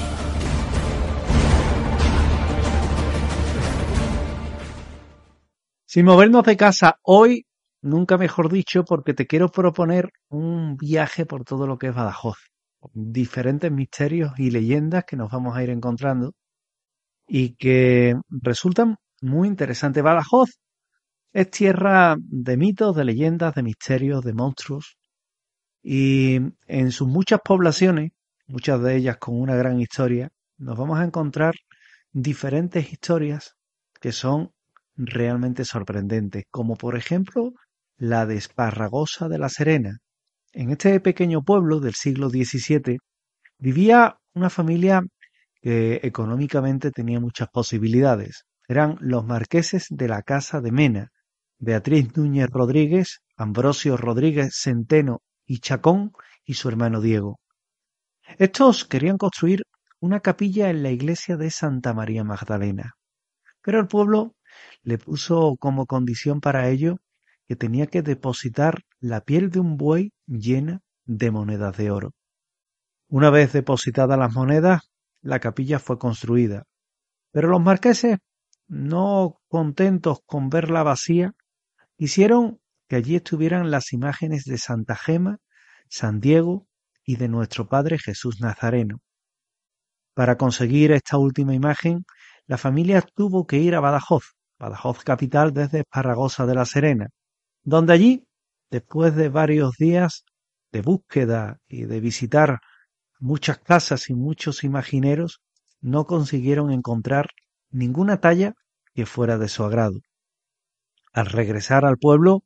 Sin movernos de casa hoy, nunca mejor dicho, porque te quiero proponer un viaje por todo lo que es Badajoz. Diferentes misterios y leyendas que nos vamos a ir encontrando y que resultan muy interesantes. Badajoz es tierra de mitos, de leyendas, de misterios, de monstruos, y en sus muchas poblaciones, muchas de ellas con una gran historia, nos vamos a encontrar diferentes historias que son realmente sorprendentes, como por ejemplo la de Esparragosa de la Serena. En este pequeño pueblo del siglo diecisiete vivía una familia que económicamente tenía muchas posibilidades. Eran los marqueses de la Casa de Mena, Beatriz Núñez Rodríguez, Ambrosio Rodríguez Centeno y Chacón y su hermano Diego. Estos querían construir una capilla en la iglesia de Santa María Magdalena, pero el pueblo le puso como condición para ello que tenía que depositar la piel de un buey llena de monedas de oro. Una vez depositadas las monedas, la capilla fue construida, pero los marqueses, no contentos con verla vacía, quisieron que allí estuvieran las imágenes de Santa Gema, San Diego y de nuestro Padre Jesús Nazareno. Para conseguir esta última imagen, la familia tuvo que ir a Badajoz, Badajoz capital desde Esparragosa de la Serena, donde allí, después de varios días de búsqueda y de visitar muchas casas y muchos imagineros, no consiguieron encontrar ninguna talla que fuera de su agrado. Al regresar al pueblo,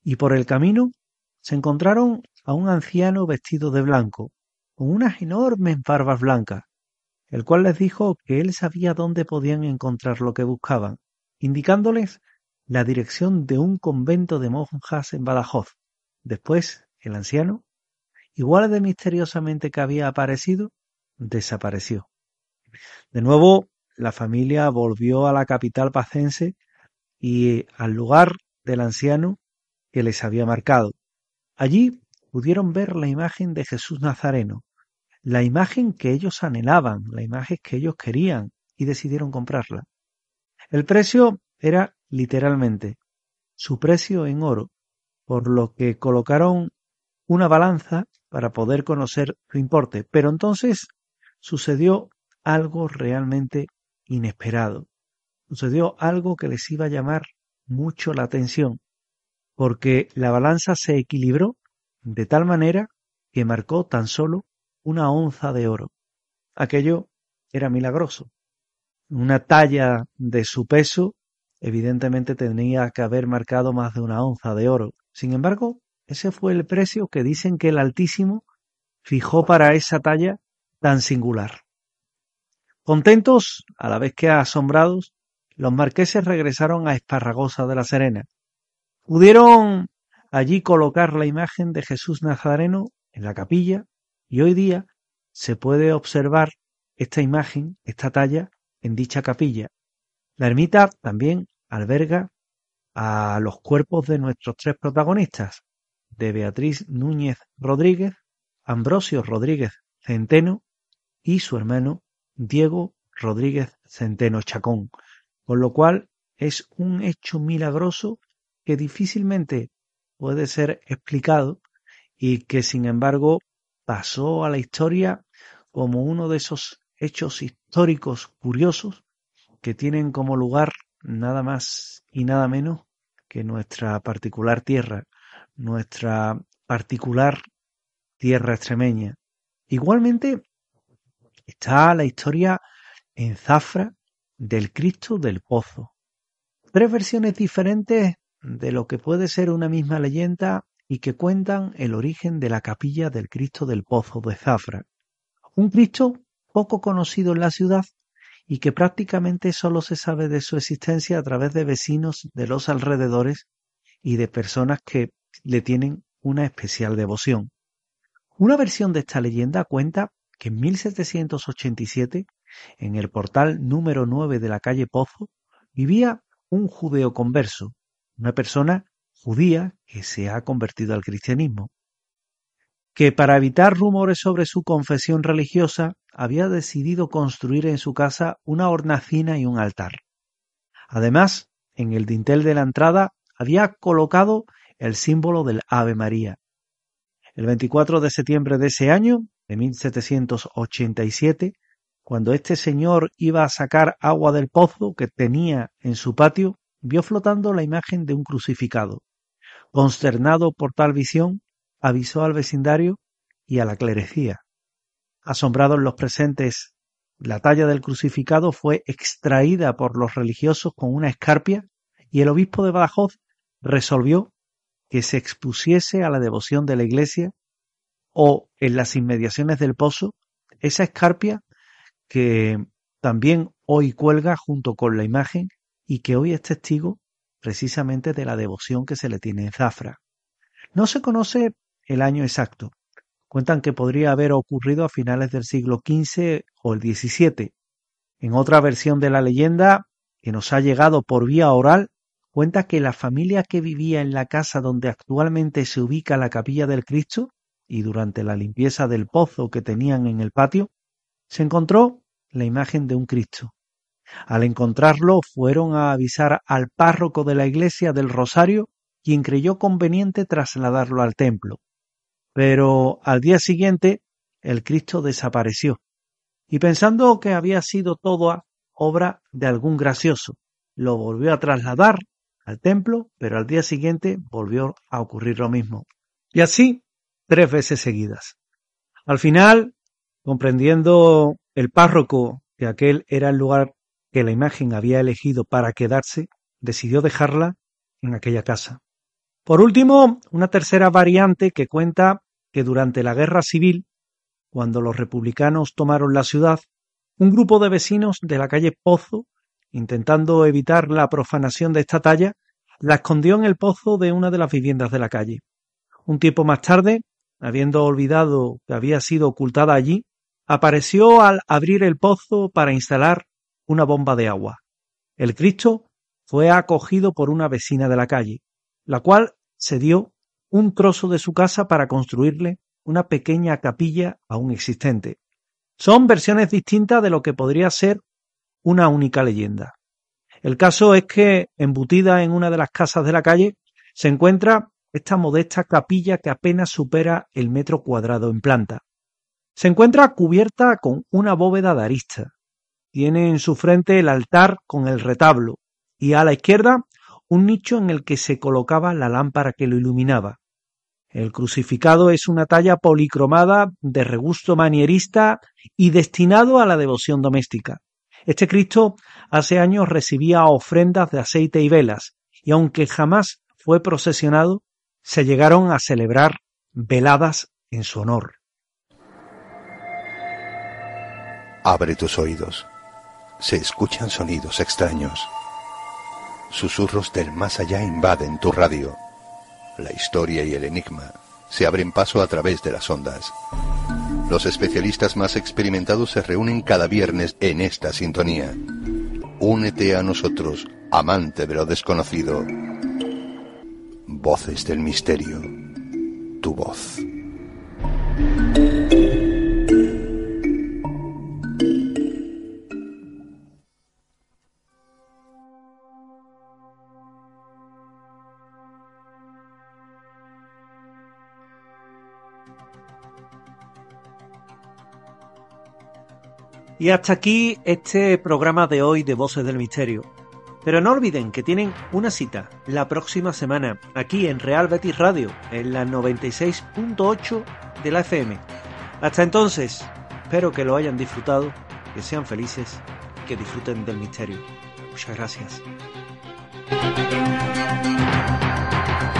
y por el camino se encontraron a un anciano vestido de blanco, con unas enormes barbas blancas, el cual les dijo que él sabía dónde podían encontrar lo que buscaban, indicándoles la dirección de un convento de monjas en Badajoz. Después, el anciano, igual de misteriosamente que había aparecido, desapareció. De nuevo, la familia volvió a la capital pacense y al lugar del anciano que les había marcado. Allí pudieron ver la imagen de Jesús Nazareno, la imagen que ellos anhelaban, la imagen que ellos querían, y decidieron comprarla. El precio era literalmente su precio en oro, por lo que colocaron una balanza para poder conocer su importe. Pero entonces sucedió algo realmente inesperado. Sucedió algo que les iba a llamar mucho la atención, porque la balanza se equilibró de tal manera que marcó tan solo una onza de oro. Aquello era milagroso. Una talla de su peso evidentemente tenía que haber marcado más de una onza de oro. Sin embargo, ese fue el precio que dicen que el Altísimo fijó para esa talla tan singular. Contentos, a la vez que asombrados, los marqueses regresaron a Esparragosa de la Serena. Pudieron allí colocar la imagen de Jesús Nazareno en la capilla y hoy día se puede observar esta imagen, esta talla, en dicha capilla. La ermita también alberga a los cuerpos de nuestros tres protagonistas, de Beatriz Núñez Rodríguez, Ambrosio Rodríguez Centeno y su hermano Diego Rodríguez Centeno Chacón, con lo cual es un hecho milagroso que difícilmente puede ser explicado y que sin embargo pasó a la historia como uno de esos hechos históricos curiosos que tienen como lugar nada más y nada menos que nuestra particular tierra, nuestra particular tierra extremeña. Igualmente está la historia en Zafra del Cristo del Pozo. Tres versiones diferentes de lo que puede ser una misma leyenda y que cuentan el origen de la capilla del Cristo del Pozo de Zafra. Un Cristo poco conocido en la ciudad y que prácticamente solo se sabe de su existencia a través de vecinos de los alrededores y de personas que le tienen una especial devoción. Una versión de esta leyenda cuenta que en mil setecientos ochenta y siete, en el portal número nueve de la calle Pozo, vivía un judeo converso, una persona judía que se ha convertido al cristianismo, que para evitar rumores sobre su confesión religiosa había decidido construir en su casa una hornacina y un altar. Además, en el dintel de la entrada había colocado el símbolo del Ave María. El veinticuatro de septiembre de ese año, de mil setecientos ochenta y siete, cuando este señor iba a sacar agua del pozo que tenía en su patio, vio flotando la imagen de un crucificado. Consternado por tal visión, avisó al vecindario y a la clerecía. Asombrados los presentes, la talla del crucificado fue extraída por los religiosos con una escarpia y el obispo de Badajoz resolvió que se expusiese a la devoción de la iglesia o en las inmediaciones del pozo esa escarpia que también hoy cuelga junto con la imagen y que hoy es testigo precisamente de la devoción que se le tiene en Zafra. No se conoce el año exacto. Cuentan que podría haber ocurrido a finales del siglo quince o el diecisiete. En otra versión de la leyenda, que nos ha llegado por vía oral, cuenta que la familia que vivía en la casa donde actualmente se ubica la capilla del Cristo, y durante la limpieza del pozo que tenían en el patio, se encontró la imagen de un Cristo. Al encontrarlo fueron a avisar al párroco de la iglesia del Rosario, quien creyó conveniente trasladarlo al templo. Pero al día siguiente el Cristo desapareció, y pensando que había sido todo obra de algún gracioso, lo volvió a trasladar al templo, pero al día siguiente volvió a ocurrir lo mismo. Y así tres veces seguidas. Al final, comprendiendo el párroco que aquel era el lugar que la imagen había elegido para quedarse, decidió dejarla en aquella casa. Por último, una tercera variante que cuenta que durante la Guerra Civil, cuando los republicanos tomaron la ciudad, un grupo de vecinos de la calle Pozo, intentando evitar la profanación de esta talla, la escondió en el pozo de una de las viviendas de la calle. Un tiempo más tarde, habiendo olvidado que había sido ocultada allí, apareció al abrir el pozo para instalar una bomba de agua. El Cristo fue acogido por una vecina de la calle, la cual cedió un trozo de su casa para construirle una pequeña capilla aún existente. Son versiones distintas de lo que podría ser una única leyenda. El caso es que, embutida en una de las casas de la calle, se encuentra esta modesta capilla que apenas supera el metro cuadrado en planta. Se encuentra cubierta con una bóveda de arista. Tiene en su frente el altar con el retablo y a la izquierda un nicho en el que se colocaba la lámpara que lo iluminaba. El crucificado es una talla policromada de regusto manierista y destinado a la devoción doméstica. Este Cristo hace años recibía ofrendas de aceite y velas, y aunque jamás fue procesionado, se llegaron a celebrar veladas en su honor. Abre tus oídos. Se escuchan sonidos extraños. Susurros del más allá invaden tu radio. La historia y el enigma se abren paso a través de las ondas. Los especialistas más experimentados se reúnen cada viernes en esta sintonía. Únete a nosotros, amante de lo desconocido. Voces del misterio. Tu voz. Y hasta aquí este programa de hoy de Voces del Misterio. Pero no olviden que tienen una cita la próxima semana aquí en Real Betis Radio, en la noventa y seis punto ocho de la F M. Hasta entonces, espero que lo hayan disfrutado, que sean felices, que disfruten del misterio. Muchas gracias.